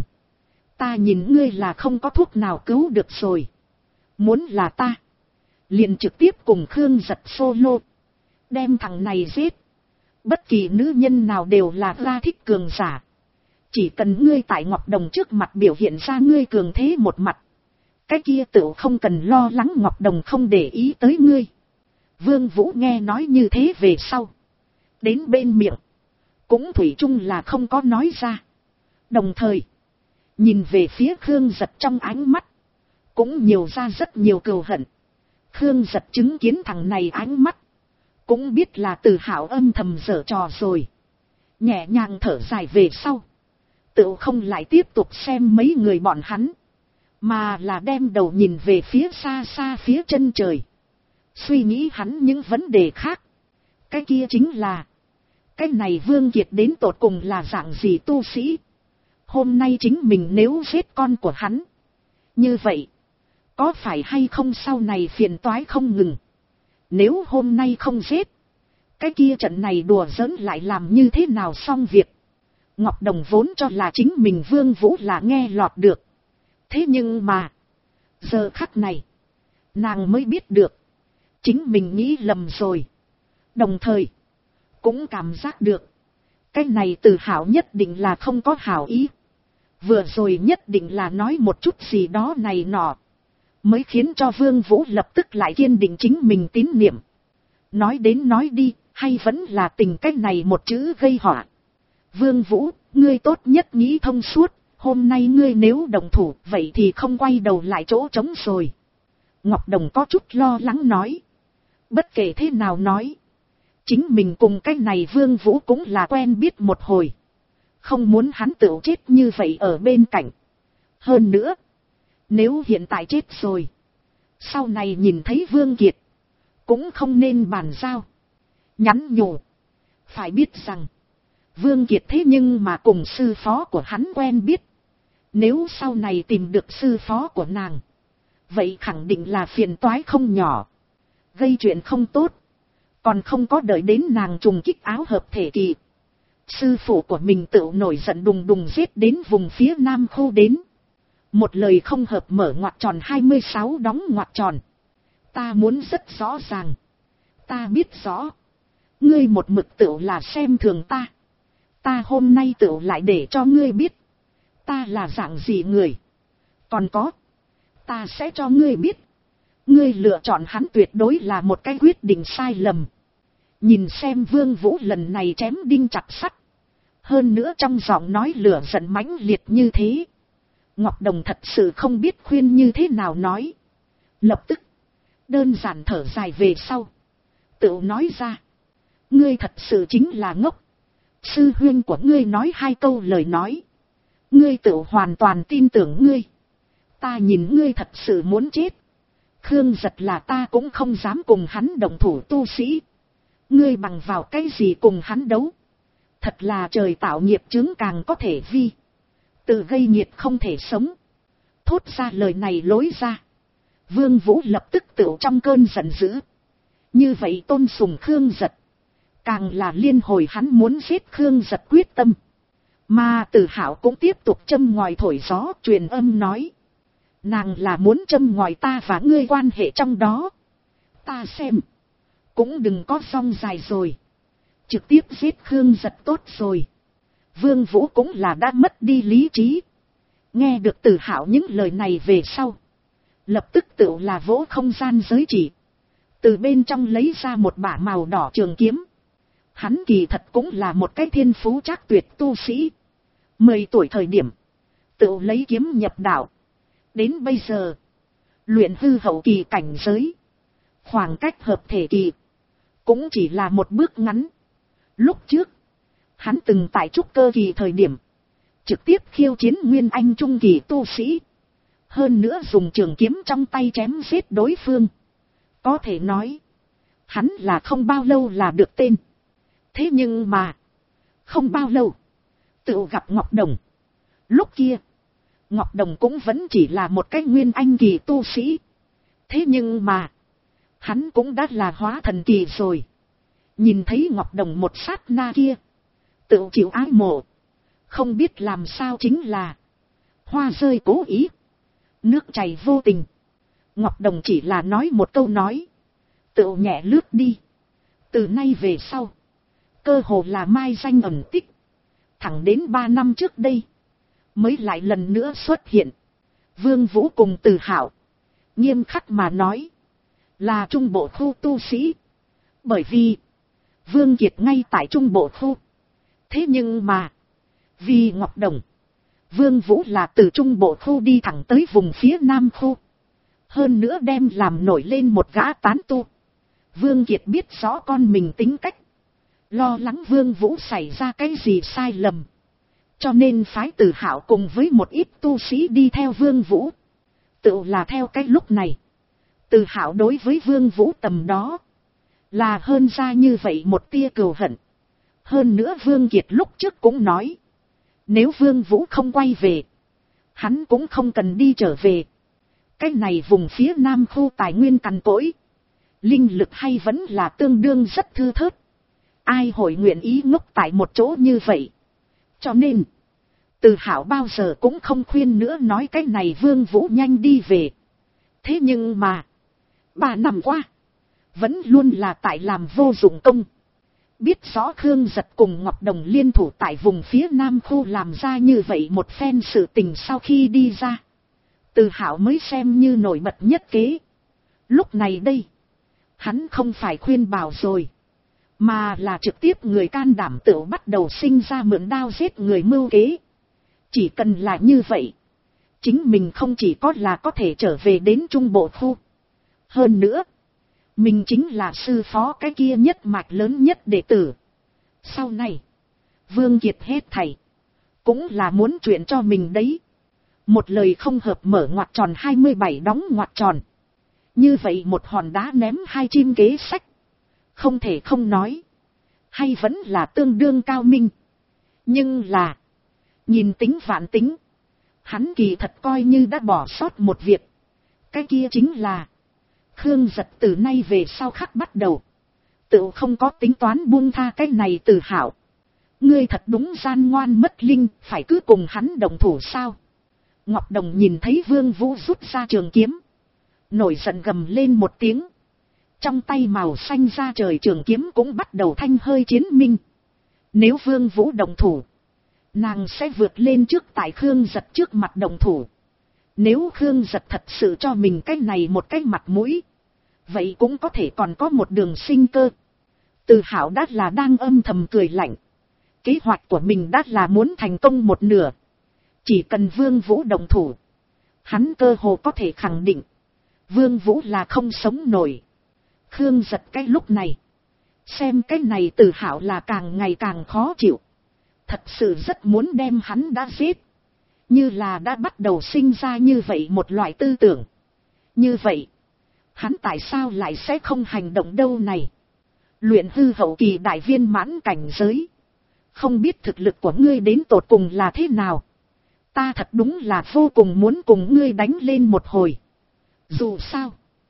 Speaker 1: ta nhìn ngươi là không có thuốc nào cứu được rồi. Muốn là ta, liền trực tiếp cùng Khương Giật solo, đem thằng này giết. Bất kỳ nữ nhân nào đều là ra thích cường giả, chỉ cần ngươi tại Ngọc Đồng trước mặt biểu hiện ra ngươi cường thế một mặt, cái kia tự không cần lo lắng Ngọc Đồng không để ý tới ngươi. Vương Vũ nghe nói như thế về sau, đến bên miệng cũng thủy chung là không có nói ra. Đồng thời nhìn về phía Khương Giật trong ánh mắt cũng nhiều ra rất nhiều cừu hận. Khương Giật chứng kiến thằng này ánh mắt, cũng biết là Từ Hạo âm thầm giở trò rồi, nhẹ nhàng thở dài về sau, tự không lại tiếp tục xem mấy người bọn hắn, mà là đem đầu nhìn về phía xa xa phía chân trời, suy nghĩ hắn những vấn đề khác. Cái kia chính là, cái này Vương Kiệt đến tột cùng là dạng gì tu sĩ? Hôm nay chính mình nếu giết con của hắn, như vậy có phải hay không sau này phiền toái không ngừng? Nếu hôm nay không giết, cái kia trận này đùa giỡn lại làm như thế nào xong việc? Ngọc Đồng vốn cho là chính mình Vương Vũ là nghe lọt được, thế nhưng mà giờ khắc này nàng mới biết được chính mình nghĩ lầm rồi. Đồng thời cũng cảm giác được cái này Từ Hạo nhất định là không có hảo ý, vừa rồi nhất định là nói một chút gì đó này nọ, mới khiến cho Vương Vũ lập tức lại kiên định chính mình tín niệm. Nói đến nói đi, hay vẫn là tình cách này một chữ gây họa. Vương Vũ, ngươi tốt nhất nghĩ thông suốt, hôm nay ngươi nếu đồng thủ, vậy thì không quay đầu lại chỗ trống rồi. Ngọc Đồng có chút lo lắng nói. Bất kể thế nào nói, chính mình cùng cái này Vương Vũ cũng là quen biết một hồi, không muốn hắn tự chết như vậy ở bên cạnh. Hơn nữa, nếu hiện tại chết rồi, sau này nhìn thấy Vương Kiệt cũng không nên bàn giao. Nhắn nhủ, phải biết rằng Vương Kiệt thế nhưng mà cùng sư phó của hắn quen biết, nếu sau này tìm được sư phó của nàng, vậy khẳng định là phiền toái không nhỏ, gây chuyện không tốt. Còn không có đợi đến nàng trùng kích áo hợp thể kỳ, sư phụ của mình tự nổi giận đùng đùng giết đến vùng phía nam khu đến. Một lời không hợp mở ngoặc tròn 26 đóng ngoặc tròn. Ta muốn rất rõ ràng, ta biết rõ, ngươi một mực tự là xem thường ta. Ta hôm nay tự lại để cho ngươi biết, ta là dạng gì người. Còn có, ta sẽ cho ngươi biết, ngươi lựa chọn hắn tuyệt đối là một cái quyết định sai lầm. Nhìn xem Vương Vũ lần này chém đinh chặt sắt, hơn nữa trong giọng nói lửa giận mãnh liệt như thế, Ngọc Đồng thật sự không biết khuyên như thế nào nói. Lập tức đơn giản thở dài về sau, tự nói ra, Ngươi thật sự chính là ngốc. Sư huynh của ngươi nói 2 câu lời nói. Ngươi tự hoàn toàn tin tưởng ngươi. Ta nhìn ngươi thật sự muốn chết. Khương Giật là ta cũng không dám cùng hắn đồng thủ tu sĩ. Ngươi bằng vào cái gì cùng hắn đấu? Thật là trời tạo nghiệp chướng càng có thể vi. Tự gây nghiệt không thể sống. Thốt ra lời này lối ra. Vương Vũ lập tức tựu trong cơn giận dữ. Như vậy tôn sùng Khương Giật. Càng là liên hồi hắn muốn giết Khương Giật quyết tâm. Mà Từ Hạo cũng tiếp tục châm ngòi thổi gió truyền âm nói. Nàng là muốn châm ngòi ta và ngươi quan hệ trong đó. Ta xem. Cũng đừng có song dài rồi. Trực tiếp giết Khương Giật tốt rồi. Vương Vũ cũng là đã mất đi lý trí. Nghe được Từ Hạo những lời này về sau. Lập tức tự là vỗ không gian giới chỉ. Từ bên trong lấy ra một bả màu đỏ trường kiếm. Hắn kỳ thật cũng là một cái thiên phú trác tuyệt tu sĩ. 10 tuổi thời điểm. Tự lấy kiếm nhập đạo. Đến bây giờ. Luyện hư hậu kỳ cảnh giới. Khoảng cách hợp thể kỳ. Cũng chỉ là một bước ngắn. Lúc trước. Hắn từng tại trúc cơ kỳ thời điểm. Trực tiếp khiêu chiến nguyên anh trung kỳ tu sĩ. Hơn nữa dùng trường kiếm trong tay chém giết đối phương. Có thể nói. Hắn là không bao lâu là được tên. Thế nhưng mà. Không bao lâu. Tự gặp Ngọc Đồng. Lúc kia. Ngọc Đồng cũng vẫn chỉ là một cái nguyên anh kỳ tu sĩ. Thế nhưng mà. Hắn cũng đã là hóa thần kỳ rồi. Nhìn thấy Ngọc Đồng một sát na kia. Tự chịu ái mộ. Không biết làm sao chính là. Hoa rơi cố ý. Nước chảy vô tình. Ngọc Đồng chỉ là nói một câu nói. Tự nhẹ lướt đi. Từ nay về sau. Cơ hồ là mai danh ẩn tích. Thẳng đến 3 năm trước đây. Mới lại lần nữa xuất hiện. Vương Vũ cùng Từ Hạo. Nghiêm khắc mà nói. Là trung bộ khu tu sĩ. Bởi vì. Vương Kiệt ngay tại trung bộ khu. Thế nhưng mà. Vì Ngọc Đồng. Vương Vũ là từ trung bộ khu đi thẳng tới vùng phía nam khu. Hơn nữa đem làm nổi lên một gã tán tu. Vương Kiệt biết rõ con mình tính cách. Lo lắng Vương Vũ xảy ra cái gì sai lầm. Cho nên phái Từ Hạo cùng với một ít tu sĩ đi theo Vương Vũ. Tự là theo cái lúc này. Từ Hạo đối với Vương Vũ tầm đó. Là hơn ra như vậy một tia cừu hận. Hơn nữa Vương Kiệt lúc trước cũng nói. Nếu Vương Vũ không quay về. Hắn cũng không cần đi trở về. Cái này vùng phía nam khu tài nguyên cằn cỗi. Linh lực hay vẫn là tương đương rất thưa thớt. Ai hội nguyện ý ngốc tại một chỗ như vậy. Cho nên. Từ Hạo bao giờ cũng không khuyên nữa nói cái này Vương Vũ nhanh đi về. Thế nhưng mà. 3 năm qua. Vẫn luôn là tại làm vô dụng công. Biết rõ Khương Giật cùng Ngọc Đồng liên thủ tại vùng phía nam khu làm ra như vậy một phen sự tình sau khi đi ra. Từ Hạo mới xem như nổi bật nhất kế. Lúc này đây. Hắn không phải khuyên bảo rồi. Mà là trực tiếp người can đảm tự bắt đầu sinh ra mượn đao giết người mưu kế. Chỉ cần là như vậy. Chính mình không chỉ có là có thể trở về đến trung bộ khu. Hơn nữa. Mình chính là sư phó cái kia nhất mạch lớn nhất đệ tử. Sau này. Vương Kiệt hết thảy. Cũng là muốn chuyện cho mình đấy. Một lời không hợp mở ngoặc tròn 27 đóng ngoặc tròn. Như vậy một hòn đá ném 2 chim kế sách. Không thể không nói. Hay vẫn là tương đương cao minh. Nhưng là. Nhìn tính vạn tính. Hắn kỳ thật coi như đã bỏ sót một việc. Cái kia chính là. Khương Giật từ nay về sau khắc bắt đầu. Tự không có tính toán buông tha cái này Từ Hạo. Ngươi thật đúng gian ngoan mất linh. Phải cứ cùng hắn đồng thủ sao. Ngọc Đồng nhìn thấy Vương Vũ rút ra trường kiếm. Nổi giận gầm lên một tiếng. Trong tay màu xanh ra trời trường kiếm cũng bắt đầu thanh hơi chiến minh. Nếu Vương Vũ đồng thủ. Nàng sẽ vượt lên trước tại Khương Giật trước mặt đồng thủ. Nếu Khương Giật thật sự cho mình cái này một cái mặt mũi. Vậy cũng có thể còn có một đường sinh cơ. Từ Hạo đã là đang âm thầm cười lạnh. Kế hoạch của mình đã là muốn thành công một nửa. Chỉ cần Vương Vũ đồng thủ. Hắn cơ hồ có thể khẳng định. Vương Vũ là không sống nổi. Khương Giật cái lúc này. Xem cái này Từ Hạo là càng ngày càng khó chịu. Thật sự rất muốn đem hắn đã giết. Như là đã bắt đầu sinh ra như vậy một loại tư tưởng. Như vậy, hắn tại sao lại sẽ không hành động đâu này? Luyện hư hậu kỳ đại viên mãn cảnh giới. Không biết thực lực của ngươi đến tột cùng là thế nào. Ta thật đúng là vô cùng muốn cùng ngươi đánh lên một hồi. Dù sao,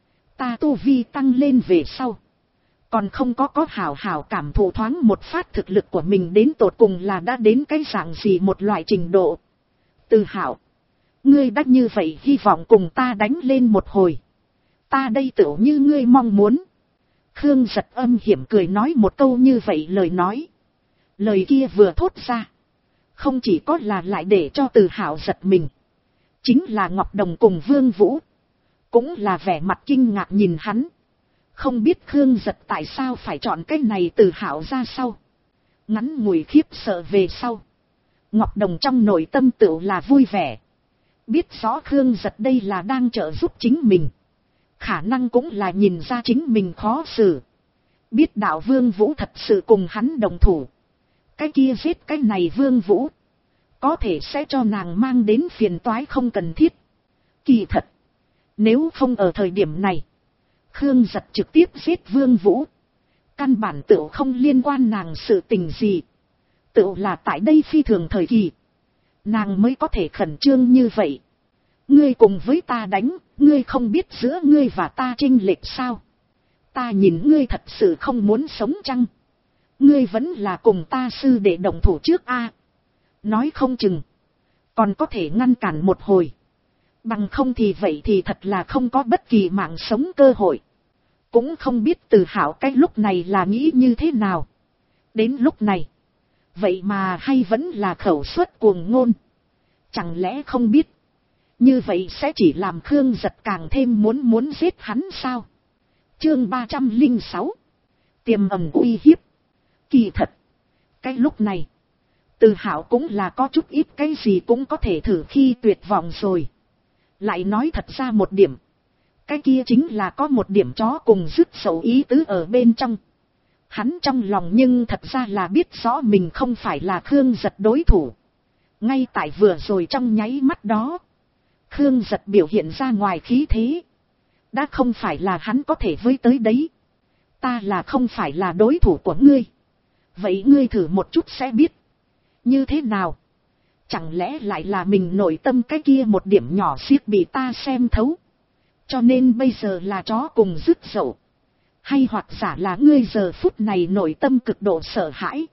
Speaker 1: ta tu vi tăng lên về sau. Còn không có hảo hảo cảm thụ thoáng một phát thực lực của mình đến tột cùng là đã đến cái dạng gì một loại trình độ. Từ Hạo, ngươi đã như vậy hy vọng cùng ta đánh lên một hồi. Ta đây tựu như ngươi mong muốn. Khương Giật âm hiểm cười nói một câu như vậy lời nói. Lời kia vừa thốt ra. Không chỉ có là lại để cho Từ Hạo giật mình. Chính là Ngọc Đồng cùng Vương Vũ. Cũng là vẻ mặt kinh ngạc nhìn hắn. Không biết Khương Giật tại sao phải chọn cái này Từ Hạo ra sau. Ngắn ngủi khiếp sợ về sau. Ngọc Đồng trong nội tâm tựu là vui vẻ. Biết rõ Khương Giật đây là đang trợ giúp chính mình. Khả năng cũng là nhìn ra chính mình khó xử. Biết đạo Vương Vũ thật sự cùng hắn đồng thủ. Cái kia giết cái này Vương Vũ. Có thể sẽ cho nàng mang đến phiền toái không cần thiết. Kỳ thật. Nếu không ở thời điểm này. Khương Giật trực tiếp giết Vương Vũ. Căn bản tựu không liên quan nàng sự tình gì. Tựu là tại đây phi thường thời kỳ. Nàng mới có thể khẩn trương như vậy. Ngươi cùng với ta đánh. Ngươi không biết giữa ngươi và ta chênh lệch sao. Ta nhìn ngươi thật sự không muốn sống chăng. Ngươi vẫn là cùng ta sư để đồng thủ trước a. Nói không chừng. Còn có thể ngăn cản một hồi. Bằng không thì vậy thì thật là không có bất kỳ mạng sống cơ hội. Cũng không biết Từ Hạo cái lúc này là nghĩ như thế nào. Đến lúc này. Vậy mà hay vẫn là khẩu suất cuồng ngôn. Chẳng lẽ không biết. Như vậy sẽ chỉ làm Khương Giật càng thêm muốn giết hắn sao. Chương 306. Tiềm ẩn uy hiếp. Kỳ thật. Cái lúc này. Từ Hạo cũng là có chút ít cái gì cũng có thể thử khi tuyệt vọng rồi. Lại nói thật ra một điểm. Cái kia chính là có một điểm chó cùng dứt sầu ý tứ ở bên trong. Hắn trong lòng nhưng thật ra là biết rõ mình không phải là Khương Giật đối thủ. Ngay tại vừa rồi trong nháy mắt đó. Khương Giật biểu hiện ra ngoài khí thế. Đã không phải là hắn có thể với tới đấy. Ta là không phải là đối thủ của ngươi. Vậy ngươi thử một chút sẽ biết. Như thế nào? Chẳng lẽ lại là mình nội tâm cái kia một điểm nhỏ xiết bị ta xem thấu. Cho nên bây giờ là chó cùng dứt dậu. Hay hoặc giả là ngươi giờ phút này nội tâm cực độ sợ hãi.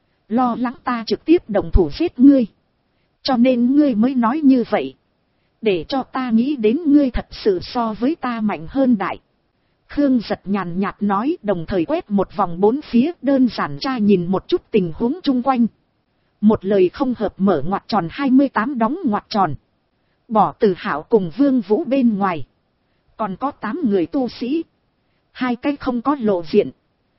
Speaker 1: Lo lắng ta trực tiếp đồng thủ giết ngươi. Cho nên ngươi mới nói như vậy. Để cho ta nghĩ đến ngươi thật sự so với ta mạnh hơn đại. Khương Giật nhàn nhạt nói, đồng thời quét một vòng bốn phía, đơn giản tra nhìn một chút tình huống chung quanh. Một lời không hợp mở ngoặc tròn 28 đóng ngoặc tròn. Bỏ Từ Hạo cùng Vương Vũ bên ngoài. Còn có 8 người tu sĩ. 2 cái không có lộ diện.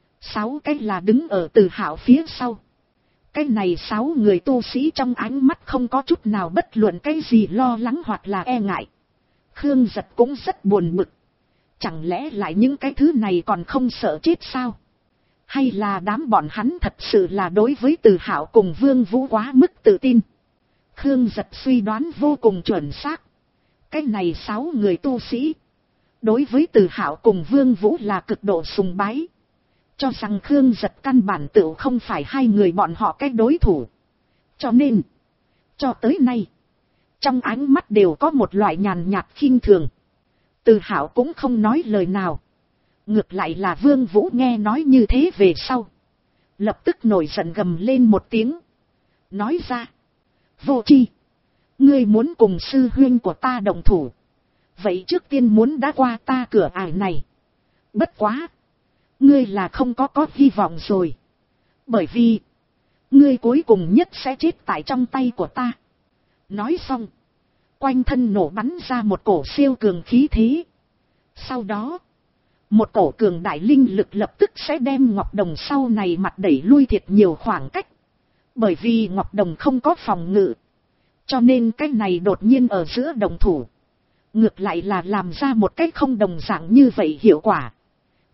Speaker 1: 6 cái là đứng ở Từ Hạo phía sau. Cái này 6 người tu sĩ trong ánh mắt không có chút nào bất luận cái gì lo lắng hoặc là e ngại. Khương Giật cũng rất buồn bực. Chẳng lẽ lại những cái thứ này còn không sợ chết sao? Hay là đám bọn hắn thật sự là đối với Từ Hạo cùng Vương Vũ quá mức tự tin? Khương Giật suy đoán vô cùng chuẩn xác. Cái này 6 người tu sĩ. Đối với Từ Hạo cùng Vương Vũ là cực độ sùng bái. Cho rằng Khương Giật căn bản tựu không phải hai người bọn họ cái đối thủ. Cho nên, cho tới nay, trong ánh mắt đều có một loại nhàn nhạt khinh thường. Từ Hạo cũng không nói lời nào. Ngược lại là Vương Vũ nghe nói như thế về sau. Lập tức nổi giận gầm lên một tiếng. Nói ra, Vô Chi, ngươi muốn cùng sư huynh của ta đồng thủ. Vậy trước tiên muốn đã qua ta cửa ải này. Bất quá, ngươi là không có hy vọng rồi. Bởi vì, ngươi cuối cùng nhất sẽ chết tại trong tay của ta. Nói xong, quanh thân nổ bắn ra một cổ siêu cường khí thế. Sau đó, một cổ cường đại linh lực lập tức sẽ đem Ngọc Đồng sau này mặt đẩy lui thiệt nhiều khoảng cách. Bởi vì Ngọc Đồng không có phòng ngự. Cho nên cái này đột nhiên ở giữa đồng thủ. Ngược lại là làm ra một cách không đồng dạng như vậy hiệu quả.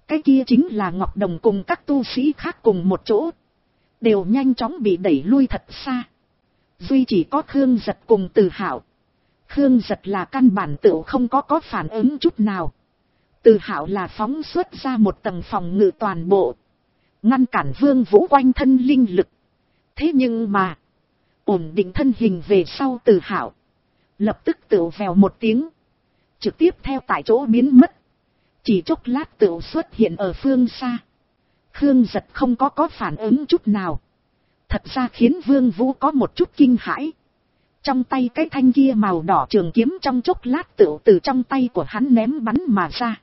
Speaker 1: Cái kia chính là Ngọc Đồng cùng các tu sĩ khác cùng một chỗ. Đều nhanh chóng bị đẩy lui thật xa. Duy chỉ có Khương Giật cùng Từ Hạo. Khương Giật là căn bản tựu không có phản ứng chút nào. Từ Hạo là phóng xuất ra một tầng phòng ngự toàn bộ. Ngăn cản Vương Vũ quanh thân linh lực. Thế nhưng mà. Ổn định thân hình về sau Từ Hạo. Lập tức tựu vèo một tiếng. Trực tiếp theo tại chỗ biến mất. Chỉ chốc lát tựu xuất hiện ở phương xa. Khương Giật không có phản ứng chút nào. Thật ra khiến Vương Vũ có một chút kinh hãi. Trong tay cái thanh kia màu đỏ trường kiếm trong chốc lát tựu từ trong tay của hắn ném bắn mà ra.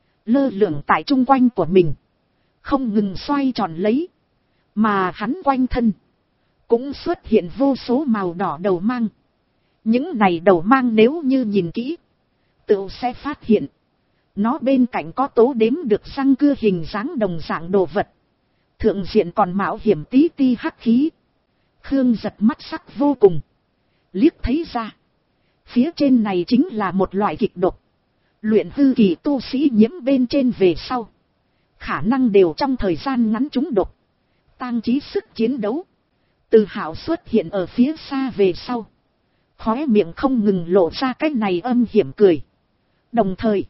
Speaker 1: Lơ lửng tại chung quanh của mình. Không ngừng xoay tròn lấy. Mà hắn quanh thân. Cũng xuất hiện vô số màu đỏ đầu mang. Những này đầu mang nếu như nhìn kỹ. Tựu sẽ phát hiện. Nó bên cạnh có tố đếm được răng cưa hình dáng đồng dạng đồ vật. Thượng diện còn mạo hiểm tí ti hắc khí. Khương Giật mắt sắc vô cùng. Liếc thấy ra. Phía trên này chính là một loại kịch độc. Luyện hư kỳ tu sĩ nhiễm bên trên về sau. Khả năng đều trong thời gian ngắn trúng độc. Tang trí sức chiến đấu. Từ Hạo xuất hiện ở phía xa về sau. Khóe miệng không ngừng lộ ra cái này âm hiểm cười. Đồng thời.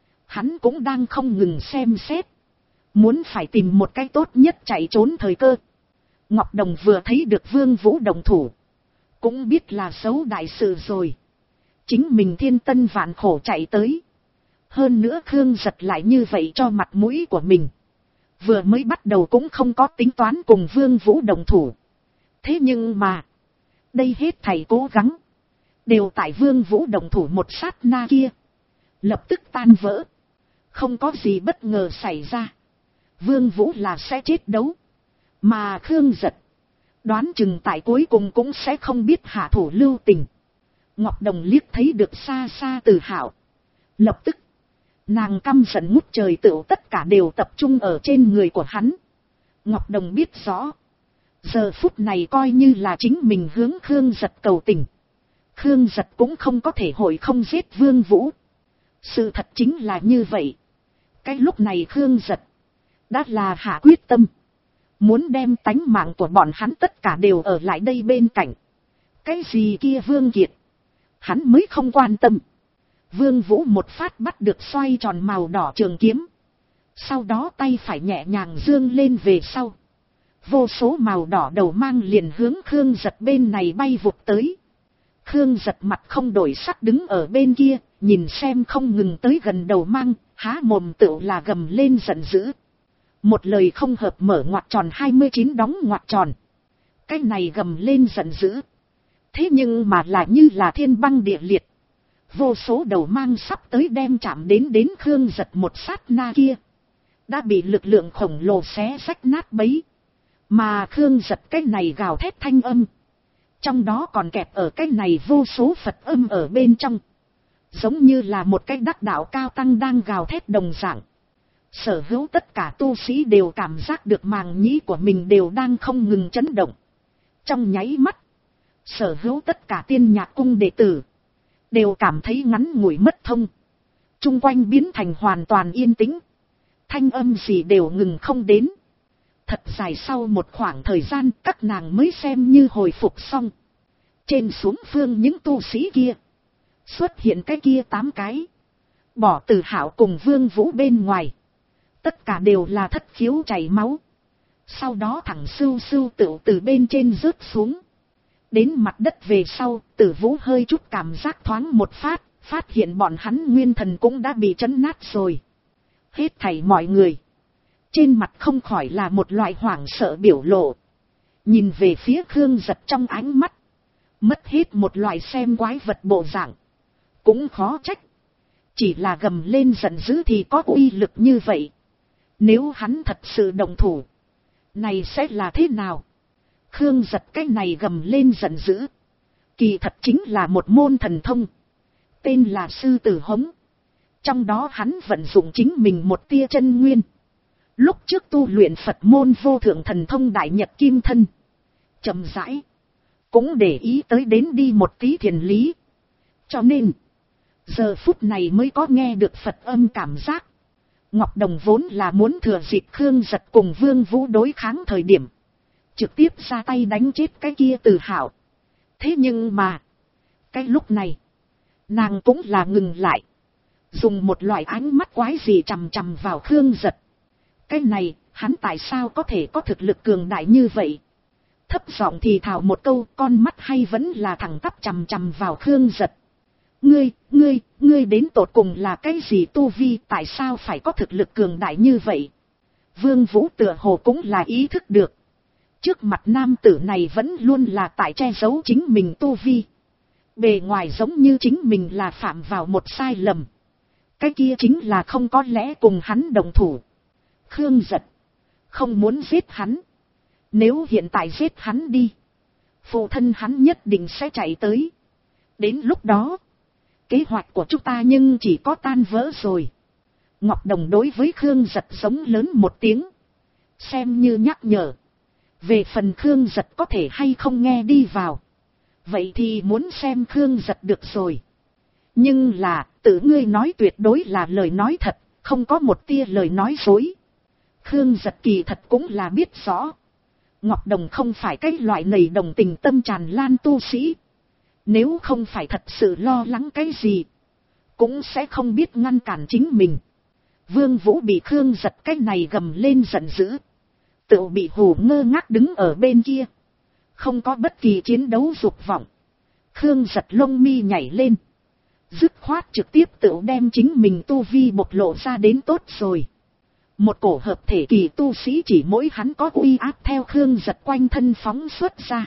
Speaker 1: Hắn cũng đang không ngừng xem xét. Muốn phải tìm một cái tốt nhất chạy trốn thời cơ. Ngọc Đồng vừa thấy được Vương Vũ đồng thủ. Cũng biết là xấu đại sự rồi. Chính mình thiên tân vạn khổ chạy tới. Hơn nữa Khương Giật lại như vậy cho mặt mũi của mình. Vừa mới bắt đầu cũng không có tính toán cùng Vương Vũ đồng thủ. Thế nhưng mà. Đây hết thầy cố gắng. Đều tại Vương Vũ đồng thủ một sát na kia. Lập tức tan vỡ. Không có gì bất ngờ xảy ra. Vương Vũ là sẽ chết đấu. Mà Khương Giật. Đoán chừng tại cuối cùng cũng sẽ không biết hạ thủ lưu tình. Ngọc Đồng liếc thấy được xa xa Từ Hạo. Lập tức. Nàng căm giận ngút trời tựu tất cả đều tập trung ở trên người của hắn. Ngọc Đồng biết rõ. Giờ phút này coi như là chính mình hướng Khương Giật cầu tình. Khương Giật cũng không có thể hội không giết Vương Vũ. Sự thật chính là như vậy. Cái lúc này Khương Giật. Đã là hạ quyết tâm. Muốn đem tánh mạng của bọn hắn tất cả đều ở lại đây bên cạnh. Cái gì kia Vương Kiệt. Hắn mới không quan tâm. Vương Vũ một phát bắt được xoay tròn màu đỏ trường kiếm. Sau đó tay phải nhẹ nhàng dương lên về sau. Vô số màu đỏ đầu mang liền hướng Khương Giật bên này bay vụt tới. Khương Giật mặt không đổi sắc đứng ở bên kia. Nhìn xem không ngừng tới gần đầu mang. Há mồm tựu là gầm lên giận dữ. Một lời không hợp mở ngoặc tròn 29 đóng ngoặc tròn. Cái này gầm lên giận dữ. Thế nhưng mà là như là thiên băng địa liệt. Vô số đầu mang sắp tới đem chạm đến Khương Giật một sát na kia. Đã bị lực lượng khổng lồ xé rách nát bấy. Mà Khương Giật cái này gào thét thanh âm. Trong đó còn kẹp ở cái này vô số Phật âm ở bên trong. Giống như là một cái đắc đạo cao tăng đang gào thét đồng dạng. Sở hữu tất cả tu sĩ đều cảm giác được màng nhĩ của mình đều đang không ngừng chấn động. Trong nháy mắt. Sở hữu tất cả tiên nhạc cung đệ tử. Đều cảm thấy ngắn ngủi mất thông. Trung quanh biến thành hoàn toàn yên tĩnh. Thanh âm gì đều ngừng không đến. Thật dài sau một khoảng thời gian các nàng mới xem như hồi phục xong. Trên xuống phương những tu sĩ kia. Xuất hiện cái kia 8 cái. Bỏ Từ Hạo cùng Vương Vũ bên ngoài. Tất cả đều là thất khiếu chảy máu. Sau đó thẳng sưu sưu tựu từ bên trên rớt xuống. Đến mặt đất về sau, Tử Vũ hơi chút cảm giác thoáng một phát hiện bọn hắn nguyên thần cũng đã bị chấn nát rồi. Hết thảy mọi người. Trên mặt không khỏi là một loại hoảng sợ biểu lộ. Nhìn về phía Khương Giật trong ánh mắt. Mất hết một loại xem quái vật bộ dạng. Cũng khó trách. Chỉ là gầm lên giận dữ thì có uy lực như vậy. Nếu hắn thật sự động thủ. Này sẽ là thế nào? Khương Giật cái này gầm lên giận dữ. Kỳ thật chính là một môn thần thông. Tên là Sư Tử Hống. Trong đó hắn vận dụng chính mình một tia chân nguyên. Lúc trước tu luyện Phật môn vô thượng thần thông Đại Nhật Kim Thân. Chậm rãi. Cũng để ý tới đến đi một tí thiền lý. Cho nên. Giờ phút này mới có nghe được Phật âm cảm giác. Ngọc Đồng vốn là muốn thừa dịp Khương Giật cùng Vương Vũ đối kháng thời điểm, trực tiếp ra tay đánh chết cái kia Từ Hạo. Thế nhưng mà, cái lúc này, nàng cũng là ngừng lại. Dùng một loại ánh mắt quái gì chằm chằm vào Khương Giật. Cái này, hắn tại sao có thể có thực lực cường đại như vậy? Thấp giọng thì thào một câu, con mắt hay vẫn là thẳng tắp chằm chằm vào Khương Giật. Ngươi đến tột cùng là cái gì tu vi, tại sao phải có thực lực cường đại như vậy? Vương Vũ tựa hồ cũng là ý thức được. Trước mặt nam tử này vẫn luôn là tại che giấu chính mình tu vi. Bề ngoài giống như chính mình là phạm vào một sai lầm. Cái kia chính là không có lẽ cùng hắn đồng thủ. Khương Giật không muốn giết hắn. Nếu hiện tại giết hắn đi, phụ thân hắn nhất định sẽ chạy tới. Đến lúc đó, kế hoạch của chúng ta nhưng chỉ có tan vỡ rồi. Ngọc Đồng đối với Khương Giật giống lớn một tiếng, xem như nhắc nhở. Về phần Khương Giật có thể hay không nghe đi vào, vậy thì muốn xem Khương Giật được rồi. Nhưng là, tự ngươi nói tuyệt đối là lời nói thật, không có một tia lời nói dối. Khương Giật kỳ thật cũng là biết rõ. Ngọc Đồng không phải cái loại nầy đồng tình tâm tràn lan tu sĩ. Nếu không phải thật sự lo lắng cái gì, cũng sẽ không biết ngăn cản chính mình. Vương Vũ bị Khương Giật cái này gầm lên giận dữ. Tự bị hù ngơ ngác đứng ở bên kia. Không có bất kỳ chiến đấu dục vọng. Khương Giật lông mi nhảy lên. Dứt khoát trực tiếp tự đem chính mình tu vi bộc lộ ra đến tốt rồi. Một cổ hợp thể kỳ tu sĩ chỉ mỗi hắn có uy áp theo Khương Giật quanh thân phóng xuất ra.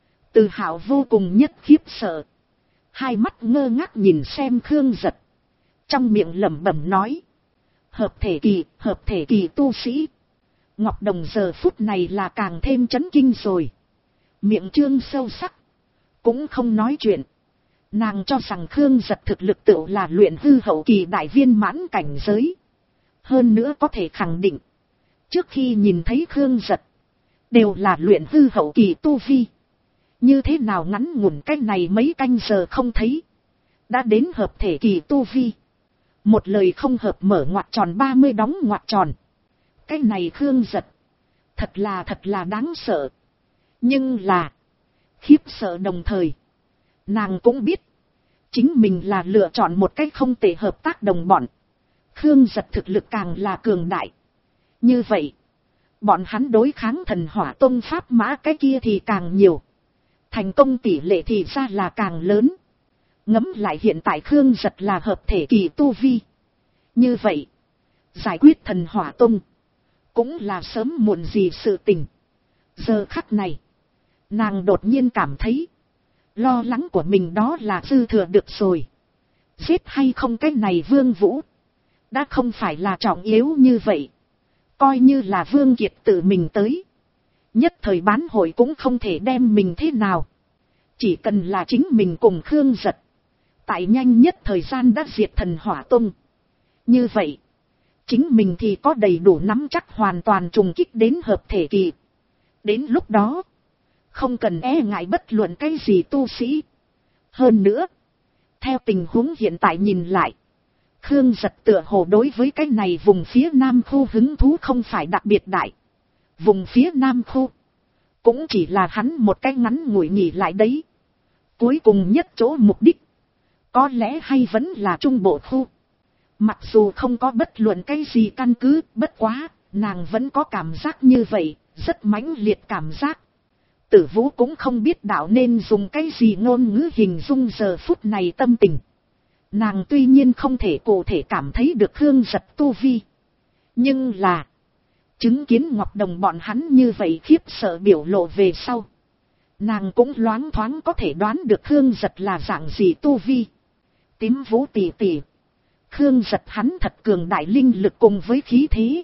Speaker 1: Từ Hạo vô cùng nhất khiếp sợ. Hai mắt ngơ ngác nhìn xem Khương Giật. Trong miệng lẩm bẩm nói. Hợp thể kỳ tu sĩ. Ngọc Đồng giờ phút này là càng thêm chấn kinh rồi. Miệng trương sâu sắc. Cũng không nói chuyện. Nàng cho rằng Khương Giật thực lực tựu là luyện hư hậu kỳ đại viên mãn cảnh giới. Hơn nữa có thể khẳng định. Trước khi nhìn thấy Khương Giật, đều là luyện hư hậu kỳ tu vi. Như thế nào ngắn ngủn cái này mấy canh giờ không thấy. Đã đến hợp thể kỳ tu vi. Một lời không hợp mở ngoặc tròn 30 đóng ngoặc tròn. Cái này Khương Giật. Thật là đáng sợ. Nhưng là. Khiếp sợ đồng thời. Nàng cũng biết. Chính mình là lựa chọn một cách không tệ hợp tác đồng bọn. Khương Giật thực lực càng là cường đại. Như vậy. Bọn hắn đối kháng Thần Hỏa Tông pháp mã cái kia thì càng nhiều. Thành công tỷ lệ thì ra là càng lớn. Ngẫm lại hiện tại Khương Giật là hợp thể kỳ tu vi. Như vậy. Giải quyết Thần Hỏa Tông. Cũng là sớm muộn gì sự tình. Giờ khắc này. Nàng đột nhiên cảm thấy. Lo lắng của mình đó là dư thừa được rồi. Giết hay không cái này Vương Vũ. Đã không phải là trọng yếu như vậy. Coi như là Vương Kiệt tự mình tới. Nhất thời bán hội cũng không thể đem mình thế nào. Chỉ cần là chính mình cùng Khương Giật. Tại nhanh nhất thời gian đã diệt Thần Hỏa Tông. Như vậy. Chính mình thì có đầy đủ nắm chắc hoàn toàn trùng kích đến hợp thể kỳ. Đến lúc đó. Không cần e ngại bất luận cái gì tu sĩ. Hơn nữa. Theo tình huống hiện tại nhìn lại. Khương Giật tựa hồ đối với cái này vùng phía Nam khu hứng thú không phải đặc biệt đại. Vùng phía Nam khu. Cũng chỉ là hắn một cái ngắn ngủi nghỉ lại đấy. Cuối cùng nhất chỗ mục đích. Có lẽ hay vẫn là Trung Bộ khu. Mặc dù không có bất luận cái gì căn cứ, bất quá, nàng vẫn có cảm giác như vậy, rất mãnh liệt cảm giác. Tử Vũ cũng không biết đạo nên dùng cái gì ngôn ngữ hình dung giờ phút này tâm tình. Nàng tuy nhiên không thể cụ thể cảm thấy được Khương Giật tu vi. Nhưng là, chứng kiến Ngọc Đồng bọn hắn như vậy khiếp sợ biểu lộ về sau. Nàng cũng loáng thoáng có thể đoán được Khương Giật là dạng gì tu vi. Tím Vũ tỉ tỉ. Khương Giật hắn thật cường đại linh lực cùng với khí thế.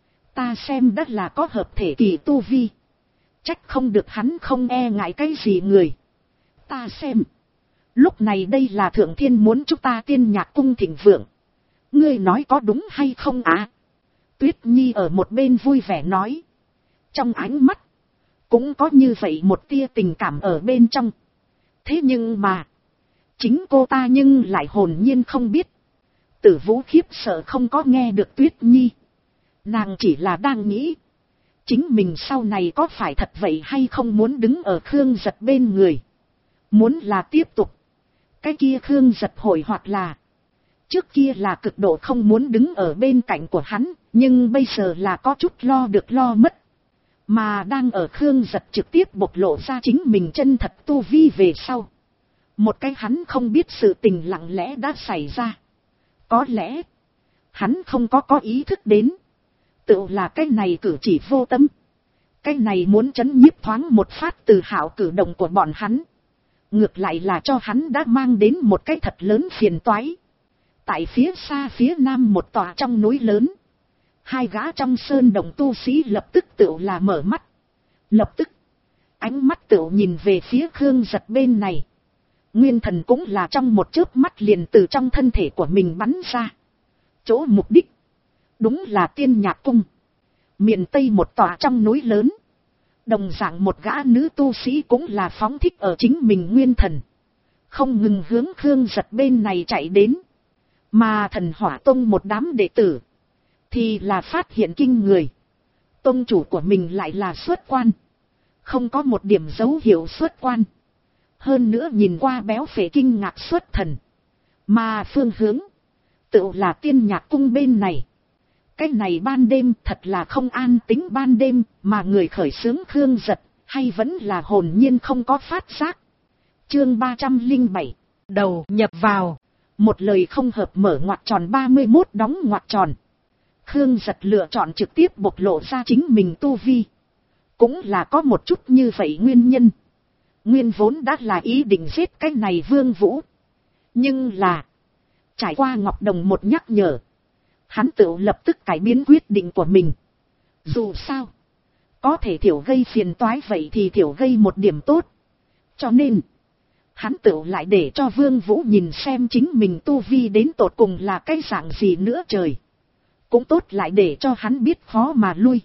Speaker 1: Ta xem đất là có hợp thể kỳ tu vi. Trách không được hắn không e ngại cái gì người. Ta xem. Lúc này đây là Thượng Thiên muốn chúng ta Tiên Nhạc Cung thịnh vượng. Ngươi nói có đúng hay không á? Tuyết Nhi ở một bên vui vẻ nói. Trong ánh mắt. Cũng có như vậy một tia tình cảm ở bên trong. Thế nhưng mà. Chính cô ta nhưng lại hồn nhiên không biết. Tử Vũ khiếp sợ không có nghe được Tuyết Nhi. Nàng chỉ là đang nghĩ, chính mình sau này có phải thật vậy hay không muốn đứng ở Khương Giật bên người. Muốn là tiếp tục, cái kia Khương Giật hồi hoặc là, trước kia là cực độ không muốn đứng ở bên cạnh của hắn, nhưng bây giờ là có chút lo được lo mất. Mà đang ở Khương Giật trực tiếp bộc lộ ra chính mình chân thật tu vi về sau. Một cái hắn không biết sự tình lặng lẽ đã xảy ra. Có lẽ, hắn không có ý thức đến. Tự là cái này cử chỉ vô tâm. Cái này muốn trấn nhiếp thoáng một phát từ hảo cử động của bọn hắn. Ngược lại là cho hắn đã mang đến một cái thật lớn phiền toái. Tại phía xa phía nam một tòa trong núi lớn. Hai gã trong sơn đồng tu sĩ lập tức tự là mở mắt. Lập tức, ánh mắt tự nhìn về phía Khương Giật bên này. Nguyên thần cũng là trong một chớp mắt liền từ trong thân thể của mình bắn ra. Chỗ mục đích, đúng là Tiên Nhạc Cung. Miền Tây một tòa trong núi lớn. Đồng dạng một gã nữ tu sĩ cũng là phóng thích ở chính mình nguyên thần. Không ngừng hướng Khương Giật bên này chạy đến. Mà Thần Hỏa Tông một đám đệ tử thì là phát hiện kinh người. Tông chủ của mình lại là xuất quan. Không có một điểm dấu hiệu xuất quan. Hơn nữa nhìn qua béo phệ kinh ngạc xuất thần. Mà phương hướng, tự là Tiên Nhạc Cung bên này. Cái này ban đêm thật là không an tính ban đêm, mà người khởi xướng Khương Giật, hay vẫn là hồn nhiên không có phát giác. Chương 307, đầu nhập vào. Một lời không hợp mở ngoặc tròn 31 đóng ngoặc tròn. Khương Giật lựa chọn trực tiếp bộc lộ ra chính mình tu vi. Cũng là có một chút như vậy nguyên nhân. Nguyên vốn đã là ý định giết cái này Vương Vũ. Nhưng là, trải qua Ngọc Đồng một nhắc nhở, hắn tự lập tức cải biến quyết định của mình. Dù sao, có thể thiểu gây phiền toái vậy thì thiểu gây một điểm tốt. Cho nên, hắn tự lại để cho Vương Vũ nhìn xem chính mình tu vi đến tột cùng là cái dạng gì nữa trời. Cũng tốt lại để cho hắn biết khó mà lui.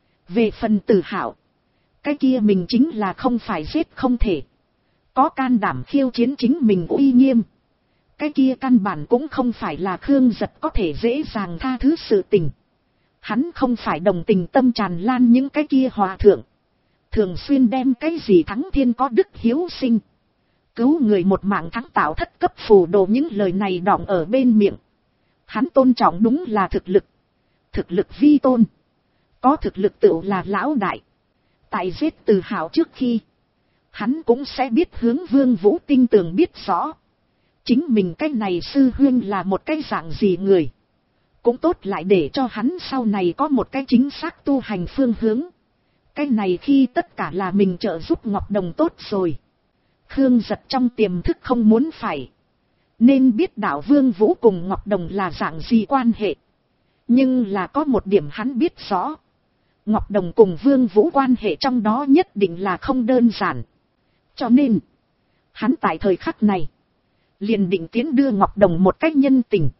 Speaker 1: Về phần Tử Hạo, cái kia mình chính là không phải giết không thể. Có can đảm khiêu chiến chính mình uy nghiêm. Cái kia căn bản cũng không phải là Khương Giật có thể dễ dàng tha thứ sự tình. Hắn không phải đồng tình tâm tràn lan những cái kia hòa thượng. Thường xuyên đem cái gì thắng thiên có đức hiếu sinh. Cứu người một mạng thắng tạo thất cấp phù đồ những lời này đọng ở bên miệng. Hắn tôn trọng đúng là thực lực. Thực lực vi tôn. Có thực lực tự là lão đại. Tại giết Từ Hạo trước khi, hắn cũng sẽ biết hướng Vương Vũ tinh tường biết rõ. Chính mình cái này sư huynh là một cái dạng gì người. Cũng tốt lại để cho hắn sau này có một cái chính xác tu hành phương hướng. Cái này khi tất cả là mình trợ giúp Ngọc Đồng tốt rồi. Khương Giật trong tiềm thức không muốn phải. Nên biết đạo Vương Vũ cùng Ngọc Đồng là dạng gì quan hệ. Nhưng là có một điểm hắn biết rõ. Ngọc Đồng cùng Vương Vũ quan hệ trong đó nhất định là không đơn giản. Cho nên, hắn tại thời khắc này, liền định tiến đưa Ngọc Đồng một cách nhân tình.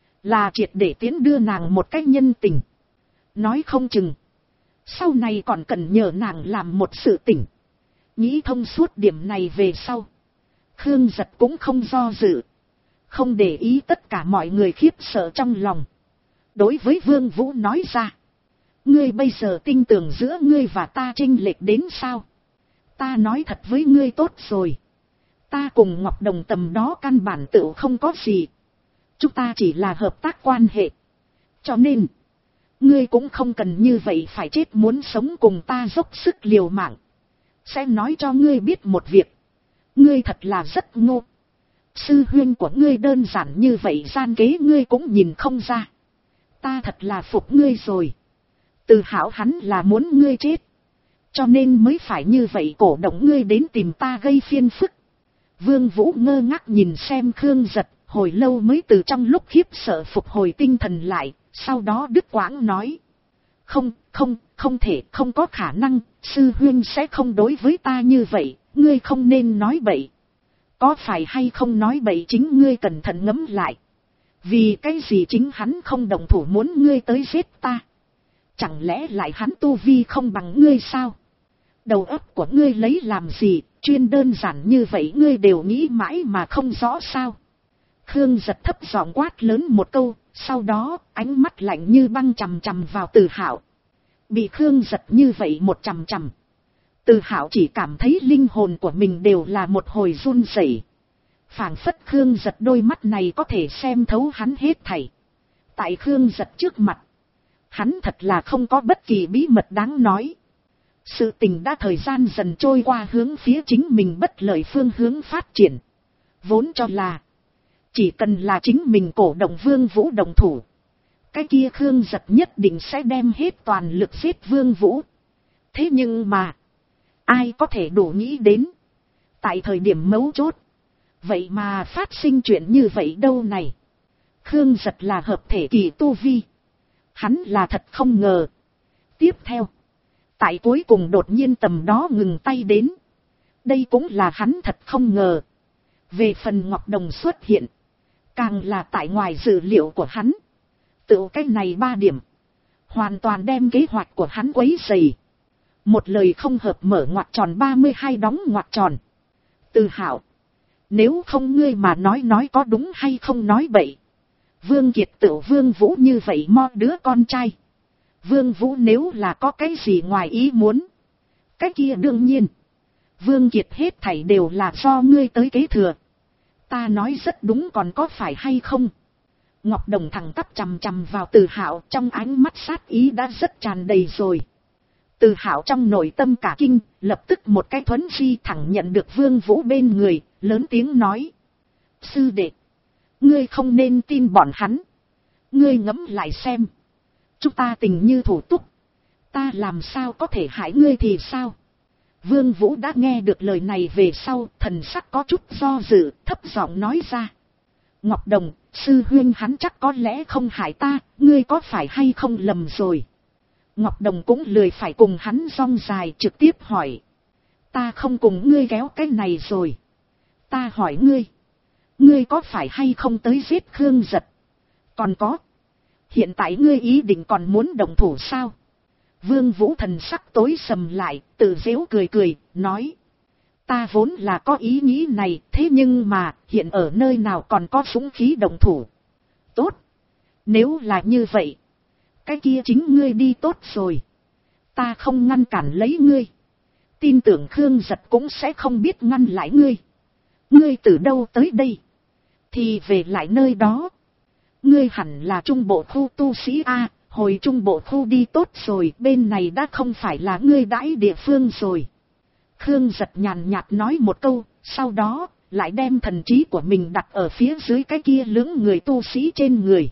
Speaker 1: Là triệt để tiến đưa nàng một cách nhân tình. Nói không chừng, sau này còn cần nhờ nàng làm một sự tỉnh. Nghĩ thông suốt điểm này về sau, Khương Giật cũng không do dự. Không để ý tất cả mọi người khiếp sợ trong lòng. Đối với Vương Vũ nói ra. Ngươi bây giờ tin tưởng giữa ngươi và ta chênh lệch đến sao? Ta nói thật với ngươi tốt rồi. Ta cùng Ngọc Đồng tầm đó căn bản tự không có gì. Chúng ta chỉ là hợp tác quan hệ. Cho nên, ngươi cũng không cần như vậy phải chết muốn sống cùng ta dốc sức liều mạng. Sẽ nói cho ngươi biết một việc. Ngươi thật là rất ngô. Sư huynh của ngươi đơn giản như vậy gian kế ngươi cũng nhìn không ra. Ta thật là phục ngươi rồi. Từ Hạo hắn là muốn ngươi chết. Cho nên mới phải như vậy cổ động ngươi đến tìm ta gây phiền phức. Vương Vũ ngơ ngác nhìn xem Khương Giật, hồi lâu mới từ trong lúc khiếp sợ phục hồi tinh thần lại, sau đó đứt quãng nói. Không thể, không có khả năng, sư huynh sẽ không đối với ta như vậy, ngươi không nên nói bậy. Có phải hay không nói bậy chính ngươi cẩn thận ngẫm lại. Vì cái gì chính hắn không đồng thủ muốn ngươi tới giết ta? Chẳng lẽ lại hắn tu vi không bằng ngươi sao? Đầu óc của ngươi lấy làm gì, chuyên đơn giản như vậy ngươi đều nghĩ mãi mà không rõ sao? Khương Giật thấp giọng quát lớn một câu, sau đó ánh mắt lạnh như băng chằm chằm vào Từ Hạo. Bị Khương Giật như vậy một chằm chằm, Từ Hạo chỉ cảm thấy linh hồn của mình đều là một hồi run rẩy. Phảng phất Khương Giật đôi mắt này có thể xem thấu hắn hết thảy. Tại Khương Giật trước mặt, hắn thật là không có bất kỳ bí mật đáng nói. Sự tình đã thời gian dần trôi qua hướng phía chính mình bất lợi phương hướng phát triển. Vốn cho là chỉ cần là chính mình cổ động Vương Vũ đồng thủ, cái kia Khương Giật nhất định sẽ đem hết toàn lực giết Vương Vũ. Thế nhưng mà, ai có thể đủ nghĩ đến, tại thời điểm mấu chốt, vậy mà phát sinh chuyện như vậy đâu này. Khương Giật là hợp thể kỳ tu vi, hắn là thật không ngờ. Tiếp theo, tại cuối cùng đột nhiên tầm đó ngừng tay đến, đây cũng là hắn thật không ngờ. Về phần Ngọc Đồng xuất hiện, càng là tại ngoài dự liệu của hắn. Tự cái này 3 điểm, hoàn toàn đem kế hoạch của hắn quấy rầy. Một lời không hợp mở ngoặc tròn 32 đóng ngoặc tròn. Từ Hạo, nếu không ngươi mà nói có đúng hay không nói bậy. Vương Kiệt tự Vương Vũ như vậy mo đứa con trai. Vương Vũ nếu là có cái gì ngoài ý muốn, cái kia đương nhiên, Vương Kiệt hết thảy đều là do ngươi tới kế thừa. Ta nói rất đúng còn có phải hay không? Ngọc Đồng thẳng tắp chằm chằm vào Từ Hạo, trong ánh mắt sát ý đã rất tràn đầy rồi. Từ Hạo trong nội tâm cả kinh, lập tức một cái thuấn di thẳng nhận được Vương Vũ bên người, lớn tiếng nói. Sư đệ, ngươi không nên tin bọn hắn. Ngươi ngẫm lại xem. Chúng ta tình như thủ túc. Ta làm sao có thể hại ngươi thì sao? Vương Vũ đã nghe được lời này về sau, thần sắc có chút do dự, thấp giọng nói ra. Ngọc Đồng, sư huynh hắn chắc có lẽ không hại ta, ngươi có phải hay không lầm rồi? Ngọc Đồng cũng lười phải cùng hắn rong dài, trực tiếp hỏi. Ta không cùng ngươi kéo cái này rồi. Ta hỏi ngươi. Ngươi có phải hay không tới giết Khương Giật? Còn có. Hiện tại ngươi ý định còn muốn động thủ sao? Vương Vũ thần sắc tối sầm lại, tự giễu cười cười, nói. Ta vốn là có ý nghĩ này, thế nhưng mà, hiện ở nơi nào còn có súng khí động thủ. Tốt. Nếu là như vậy, cái kia chính ngươi đi tốt rồi. Ta không ngăn cản lấy ngươi. Tin tưởng Khương Giật cũng sẽ không biết ngăn lại ngươi. Ngươi từ đâu tới đây? Thì về lại nơi đó. Ngươi hẳn là trung bộ khu tu sĩ A, hồi trung bộ khu đi tốt rồi, bên này đã không phải là ngươi đãi địa phương rồi. Khương Giật nhàn nhạt nói một câu, sau đó, lại đem thần trí của mình đặt ở phía dưới cái kia lưỡng người tu sĩ trên người.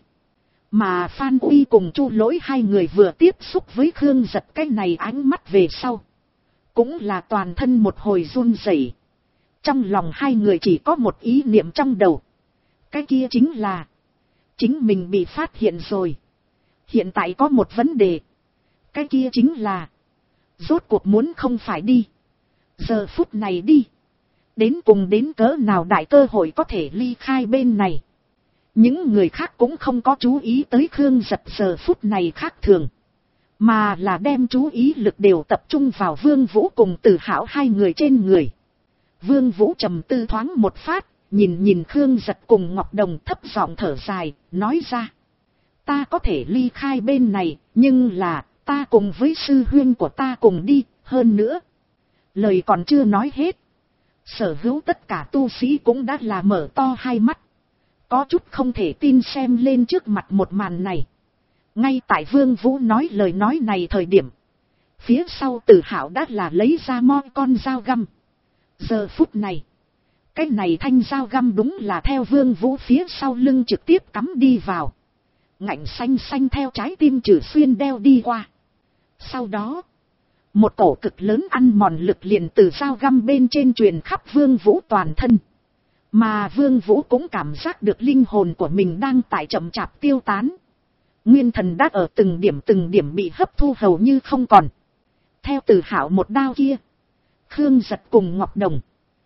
Speaker 1: Mà Phan Uy cùng Chu Lỗi hai người vừa tiếp xúc với Khương Giật cái này ánh mắt về sau. Cũng là toàn thân một hồi run rẩy. Trong lòng hai người chỉ có một ý niệm trong đầu. Cái kia chính là, chính mình bị phát hiện rồi. Hiện tại có một vấn đề. Cái kia chính là, rốt cuộc muốn không phải đi. Giờ phút này đi. Đến cùng đến cỡ nào đại cơ hội có thể ly khai bên này. Những người khác cũng không có chú ý tới Khương Giật giờ phút này khác thường. Mà là đem chú ý lực đều tập trung vào Vương Vũ cùng Từ Hạo hai người trên người. Vương Vũ trầm tư thoáng một phát, nhìn Khương Giật cùng Ngọc Đồng thấp giọng thở dài, nói ra. Ta có thể ly khai bên này, nhưng là, ta cùng với sư huynh của ta cùng đi, hơn nữa. Lời còn chưa nói hết. Sở hữu tất cả tu sĩ cũng đã là mở to hai mắt. Có chút không thể tin xem lên trước mặt một màn này. Ngay tại Vương Vũ nói lời nói này thời điểm. Phía sau Từ Hạo đã là lấy ra mo con dao găm. Giờ phút này. Cái này thanh dao găm đúng là theo Vương Vũ phía sau lưng trực tiếp cắm đi vào. Ngạnh xanh xanh theo trái tim Trử Xuyên đeo đi qua. Sau đó. Một cổ cực lớn ăn mòn lực liền từ dao găm bên trên truyền khắp Vương Vũ toàn thân. Mà Vương Vũ cũng cảm giác được linh hồn của mình đang tại chậm chạp tiêu tán. Nguyên thần đã ở từng điểm bị hấp thu hầu như không còn. Theo Từ Hạo một đao kia. Khương Giật cùng Ngọc Đồng.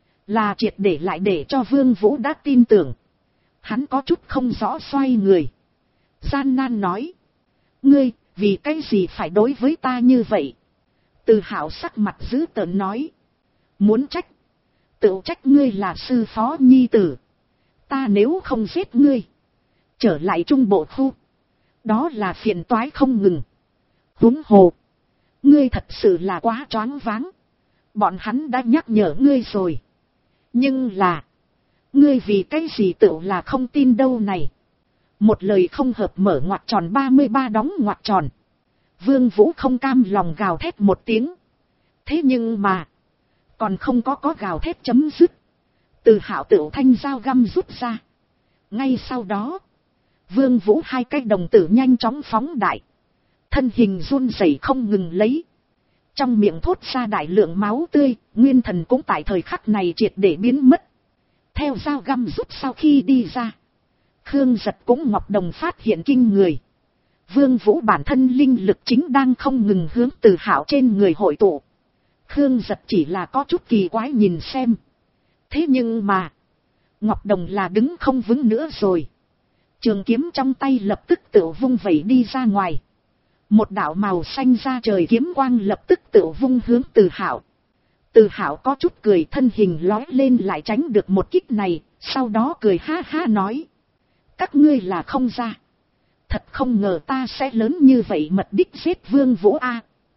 Speaker 1: Là triệt để lại để cho Vương Vũ đã tin tưởng. Hắn có chút không rõ xoay người. Gian nan nói. Ngươi, vì cái gì phải đối với ta như vậy? Từ Hạo sắc mặt dữ tợn nói. Muốn trách. Tự trách ngươi là sư phó nhi tử. Ta nếu không giết ngươi, trở lại trung bộ khu, đó là phiền toái không ngừng. Huống hồ, ngươi thật sự là quá choáng váng. Bọn hắn đã nhắc nhở ngươi rồi. Nhưng là, ngươi vì cái gì tự là không tin đâu này. Một lời không hợp mở ngoặc tròn 33 đóng ngoặc tròn. Vương Vũ không cam lòng gào thét một tiếng. Thế nhưng mà, còn không có gào thét chấm dứt. Từ Hạo Tửu thanh dao găm rút ra. Ngay sau đó, Vương Vũ hai cái đồng tử nhanh chóng phóng đại. Thân hình run rẩy không ngừng lấy. Trong miệng thốt ra đại lượng máu tươi, nguyên thần cũng tại thời khắc này triệt để biến mất. Theo dao găm rút sau khi đi ra, Khương Giật cũng Ngọc Đồng phát hiện kinh người. Vương Vũ bản thân linh lực chính đang không ngừng hướng Từ Hạo trên người hội tụ. Khương Giật chỉ là có chút kỳ quái nhìn xem. Thế nhưng mà, Ngọc Đồng là đứng không vững nữa rồi. Trường kiếm trong tay lập tức tự vung vẩy đi ra ngoài. Một đạo màu xanh ra trời kiếm quang lập tức tự vung hướng Từ Hạo. Từ Hạo có chút cười, thân hình lói lên lại tránh được một kích này, sau đó cười ha ha nói. Các ngươi là không ra. Thật không ngờ ta sẽ lớn như vậy mật đích giết Vương Vũ a.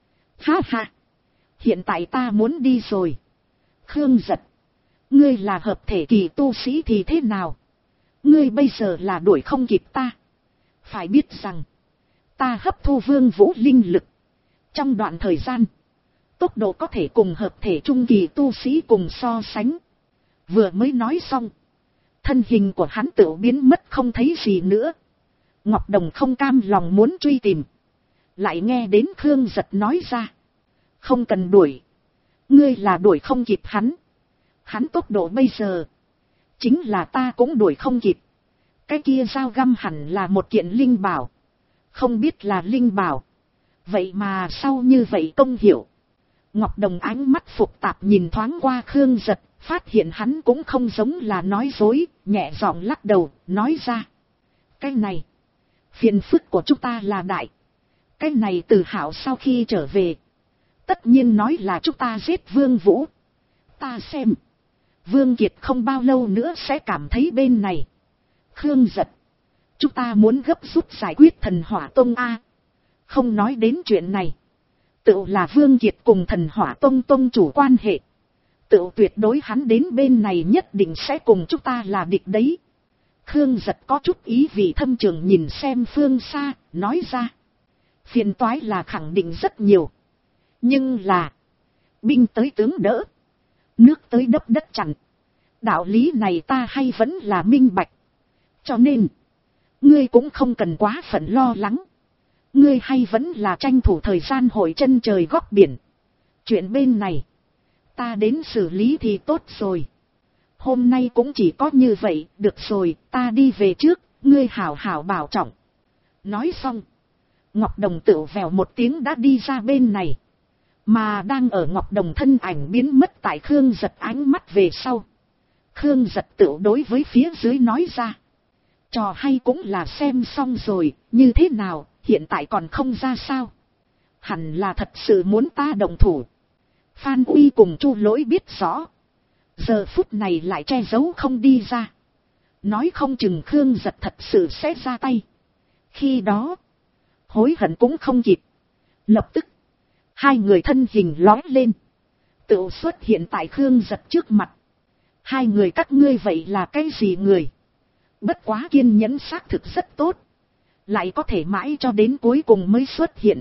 Speaker 1: Ha ha. Hiện tại ta muốn đi rồi. Khương Giật, ngươi là hợp thể kỳ tu sĩ thì thế nào? Ngươi bây giờ là đuổi không kịp ta. Phải biết rằng, ta hấp thu Vương Vũ linh lực. Trong đoạn thời gian, tốc độ có thể cùng hợp thể trung kỳ tu sĩ cùng so sánh. Vừa mới nói xong, thân hình của hắn tự biến mất không thấy gì nữa. Ngọc Đồng không cam lòng muốn truy tìm. Lại nghe đến Khương Giật nói ra. Không cần đuổi. Ngươi là đuổi không kịp hắn. Hắn tốc độ bây giờ, chính là ta cũng đuổi không kịp. Cái kia dao găm hẳn là một kiện linh bảo. Không biết là linh bảo. Vậy mà sau như vậy công hiểu. Ngọc Đồng ánh mắt phục tạp nhìn thoáng qua Khương Giật. Phát hiện hắn cũng không giống là nói dối. Nhẹ giọng lắc đầu, nói ra. Cái này, phiền phức của chúng ta là đại. Cái này Từ Hạo sau khi trở về, tất nhiên nói là chúng ta giết Vương Vũ. Ta xem, Vương Kiệt không bao lâu nữa sẽ cảm thấy bên này. Khương Giật, chúng ta muốn gấp rút giải quyết Thần Hỏa Tông a. Không nói đến chuyện này, tự là Vương Kiệt cùng Thần Hỏa Tông tông chủ quan hệ, tự tuyệt đối hắn đến bên này nhất định sẽ cùng chúng ta là địch đấy. Khương Giật có chút ý vị thâm trường nhìn xem phương xa, nói ra. Phiền toái là khẳng định rất nhiều. Nhưng là, binh tới tướng đỡ, nước tới đắp đất chặn. Đạo lý này ta hay vẫn là minh bạch. Cho nên, ngươi cũng không cần quá phận lo lắng. Ngươi hay vẫn là tranh thủ thời gian hội chân trời góc biển. Chuyện bên này, ta đến xử lý thì tốt rồi. Hôm nay cũng chỉ có như vậy, được rồi, ta đi về trước, ngươi hảo hảo bảo trọng. Nói xong, Ngọc Đồng tự vèo một tiếng đã đi ra bên này. Mà đang ở Ngọc Đồng thân ảnh biến mất tại Khương Giật ánh mắt về sau. Khương Giật tự đối với phía dưới nói ra. Trò hay cũng là xem xong rồi, như thế nào, hiện tại còn không ra sao. Hẳn là thật sự muốn ta động thủ. Phan Uy cùng Chu Lỗi biết rõ. Giờ phút này lại che giấu không đi ra. Nói không chừng Khương Giật thật sự sẽ ra tay. Khi đó, hối hận cũng không kịp. Lập tức, hai người thân hình lói lên, tự xuất hiện tại Khương Giật trước mặt. Hai người các ngươi vậy là cái gì người? Bất quá kiên nhẫn xác thực rất tốt. Lại có thể mãi cho đến cuối cùng mới xuất hiện.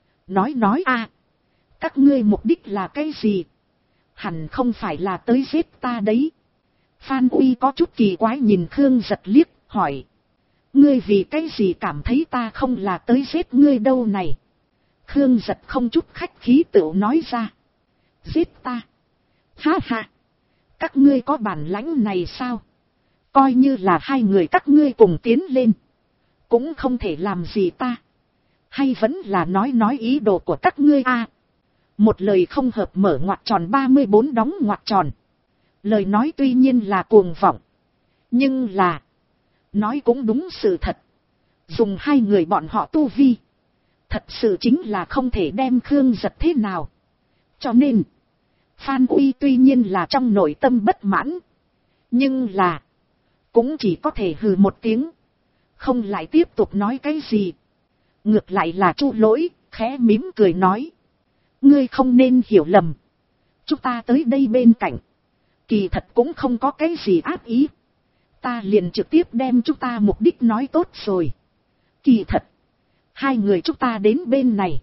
Speaker 1: Nói a, các ngươi mục đích là cái gì? Hẳn không phải là tới giết ta đấy. Phan Uy có chút kỳ quái nhìn Khương Giật liếc, hỏi. Ngươi vì cái gì cảm thấy ta không là tới giết ngươi đâu này? Khương Giật không chút khách khí tự nói ra. Giết ta? Ha ha! Các ngươi có bản lãnh này sao? Coi như là hai người các ngươi cùng tiến lên, cũng không thể làm gì ta. Hay vẫn là nói ý đồ của các ngươi a? Một lời không hợp mở ngoặc tròn 34 đóng ngoặc tròn. Lời nói tuy nhiên là cuồng vọng, nhưng là nói cũng đúng sự thật. Dùng hai người bọn họ tu vi, thật sự chính là không thể đem Khương Giật thế nào. Cho nên, Phan Uy tuy nhiên là trong nội tâm bất mãn, nhưng là cũng chỉ có thể hừ một tiếng, không lại tiếp tục nói cái gì. Ngược lại là Chu Lỗi khẽ mím cười nói, ngươi không nên hiểu lầm, chúng ta tới đây bên cạnh, kỳ thật cũng không có cái gì ác ý, ta liền trực tiếp đem chúng ta mục đích nói tốt rồi. Kỳ thật, hai người chúng ta đến bên này,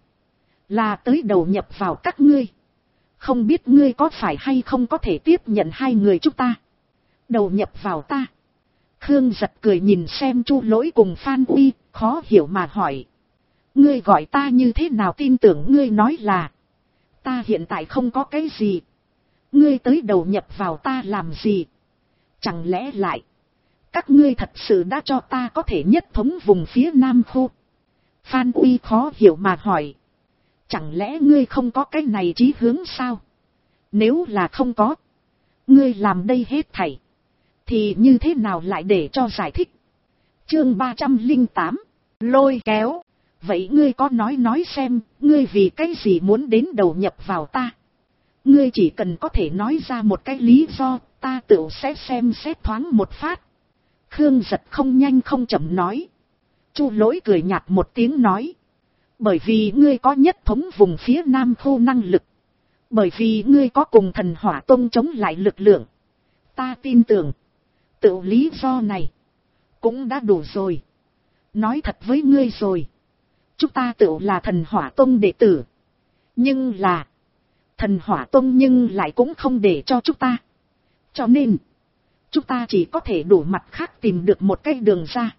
Speaker 1: là tới đầu nhập vào các ngươi, không biết ngươi có phải hay không có thể tiếp nhận hai người chúng ta đầu nhập vào ta. Khương Giật cười nhìn xem Chu Lỗi cùng Phan Uy, khó hiểu mà hỏi, ngươi gọi ta như thế nào tin tưởng ngươi nói là, ta hiện tại không có cái gì, ngươi tới đầu nhập vào ta làm gì, chẳng lẽ lại, các ngươi thật sự đã cho ta có thể nhất thống vùng phía Nam khu. Phan Uy khó hiểu mà hỏi, chẳng lẽ ngươi không có cái này chí hướng sao? Nếu là không có, ngươi làm đây hết thảy, thì như thế nào lại để cho giải thích? Chương 308, lôi kéo. Vậy ngươi có nói xem, ngươi vì cái gì muốn đến đầu nhập vào ta? Ngươi chỉ cần có thể nói ra một cái lý do, ta tự sẽ xem xét thoáng một phát. Khương Giật không nhanh không chậm nói. Chu Lỗi cười nhạt một tiếng nói, bởi vì ngươi có nhất thống vùng phía Nam khu năng lực, bởi vì ngươi có cùng Thần Hỏa Tông chống lại lực lượng. Ta tin tưởng, tự lý do này cũng đã đủ rồi. Nói thật với ngươi rồi, chúng ta tự là Thần Hỏa Tông đệ tử, nhưng là Thần Hỏa Tông nhưng lại cũng không để cho chúng ta, cho nên chúng ta chỉ có thể đủ mặt khác tìm được một cái đường ra,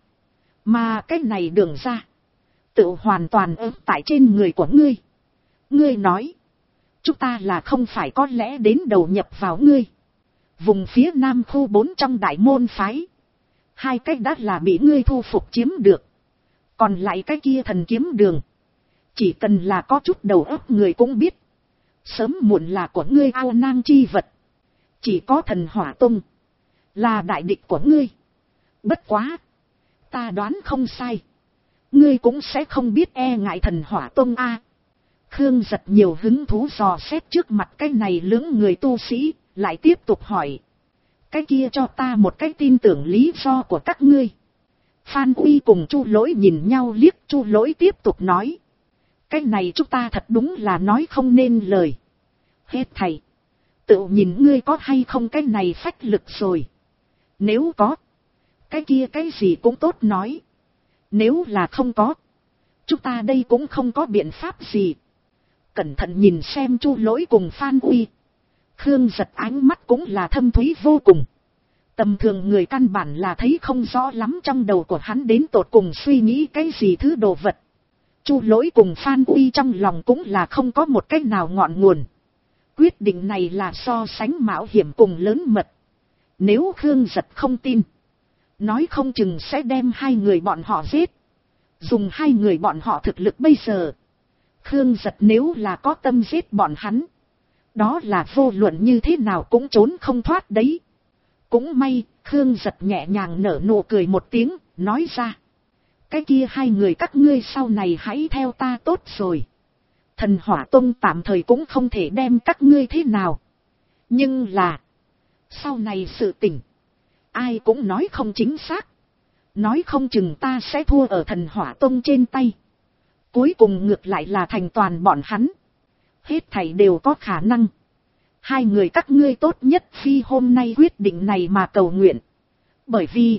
Speaker 1: mà cái này đường ra tự hoàn toàn ớt tại trên người của ngươi. Ngươi nói, chúng ta là không phải có lẽ đến đầu nhập vào ngươi. Vùng phía Nam khu 4 trong đại môn phái, hai cách đã là bị ngươi thu phục chiếm được. Còn lại cái kia Thần Kiếm Đường, chỉ cần là có chút đầu óc người cũng biết, sớm muộn là của ngươi ao nang chi vật. Chỉ có Thần Hỏa Tông là đại địch của ngươi. Bất quá, ta đoán không sai, ngươi cũng sẽ không biết e ngại Thần Hỏa Tông a. Khương Giật nhiều hứng thú dò xét trước mặt cái này lưỡng người tu sĩ, lại tiếp tục hỏi, cái kia cho ta một cái tin tưởng lý do của các ngươi. Phan Uy cùng Chu Lỗi nhìn nhau liếc. Chu Lỗi tiếp tục nói, cái này chúng ta thật đúng là nói không nên lời. Hết thầy, tự nhìn ngươi có hay không cái này phách lực rồi. Nếu có, cái kia cái gì cũng tốt nói. Nếu là không có, chúng ta đây cũng không có biện pháp gì. Cẩn thận nhìn xem Chu Lỗi cùng Phan Uy, Khương Giật ánh mắt cũng là thâm thúy vô cùng. Tầm thường người căn bản là thấy không rõ lắm trong đầu của hắn đến tột cùng suy nghĩ cái gì thứ đồ vật. Chu Lỗi cùng Phan Uy trong lòng cũng là không có một cách nào ngọn nguồn. Quyết định này là so sánh mạo hiểm cùng lớn mật. Nếu Khương Giật không tin, nói không chừng sẽ đem hai người bọn họ giết. Dùng hai người bọn họ thực lực bây giờ, Khương Giật nếu là có tâm giết bọn hắn, đó là vô luận như thế nào cũng trốn không thoát đấy. Cũng may, Khương Giật nhẹ nhàng nở nụ cười một tiếng, nói ra, cái kia hai người các ngươi sau này hãy theo ta tốt rồi. Thần Hỏa Tông tạm thời cũng không thể đem các ngươi thế nào. Nhưng là, sau này sự tình, ai cũng nói không chính xác. Nói không chừng ta sẽ thua ở Thần Hỏa Tông trên tay. Cuối cùng ngược lại là thành toàn bọn hắn. Hết thảy đều có khả năng. Hai người các ngươi tốt nhất phi hôm nay quyết định này mà cầu nguyện. Bởi vì,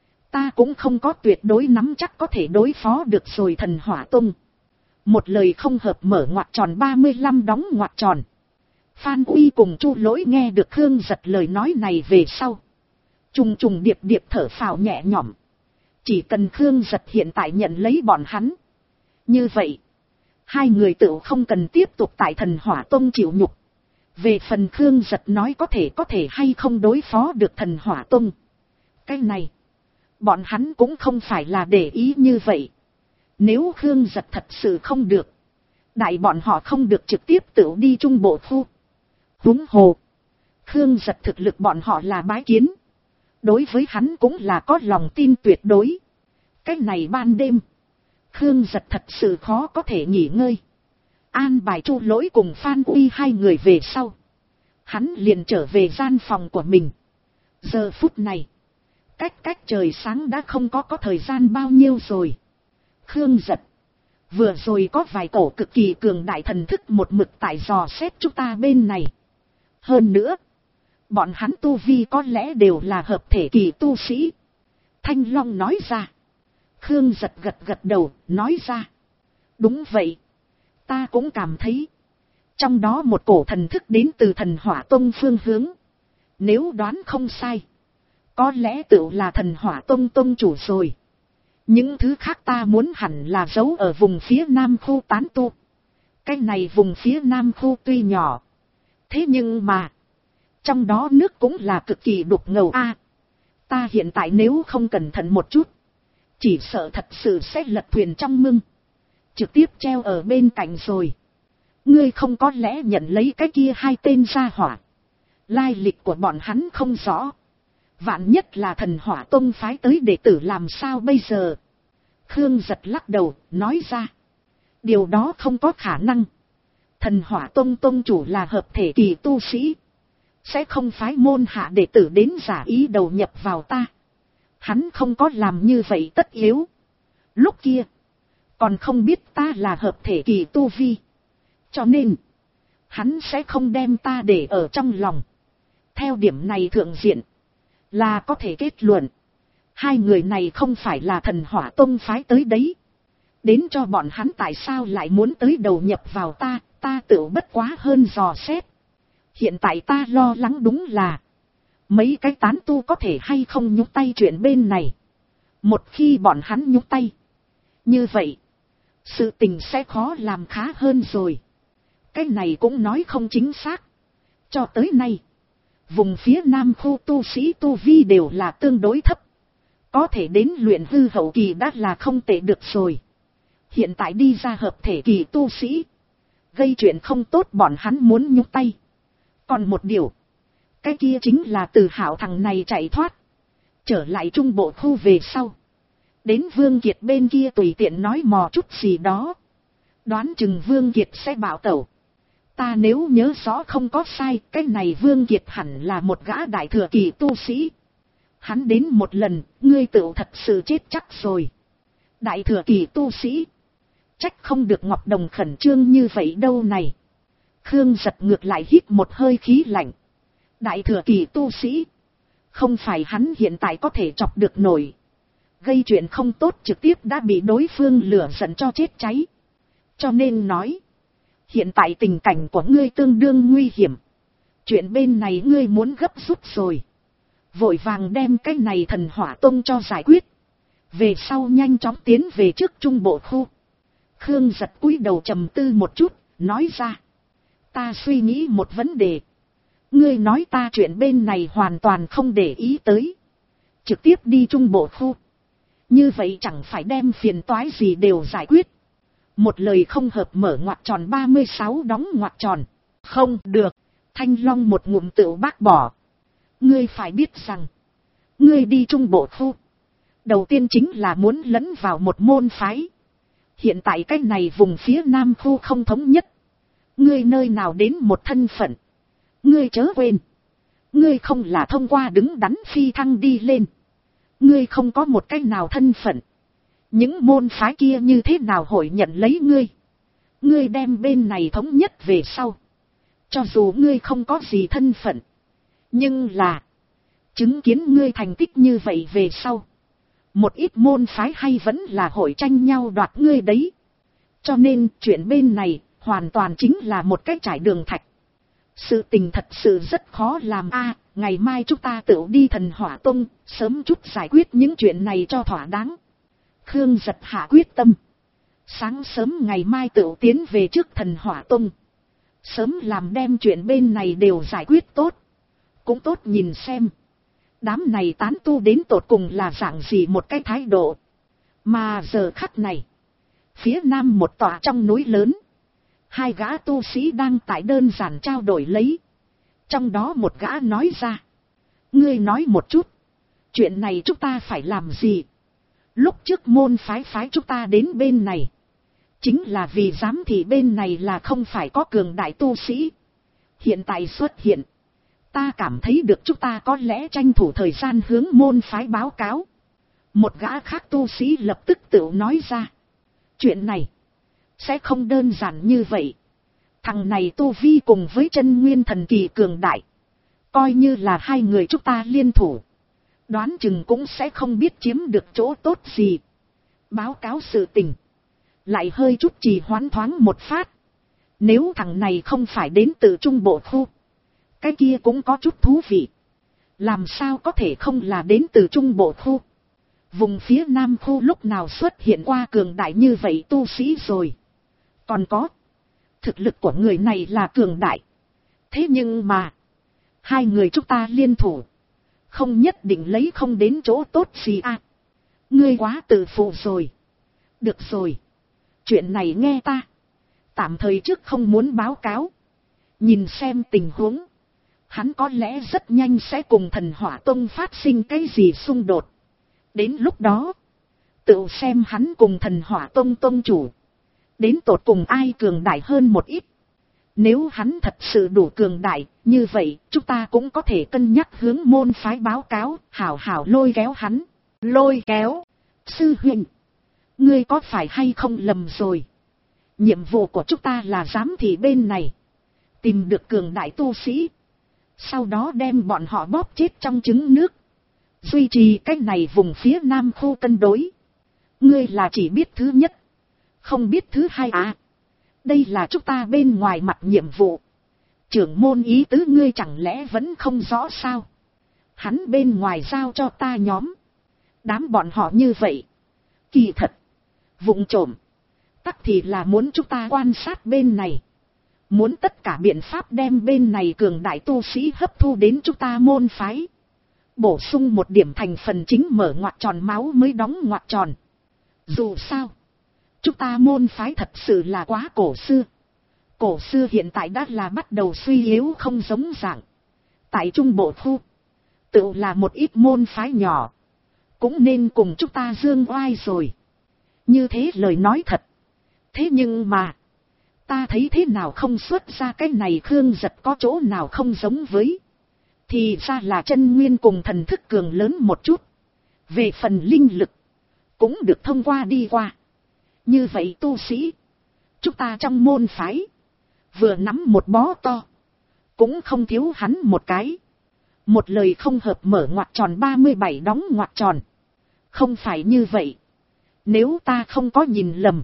Speaker 1: ta cũng không có tuyệt đối nắm chắc có thể đối phó được rồi Thần Hỏa Tông. Một lời không hợp mở ngoặc tròn 35 đóng ngoặc tròn. Phan Uy cùng Chu Lỗi nghe được Khương Giật lời nói này về sau, trùng trùng điệp điệp thở phào nhẹ nhõm. Chỉ cần Khương Giật hiện tại nhận lấy bọn hắn, như vậy, hai người tự không cần tiếp tục tại Thần Hỏa Tông chịu nhục. Về phần Khương Giật nói có thể hay không đối phó được Thần Hỏa Tông, cái này, bọn hắn cũng không phải là để ý như vậy. Nếu Khương Giật thật sự không được, đại bọn họ không được trực tiếp tự đi trung bộ khu. Huống hồ, Khương Giật thực lực bọn họ là bái kiến. Đối với hắn cũng là có lòng tin tuyệt đối. Cái này ban đêm, Khương Giật thật sự khó có thể nghỉ ngơi. An bài Chu Lỗi cùng Phan Uy hai người về sau, hắn liền trở về gian phòng của mình. Giờ phút này, cách trời sáng đã không có thời gian bao nhiêu rồi. Khương Giật, vừa rồi có vài cổ cực kỳ cường đại thần thức một mực tại dò xét chúng ta bên này. Hơn nữa, bọn hắn tu vi có lẽ đều là hợp thể kỳ tu sĩ. Thanh Long nói ra. Khương Giật gật đầu, nói ra. Đúng vậy. Ta cũng cảm thấy. Trong đó một cổ thần thức đến từ Thần Hỏa Tông phương hướng. Nếu đoán không sai. Có lẽ tự là Thần Hỏa Tông tông chủ rồi. Những thứ khác ta muốn hẳn là giấu ở vùng phía Nam khu tán tu. Cái này vùng phía Nam khu tuy nhỏ. Thế nhưng mà. Trong đó nước cũng là cực kỳ đục ngầu a. Ta hiện tại nếu không cẩn thận một chút. Chỉ sợ thật sự sẽ lật thuyền trong mưng. Trực tiếp treo ở bên cạnh rồi. Ngươi không có lẽ nhận lấy cái kia hai tên gia hỏa. Lai lịch của bọn hắn không rõ. Vạn nhất là Thần Hỏa Tông phái tới đệ tử làm sao bây giờ. Khương Giật lắc đầu, nói ra. Điều đó không có khả năng. Thần Hỏa Tông tông chủ là hợp thể kỳ tu sĩ. Sẽ không phái môn hạ đệ tử đến giả ý đầu nhập vào ta. Hắn không có làm như vậy tất yếu. Lúc kia, còn không biết ta là hợp thể kỳ tu vi. Cho nên, hắn sẽ không đem ta để ở trong lòng. Theo điểm này thượng diện, là có thể kết luận. Hai người này không phải là Thần Hỏa Tông phái tới đấy. Đến cho bọn hắn tại sao lại muốn tới đầu nhập vào ta, ta tự bất quá hơn dò xét. Hiện tại ta lo lắng đúng là mấy cái tán tu có thể hay không nhúc tay chuyện bên này. Một khi bọn hắn nhúc tay, như vậy sự tình sẽ khó làm khá hơn rồi. Cái này cũng nói không chính xác. Cho tới nay, vùng phía Nam khu tu sĩ tu vi đều là tương đối thấp. Có thể đến luyện hư hậu kỳ đã là không tệ được rồi. Hiện tại đi ra hợp thể kỳ tu sĩ, gây chuyện không tốt bọn hắn muốn nhúc tay. Còn một điều, cái kia chính là từ Hảo thằng này chạy thoát, trở lại trung bộ khu về sau. Đến Vương Kiệt bên kia tùy tiện nói mò chút gì đó. Đoán chừng Vương Kiệt sẽ bảo tẩu. Ta nếu nhớ rõ không có sai, cái này Vương Kiệt hẳn là một gã đại thừa kỳ tu sĩ. Hắn đến một lần, ngươi tự thật sự chết chắc rồi. Đại thừa kỳ tu sĩ. Trách không được Ngọc Đồng khẩn trương như vậy đâu này. Khương Giật ngược lại hít một hơi khí lạnh. Đại thừa kỳ tu sĩ. Không phải hắn hiện tại có thể chọc được nổi. Gây chuyện không tốt trực tiếp đã bị đối phương lửa giận cho chết cháy. Cho nên nói. Hiện tại tình cảnh của ngươi tương đương nguy hiểm. Chuyện bên này ngươi muốn gấp rút rồi. Vội vàng đem cái này Thần Hỏa Tông cho giải quyết. Về sau nhanh chóng tiến về trước trung bộ khu. Khương Giật cúi đầu trầm tư một chút, nói ra. Ta suy nghĩ một vấn đề. Ngươi nói ta chuyện bên này hoàn toàn không để ý tới. Trực tiếp đi trung bộ khu. Như vậy chẳng phải đem phiền toái gì đều giải quyết. Một lời không hợp mở ngoặc tròn 36 đóng ngoặc tròn. Không được. Thanh Long một ngụm tựu bác bỏ. Ngươi phải biết rằng. Ngươi đi trung bộ khu. Đầu tiên chính là muốn lẫn vào một môn phái. Hiện tại cái này vùng phía Nam khu không thống nhất. Ngươi nơi nào đến một thân phận. Ngươi chớ quên. Ngươi không là thông qua đứng đắn phi thăng đi lên. Ngươi không có một cách nào thân phận. Những môn phái kia như thế nào hội nhận lấy ngươi. Ngươi đem bên này thống nhất về sau. Cho dù ngươi không có gì thân phận. Nhưng là. Chứng kiến ngươi thành tích như vậy về sau. Một ít môn phái hay vẫn là hội tranh nhau đoạt ngươi đấy. Cho nên chuyện bên này hoàn toàn chính là một cái trải đường thạch. Sự tình thật sự rất khó làm a. Ngày mai chúng ta tự đi Thần Hỏa Tông, sớm chút giải quyết những chuyện này cho thỏa đáng. Khương Giật hạ quyết tâm. Sáng sớm ngày mai tự tiến về trước Thần Hỏa Tông. Sớm làm đem chuyện bên này đều giải quyết tốt. Cũng tốt nhìn xem. Đám này tán tu đến tột cùng là dạng gì một cái thái độ. Mà giờ khắc này. Phía Nam một tòa trong núi lớn. Hai gã tu sĩ đang tại đơn giản trao đổi lấy. Trong đó một gã nói ra. Ngươi nói một chút. Chuyện này chúng ta phải làm gì? Lúc trước môn phái chúng ta đến bên này. Chính là vì giám thị bên này là không phải có cường đại tu sĩ. Hiện tại xuất hiện. ta cảm thấy được chúng ta có lẽ tranh thủ thời gian hướng môn phái báo cáo. Một gã khác tu sĩ lập tức tự nói ra. Chuyện này sẽ không đơn giản như vậy. Thằng này tu vi cùng với chân nguyên thần kỳ cường đại. Coi như là hai người chúng ta liên thủ, đoán chừng cũng sẽ không biết chiếm được chỗ tốt gì. Báo cáo sự tình lại hơi chút trì hoãn thoáng một phát. Nếu thằng này không phải đến từ trung bộ khu, cái kia cũng có chút thú vị. Làm sao có thể không là đến từ trung bộ khu? Vùng phía nam khu lúc nào xuất hiện qua cường đại như vậy tu sĩ rồi. Còn có, thực lực của người này là cường đại. Thế nhưng mà, hai người chúng ta liên thủ, không nhất định lấy không đến chỗ tốt gì à. Ngươi quá tự phụ rồi. Được rồi, chuyện này nghe ta. Tạm thời trước không muốn báo cáo. Nhìn xem tình huống, hắn có lẽ rất nhanh sẽ cùng Thần Hỏa Tông phát sinh cái gì xung đột. Đến lúc đó, tự xem hắn cùng Thần Hỏa Tông tông chủ, đến tột cùng ai cường đại hơn một ít. Nếu hắn thật sự đủ cường đại, như vậy chúng ta cũng có thể cân nhắc hướng môn phái báo cáo, hảo hảo lôi kéo hắn. Lôi kéo? Sư huynh, ngươi có phải hay không lầm rồi? Nhiệm vụ của chúng ta là giám thị bên này, tìm được cường đại tu sĩ, sau đó đem bọn họ bóp chết trong trứng nước, duy trì cách này vùng phía nam khu cân đối. Ngươi là chỉ biết thứ nhất, không biết thứ hai à? Đây là chúng ta bên ngoài mặt nhiệm vụ. Trưởng môn ý tứ ngươi chẳng lẽ vẫn không rõ sao? Hắn bên ngoài giao cho ta nhóm. Đám bọn họ như vậy, kỳ thật, vụng trộm, tắc thì là muốn chúng ta quan sát bên này. Muốn tất cả biện pháp đem bên này cường đại tu sĩ hấp thu đến chúng ta môn phái. Bổ sung một điểm thành phần chính mở ngoặc tròn máu mới đóng ngoặc tròn. Dù sao, chúng ta môn phái thật sự là quá cổ xưa. Cổ xưa hiện tại đã là bắt đầu suy yếu không giống dạng. Tại trung bộ khu, tự là một ít môn phái nhỏ, cũng nên cùng chúng ta dương oai rồi. Như thế lời nói thật. Thế nhưng mà, ta thấy thế nào không xuất ra cái này Khương Giật có chỗ nào không giống với. Thì ra là chân nguyên cùng thần thức cường lớn một chút. Về phần linh lực, cũng được thông qua đi qua. Như vậy tu sĩ, chúng ta trong môn phái, vừa nắm một bó to, cũng không thiếu hắn một cái. Một lời không hợp mở ngoặc tròn 37 đóng ngoặc tròn. Không phải như vậy. Nếu ta không có nhìn lầm,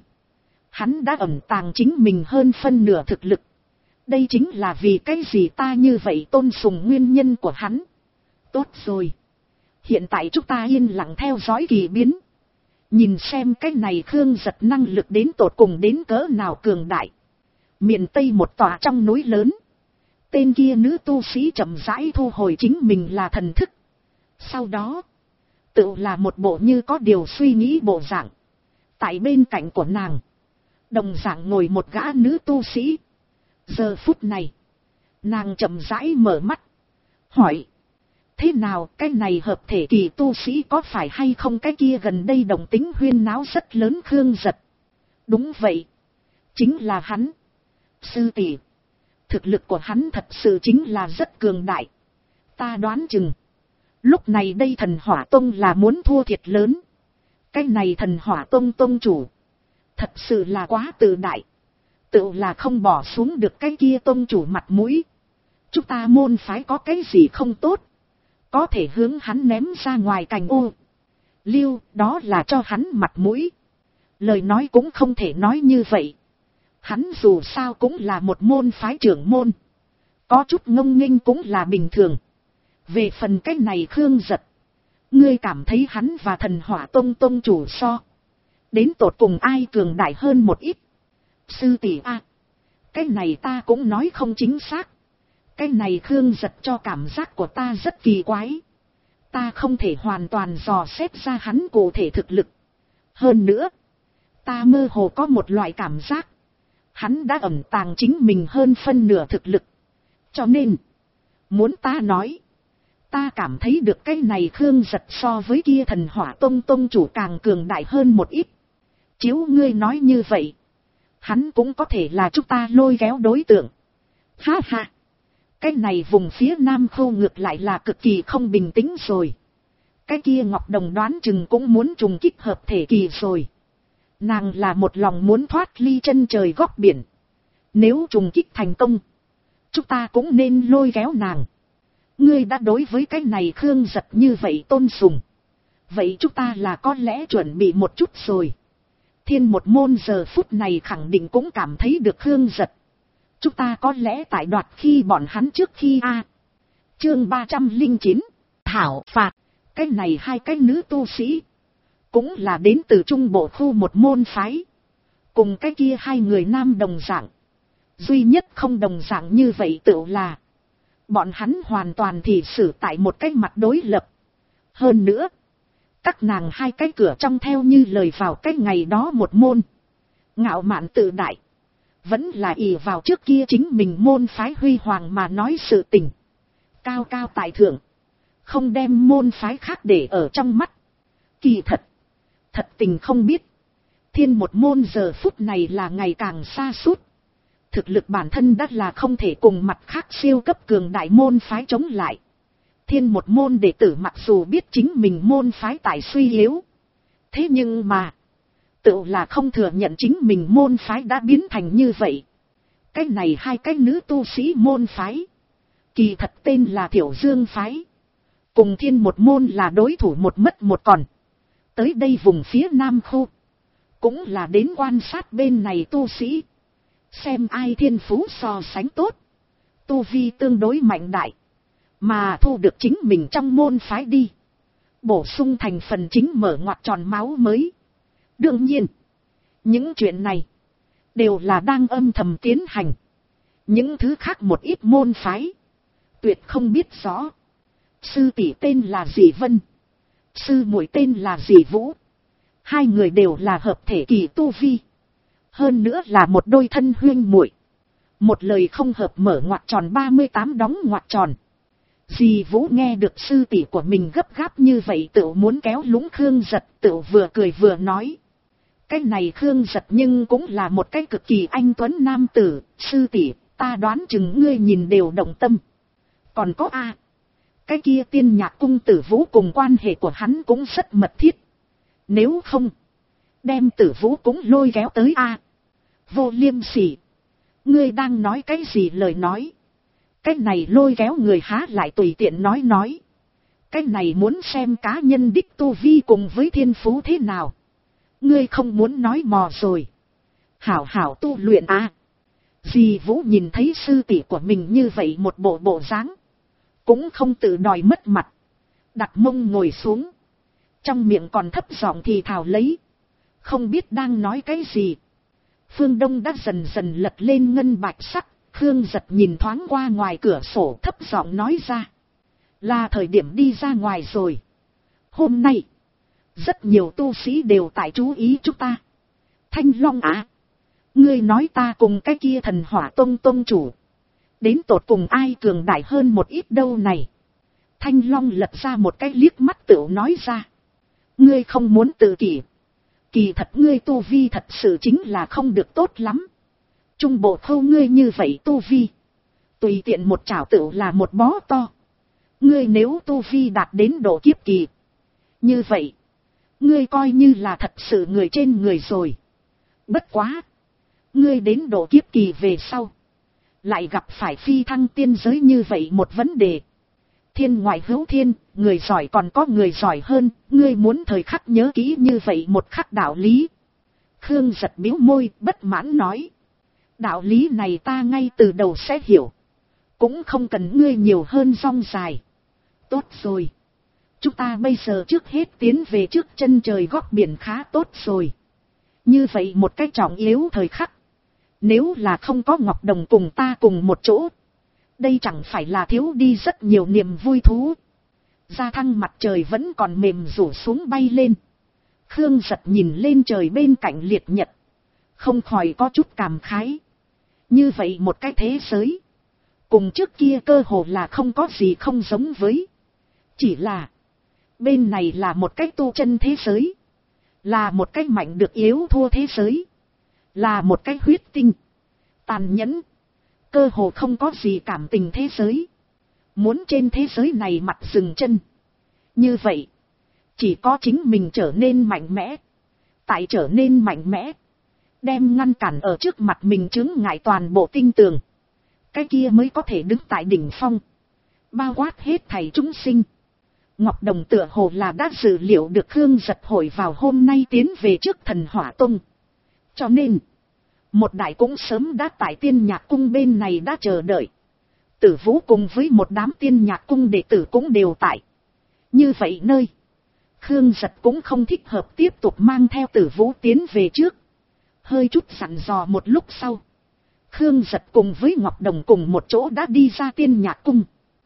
Speaker 1: hắn đã ẩn tàng chính mình hơn phân nửa thực lực. Đây chính là vì cái gì ta như vậy tôn sùng nguyên nhân của hắn. Tốt rồi, hiện tại chúng ta yên lặng theo dõi kỳ biến. Nhìn xem cái này Khương Giật năng lực đến tột cùng đến cỡ nào cường đại. Miền Tây một tòa trong núi lớn, tên kia nữ tu sĩ chậm rãi thu hồi chính mình là thần thức. Sau đó, tự là một bộ như có điều suy nghĩ bộ dạng. Tại bên cạnh của nàng, đồng dạng ngồi một gã nữ tu sĩ. Giờ phút này, nàng chậm rãi mở mắt, hỏi: thế nào, cái này hợp thể kỳ tu sĩ có phải hay không cái kia gần đây đồng tính huyên náo rất lớn Khương Giật? Đúng vậy, chính là hắn. Sư tỷ, thực lực của hắn thật sự chính là rất cường đại. Ta đoán chừng, lúc này đây Thần Hỏa Tông là muốn thua thiệt lớn. Cái này Thần Hỏa Tông tông chủ, thật sự là quá tự đại. Tự là không bỏ xuống được cái kia tông chủ mặt mũi. Chúng ta môn phái có cái gì không tốt, có thể hướng hắn ném ra ngoài cành ô liêu, đó là cho hắn mặt mũi. Lời nói cũng không thể nói như vậy. Hắn dù sao cũng là một môn phái trưởng môn, có chút ngông nghênh cũng là bình thường. Về phần cái này Khương Giật, ngươi cảm thấy hắn và Thần Hỏa Tông tông chủ so, đến tột cùng ai cường đại hơn một ít? Sư tỷ a, cái này ta cũng nói không chính xác. Cái này Khương Giật cho cảm giác của ta rất kỳ quái. Ta không thể hoàn toàn dò xét ra hắn cụ thể thực lực. Hơn nữa, ta mơ hồ có một loại cảm giác, hắn đã ẩn tàng chính mình hơn phân nửa thực lực. Cho nên, muốn ta nói, ta cảm thấy được cái này Khương Giật so với kia Thần Hỏa Tông tông chủ càng cường đại hơn một ít. Chiếu ngươi nói như vậy, hắn cũng có thể là chúng ta lôi kéo đối tượng. Ha ha, Cái này vùng phía Nam Khâu ngược lại là cực kỳ không bình tĩnh rồi. Cái kia Ngọc Đồng đoán chừng cũng muốn trùng kích hợp thể kỳ rồi. Nàng là một lòng muốn thoát ly chân trời góc biển. Nếu trùng kích thành công, chúng ta cũng nên lôi kéo nàng. Ngươi đã đối với cái này Khương Giật như vậy tôn sùng. Vậy chúng ta là có lẽ chuẩn bị một chút rồi. Thiên một môn giờ phút này khẳng định cũng cảm thấy được Khương Giật. Chúng ta có lẽ tại đoạt khi bọn hắn trước khi chương 309, thảo phạt. Cái này hai cái nữ tu sĩ, cũng là đến từ trung bộ khu một môn phái. Cùng cái kia hai người nam đồng dạng. Duy nhất không đồng dạng như vậy tựu là bọn hắn hoàn toàn thì xử tại một cái mặt đối lập. Hơn nữa, các nàng hai cái cửa trong theo như lời vào cái ngày đó một môn. Ngạo mạn tự đại. Vẫn là ỷ vào trước kia chính mình môn phái huy hoàng mà nói sự tình. Cao cao tại thượng. Không đem môn phái khác để ở trong mắt. Kỳ thật. Thật tình không biết. Thiên một môn giờ phút này là ngày càng xa suốt. Thực lực bản thân đã là không thể cùng mặt khác siêu cấp cường đại môn phái chống lại. Thiên một môn đệ tử mặc dù biết chính mình môn phái tại suy yếu. Thế nhưng mà, tự là không thừa nhận chính mình môn phái đã biến thành như vậy. Cái này hai cái nữ tu sĩ môn phái. Kỳ thật tên là Thiểu Dương phái. Cùng thiên một môn là đối thủ một mất một còn. Tới đây vùng phía Nam khu. Cũng là đến quan sát bên này tu sĩ. Xem ai thiên phú so sánh tốt. Tu vi tương đối mạnh đại. Mà thu được chính mình trong môn phái đi. Bổ sung thành phần chính mở ngoặt tròn máu mới. Đương nhiên. Những chuyện này. Đều là đang âm thầm tiến hành. Những thứ khác một ít môn phái. Tuyệt không biết rõ. Sư tỷ tên là dì Vân. Sư muội tên là dì Vũ. Hai người đều là hợp thể kỳ tu vi. Hơn nữa là một đôi thân huyên muội. Một lời không hợp mở ngoặt tròn 38 đóng ngoặt tròn. Dì Vũ nghe được sư tỷ của mình gấp gáp như vậy tự muốn kéo lũng Khương Giật, tự vừa cười vừa nói. Cái này Khương Giật nhưng cũng là một cái cực kỳ anh tuấn nam tử. Sư tỷ, ta đoán chừng ngươi nhìn đều động tâm. Còn có cái kia Tiên Nhạc cung Tử Vũ cùng quan hệ của hắn cũng rất mật thiết. Nếu không, đem Tử Vũ cũng lôi kéo tới Vô Liêm Sỉ. Ngươi đang nói cái gì lời nói? Cái này lôi kéo người há lại tùy tiện nói. Cái này muốn xem cá nhân đích tu vi cùng với thiên phú thế nào. Ngươi không muốn nói mò rồi. Hảo hảo tu luyện Dì Vũ nhìn thấy sư tỷ của mình như vậy một bộ dáng. Cũng không tự đòi mất mặt. Đặt mông ngồi xuống. Trong miệng còn thấp giọng thì thào lấy. Không biết đang nói cái gì. Phương Đông đã dần dần lật lên ngân bạch sắc. Khương Giật nhìn thoáng qua ngoài cửa sổ thấp giọng nói ra. Là thời điểm đi ra ngoài rồi. Hôm nay, rất nhiều tu sĩ đều tại chú ý chúng ta. Thanh Long ngươi nói ta cùng cái kia Thần Hỏa Tông chủ. Đến tột cùng ai cường đại hơn một ít đâu này. Thanh Long lật ra một cái liếc mắt tựu nói ra. Ngươi không muốn tự kỷ. Kỳ thật ngươi tu vi thật sự chính là không được tốt lắm. Trung bộ khâu ngươi như vậy tu vi. Tùy tiện một chảo tựu là một bó to. Ngươi nếu tu vi đạt đến độ kiếp kỳ. Như vậy. Ngươi coi như là thật sự người trên người rồi. Bất quá. Ngươi đến độ kiếp kỳ về sau. Lại gặp phải phi thăng tiên giới như vậy một vấn đề. Thiên ngoại hữu thiên, người giỏi còn có người giỏi hơn, ngươi muốn thời khắc nhớ kỹ như vậy một khắc đạo lý. Khương Giật bĩu môi, bất mãn nói. Đạo lý này ta ngay từ đầu sẽ hiểu. Cũng không cần ngươi nhiều hơn rong dài. Tốt rồi. Chúng ta bây giờ trước hết tiến về trước chân trời góc biển khá tốt rồi. Như vậy một cái trọng yếu thời khắc. Nếu là không có Ngọc Đồng cùng ta cùng một chỗ. Đây chẳng phải là thiếu đi rất nhiều niềm vui thú. Gia thăng mặt trời vẫn còn mềm rủ xuống bay lên. Khương Giật nhìn lên trời bên cạnh liệt nhật. Không khỏi có chút cảm khái. Như vậy một cái thế giới. Cùng trước kia cơ hồ là không có gì không giống với. Chỉ là. Bên này là một cái tu chân thế giới. Là một cái mạnh được yếu thua thế giới. Là một cái huyết tinh. Tàn nhẫn. cơ hồ không có gì cảm tình thế giới. Muốn trên thế giới này mặt dừng chân. Như vậy, chỉ có chính mình trở nên mạnh mẽ. Tại trở nên mạnh mẽ, đem ngăn cản ở trước mặt mình chướng ngại toàn bộ tinh tường. Cái kia mới có thể đứng tại đỉnh phong, bao quát hết thảy chúng sinh. Ngọc Đồng tựa hồ là đã dự liệu được Khương Giật hội vào hôm nay tiến về trước Thần Hỏa Tông. Cho nên, một đại cũng sớm đã tại Tiên Nhạc Cung bên này đã chờ đợi. Tử Vũ cùng với một đám Tiên Nhạc Cung đệ tử cũng đều tại. Như vậy nơi, Khương Giật cũng không thích hợp tiếp tục mang theo Tử Vũ tiến về trước. Hơi chút dặn dò một lúc sau, Khương Giật cùng với Ngọc Đồng cùng một chỗ đã đi ra Tiên Nhạc Cung.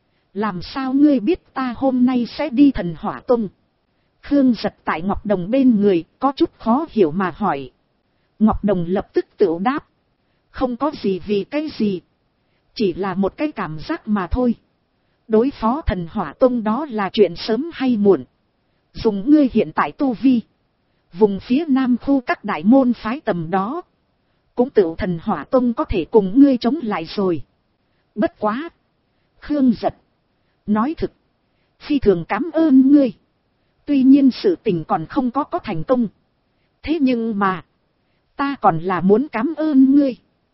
Speaker 1: Làm sao ngươi biết ta hôm nay sẽ đi Thần Hỏa Tông? Khương Giật tại Ngọc Đồng bên người có chút khó hiểu mà hỏi. Ngọc Đồng lập tức tự đáp. Không có gì vì cái gì. Chỉ là một cái cảm giác mà thôi. Đối phó Thần Hỏa Tông đó là chuyện sớm hay muộn. Dùng ngươi hiện tại tu vi, vùng phía nam khu các đại môn phái tầm đó, cũng tự Thần Hỏa Tông có thể cùng ngươi chống lại rồi. Bất quá, Khương Giật, nói thực, phi thường cảm ơn ngươi. Tuy nhiên sự tình còn không có thành công. Thế nhưng mà, ta còn là muốn cảm ơn ngươi.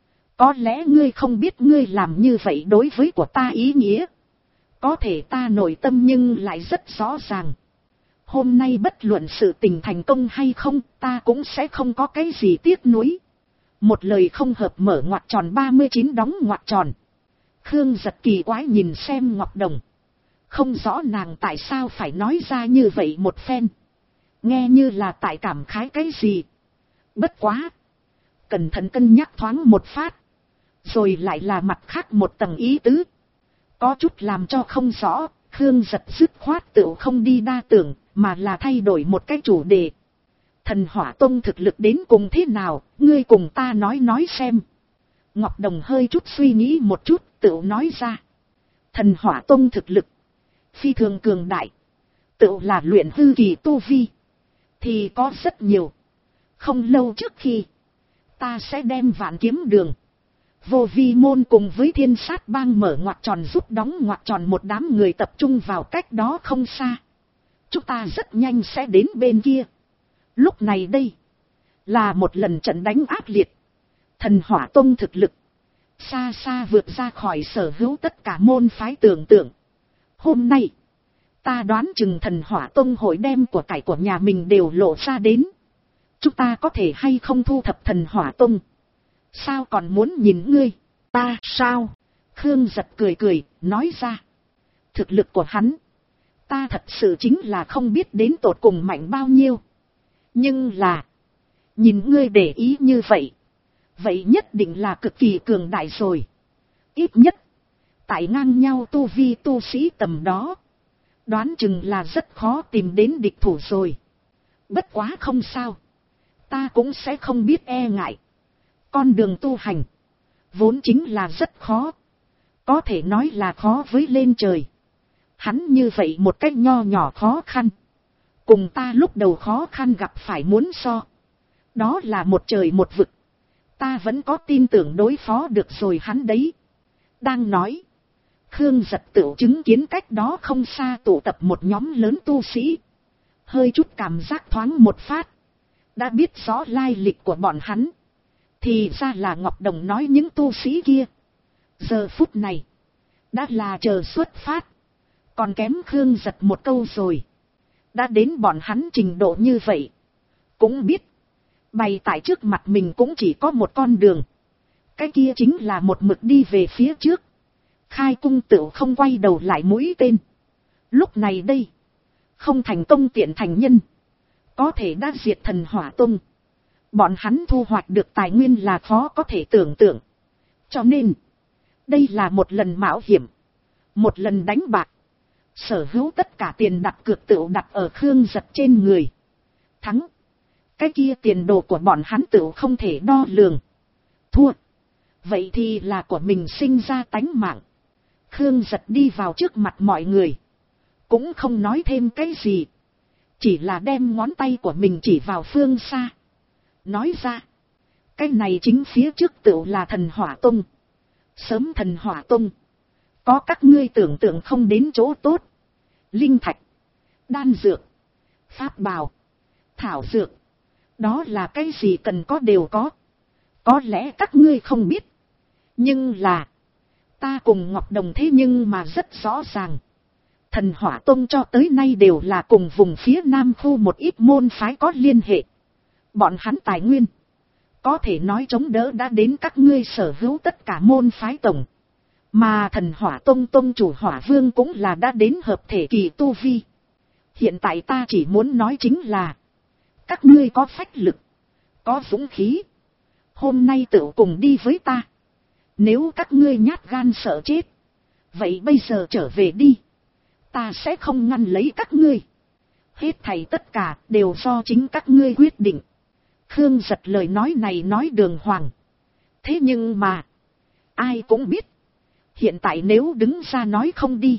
Speaker 1: Có lẽ ngươi không biết ngươi làm như vậy đối với của ta ý nghĩa. Có thể ta nội tâm nhưng lại rất rõ ràng. Hôm nay bất luận sự tình thành công hay không, ta cũng sẽ không có cái gì tiếc nuối. Một lời không hợp mở ngoặc tròn 39 đóng ngoặc tròn. Khương Giật kỳ quái nhìn xem Ngọc Đồng. Không rõ nàng tại sao phải nói ra như vậy một phen. Nghe như là tại cảm khái cái gì. Bất quá. Cẩn thận cân nhắc thoáng một phát. Rồi lại là mặt khác một tầng ý tứ. Có chút làm cho không rõ. Khương Giật dứt khoát tựu không đi đa tưởng, mà là thay đổi một cái chủ đề. Thần Hỏa Tông thực lực đến cùng thế nào, ngươi cùng ta nói xem. Ngọc Đồng hơi chút suy nghĩ một chút, tựu nói ra. Thần Hỏa Tông thực lực phi thường cường đại, tựu là luyện hư kỳ tu vi thì có rất nhiều. Không lâu trước khi, ta sẽ đem Vạn Kiếm Đường, Vô Vi môn cùng với Thiên Sát bang mở ngoặc tròn rút đóng ngoặc tròn một đám người tập trung vào cách đó không xa. Chúng ta rất nhanh sẽ đến bên kia. Lúc này đây, là một lần trận đánh ác liệt. Thần Hỏa Tông thực lực xa xa vượt ra khỏi sở hữu tất cả môn phái tưởng tượng. Hôm nay, ta đoán chừng Thần Hỏa Tông hội đem của cải của nhà mình đều lộ ra đến. Chúng ta có thể hay không thu thập Thần Hỏa Tông? Sao còn muốn nhìn ngươi? Ta sao? Khương Giật cười cười, nói ra. Thực lực của hắn, ta thật sự chính là không biết đến tột cùng mạnh bao nhiêu. Nhưng là, nhìn ngươi để ý như vậy, vậy nhất định là cực kỳ cường đại rồi. Ít nhất, tại ngang nhau tu vi tu sĩ tầm đó, đoán chừng là rất khó tìm đến địch thủ rồi. Bất quá không sao, ta cũng sẽ không biết e ngại. Con đường tu hành, vốn chính là rất khó. Có thể nói là khó với lên trời. Hắn như vậy một cách nho nhỏ khó khăn, cùng ta lúc đầu khó khăn gặp phải muốn so. Đó là một trời một vực. Ta vẫn có tin tưởng đối phó được rồi hắn đấy. Đang nói, Khương Giật tựu chứng kiến cách đó không xa tụ tập một nhóm lớn tu sĩ. Hơi chút cảm giác thoáng một phát, đã biết rõ lai lịch của bọn hắn. Thì ra là Ngọc Đồng nói những tu sĩ kia. Giờ phút này, đã là chờ xuất phát. Còn kém Khương Giật một câu rồi. Đã đến bọn hắn trình độ như vậy, cũng biết, bày tại trước mặt mình cũng chỉ có một con đường. Cái kia chính là một mực đi về phía trước. Khai cung tựu không quay đầu lại mũi tên. Lúc này đây, không thành công tiện thành nhân, có thể đã diệt Thần Hỏa Tông. Bọn hắn thu hoạch được tài nguyên là khó có thể tưởng tượng. Cho nên, đây là một lần mạo hiểm, một lần đánh bạc. Sở hữu tất cả tiền đặt cược tựu đặt ở Khương Giật trên người. Thắng, cái kia tiền đồ của bọn hắn tựu không thể đo lường. Thua, vậy thì là của mình sinh ra tánh mạng. Khương Giật đi vào trước mặt mọi người, cũng không nói thêm cái gì, chỉ là đem ngón tay của mình chỉ vào phương xa. Nói ra, cái này chính phía trước tựu là Thần Hỏa Tông. Sớm Thần Hỏa Tông, có các ngươi tưởng tượng không đến chỗ tốt. Linh thạch, đan dược, pháp bào, thảo dược, đó là cái gì cần có đều có. Có lẽ các ngươi không biết, nhưng là ta cùng Ngọc Đồng thế nhưng mà rất rõ ràng. Thần Hỏa Tông cho tới nay đều là cùng vùng phía Nam khu một ít môn phái có liên hệ. Bọn hắn tài nguyên, có thể nói chống đỡ đã đến các ngươi sở hữu tất cả môn phái tổng. Mà Thần Hỏa Tông tông chủ Hỏa Vương cũng là đã đến hợp thể kỳ tu vi. Hiện tại ta chỉ muốn nói chính là, các ngươi có phách lực, có dũng khí, hôm nay tự cùng đi với ta. Nếu các ngươi nhát gan sợ chết, vậy bây giờ trở về đi, ta sẽ không ngăn lấy các ngươi. Hết thảy tất cả đều do chính các ngươi quyết định. Khương Giật lời nói này nói đường hoàng. Thế nhưng mà, ai cũng biết, hiện tại nếu đứng ra nói không đi,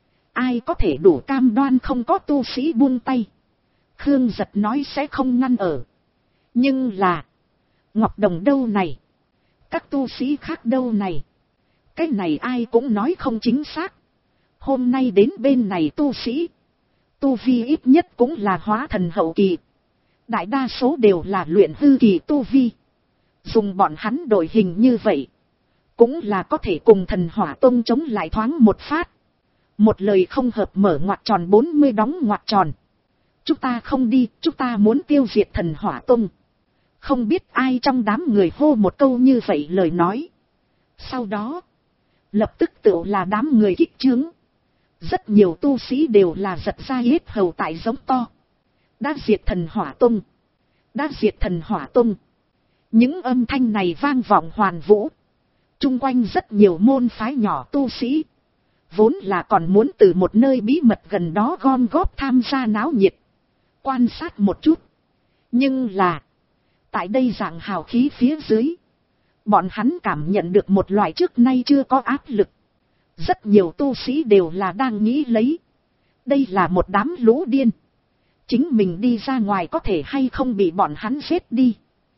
Speaker 1: ai có thể đủ cam đoan không có tu sĩ buông tay. Khương Giật nói sẽ không ngăn ở. Nhưng là, Ngọc Đồng đâu này, các tu sĩ khác đâu này, cái này ai cũng nói không chính xác. Hôm nay đến bên này tu sĩ, tu vi ít nhất cũng là hóa thần hậu kỳ, đại đa số đều là luyện hư kỳ tu vi. Dùng bọn hắn đội hình như vậy, cũng là có thể cùng Thần Hỏa Tông chống lại thoáng một phát. Một lời không hợp mở ngoặc tròn 40 đóng ngoặc tròn. Chúng ta không đi, chúng ta muốn tiêu diệt Thần Hỏa Tông. Không biết ai trong đám người hô một câu như vậy lời nói. Sau đó, lập tức tự là đám người kích trướng. Rất nhiều tu sĩ đều là giật ra hết hầu tại giống to. Đã diệt Thần Hỏa Tông, đã diệt Thần Hỏa Tông. Những âm thanh này vang vọng hoàn vũ. Trung quanh rất nhiều môn phái nhỏ tu sĩ, vốn là còn muốn từ một nơi bí mật gần đó gom góp tham gia náo nhiệt, quan sát một chút. Nhưng là, tại đây dạng hào khí phía dưới, bọn hắn cảm nhận được một loại trước nay chưa có áp lực. Rất nhiều tu sĩ đều là đang nghĩ lấy, đây là một đám lũ điên, chính mình đi ra ngoài có thể hay không bị bọn hắn giết đi.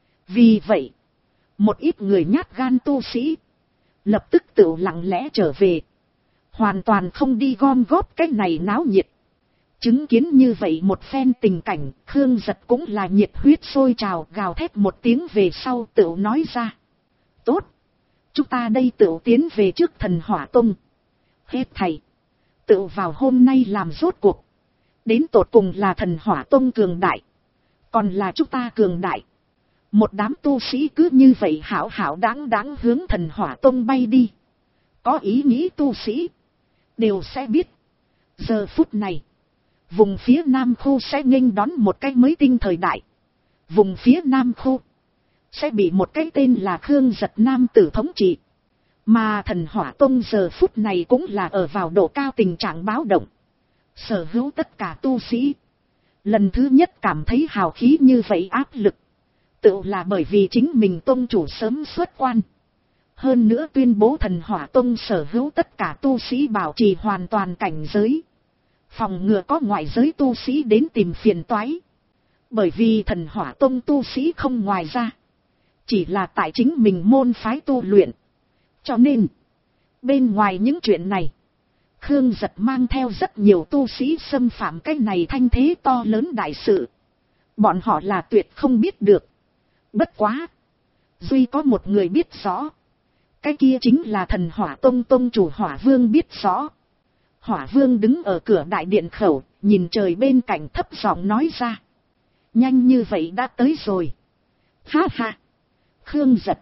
Speaker 1: Vì vậy, một ít người nhát gan tu sĩ lập tức tự lặng lẽ trở về, hoàn toàn không đi gom góp cái này náo nhiệt. Chứng kiến như vậy một phen tình cảnh, Khương Giật cũng là nhiệt huyết sôi trào, gào thét một tiếng về sau tự nói ra. Tốt, chúng ta đây tự tiến về trước Thần Hỏa Tông. Hết thầy, tự vào hôm nay làm rốt cuộc. Đến tột cùng là Thần Hỏa Tông cường đại, còn là chúng ta cường đại. Một đám tu sĩ cứ như vậy hảo hảo đáng đáng hướng Thần Hỏa Tông bay đi. Có ý nghĩ tu sĩ đều sẽ biết, giờ phút này vùng phía Nam khu sẽ nghênh đón một cái mới tinh thời đại. Vùng phía Nam khu sẽ bị một cái tên là Khương Giật nam tử thống trị. Mà Thần Hỏa Tông giờ phút này cũng là ở vào độ cao tình trạng báo động. Sở hữu tất cả tu sĩ lần thứ nhất cảm thấy hào khí như vậy áp lực, tự là bởi vì chính mình tông chủ sớm xuất quan. Hơn nữa tuyên bố Thần Hỏa Tông sở hữu tất cả tu sĩ bảo trì hoàn toàn cảnh giới, phòng ngừa có ngoại giới tu sĩ đến tìm phiền toái. Bởi vì Thần Hỏa Tông tu sĩ không ngoài ra, chỉ là tại chính mình môn phái tu luyện. Cho nên, bên ngoài những chuyện này, Khương Giật mang theo rất nhiều tu sĩ xâm phạm cái này thanh thế to lớn đại sự. Bọn họ là tuyệt không biết được. Bất quá, duy có một người biết rõ. Cái kia chính là Thần Hỏa Tông tông chủ Hỏa Vương biết rõ. Hỏa Vương đứng ở cửa đại điện khẩu, nhìn trời bên cạnh thấp giọng nói ra. Nhanh như vậy đã tới rồi. Ha ha. Khương Giật,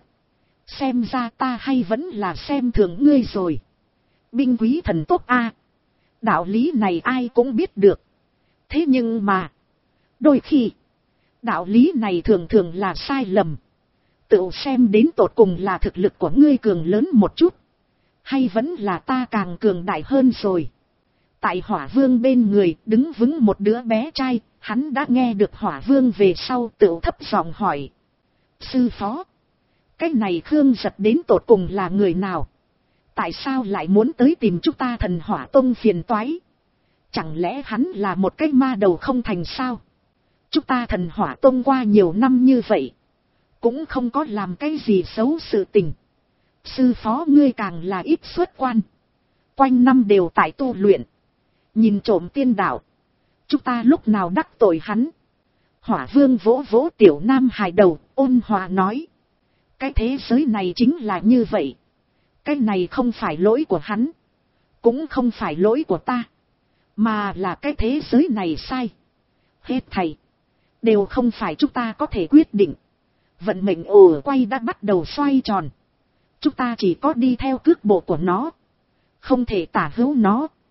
Speaker 1: xem ra ta hay vẫn là xem thường ngươi rồi. Binh quý thần tốc a. Đạo lý này ai cũng biết được. Thế nhưng mà, đôi khi, đạo lý này thường thường là sai lầm. Tự xem đến tột cùng là thực lực của ngươi cường lớn một chút, hay vẫn là ta càng cường đại hơn rồi. Tại Hỏa Vương bên người đứng vững một đứa bé trai, hắn đã nghe được Hỏa Vương về sau tự thấp giọng hỏi. Sư phó, cái này Khương Giật đến tột cùng là người nào? Tại sao lại muốn tới tìm chúng ta Thần Hỏa Tông phiền toái? Chẳng lẽ hắn là một cái ma đầu không thành sao? Chúng ta Thần Hỏa Tông qua nhiều năm như vậy, cũng không có làm cái gì xấu sự tình. Sư phó ngươi càng là ít xuất quan. Quanh năm đều tại tu luyện. Nhìn trộm tiên đạo. Chúng ta lúc nào đắc tội hắn. Hỏa vương vỗ vỗ tiểu nam hài đầu, ôn hòa nói. Cái thế giới này chính là như vậy. Cái này không phải lỗi của hắn. Cũng không phải lỗi của ta. Mà là cái thế giới này sai. Hết thầy. Đều không phải chúng ta có thể quyết định. Vận mệnh ồ quay đã bắt đầu xoay tròn. Chúng ta chỉ có đi theo cước bộ của nó. Không thể tả hữu nó.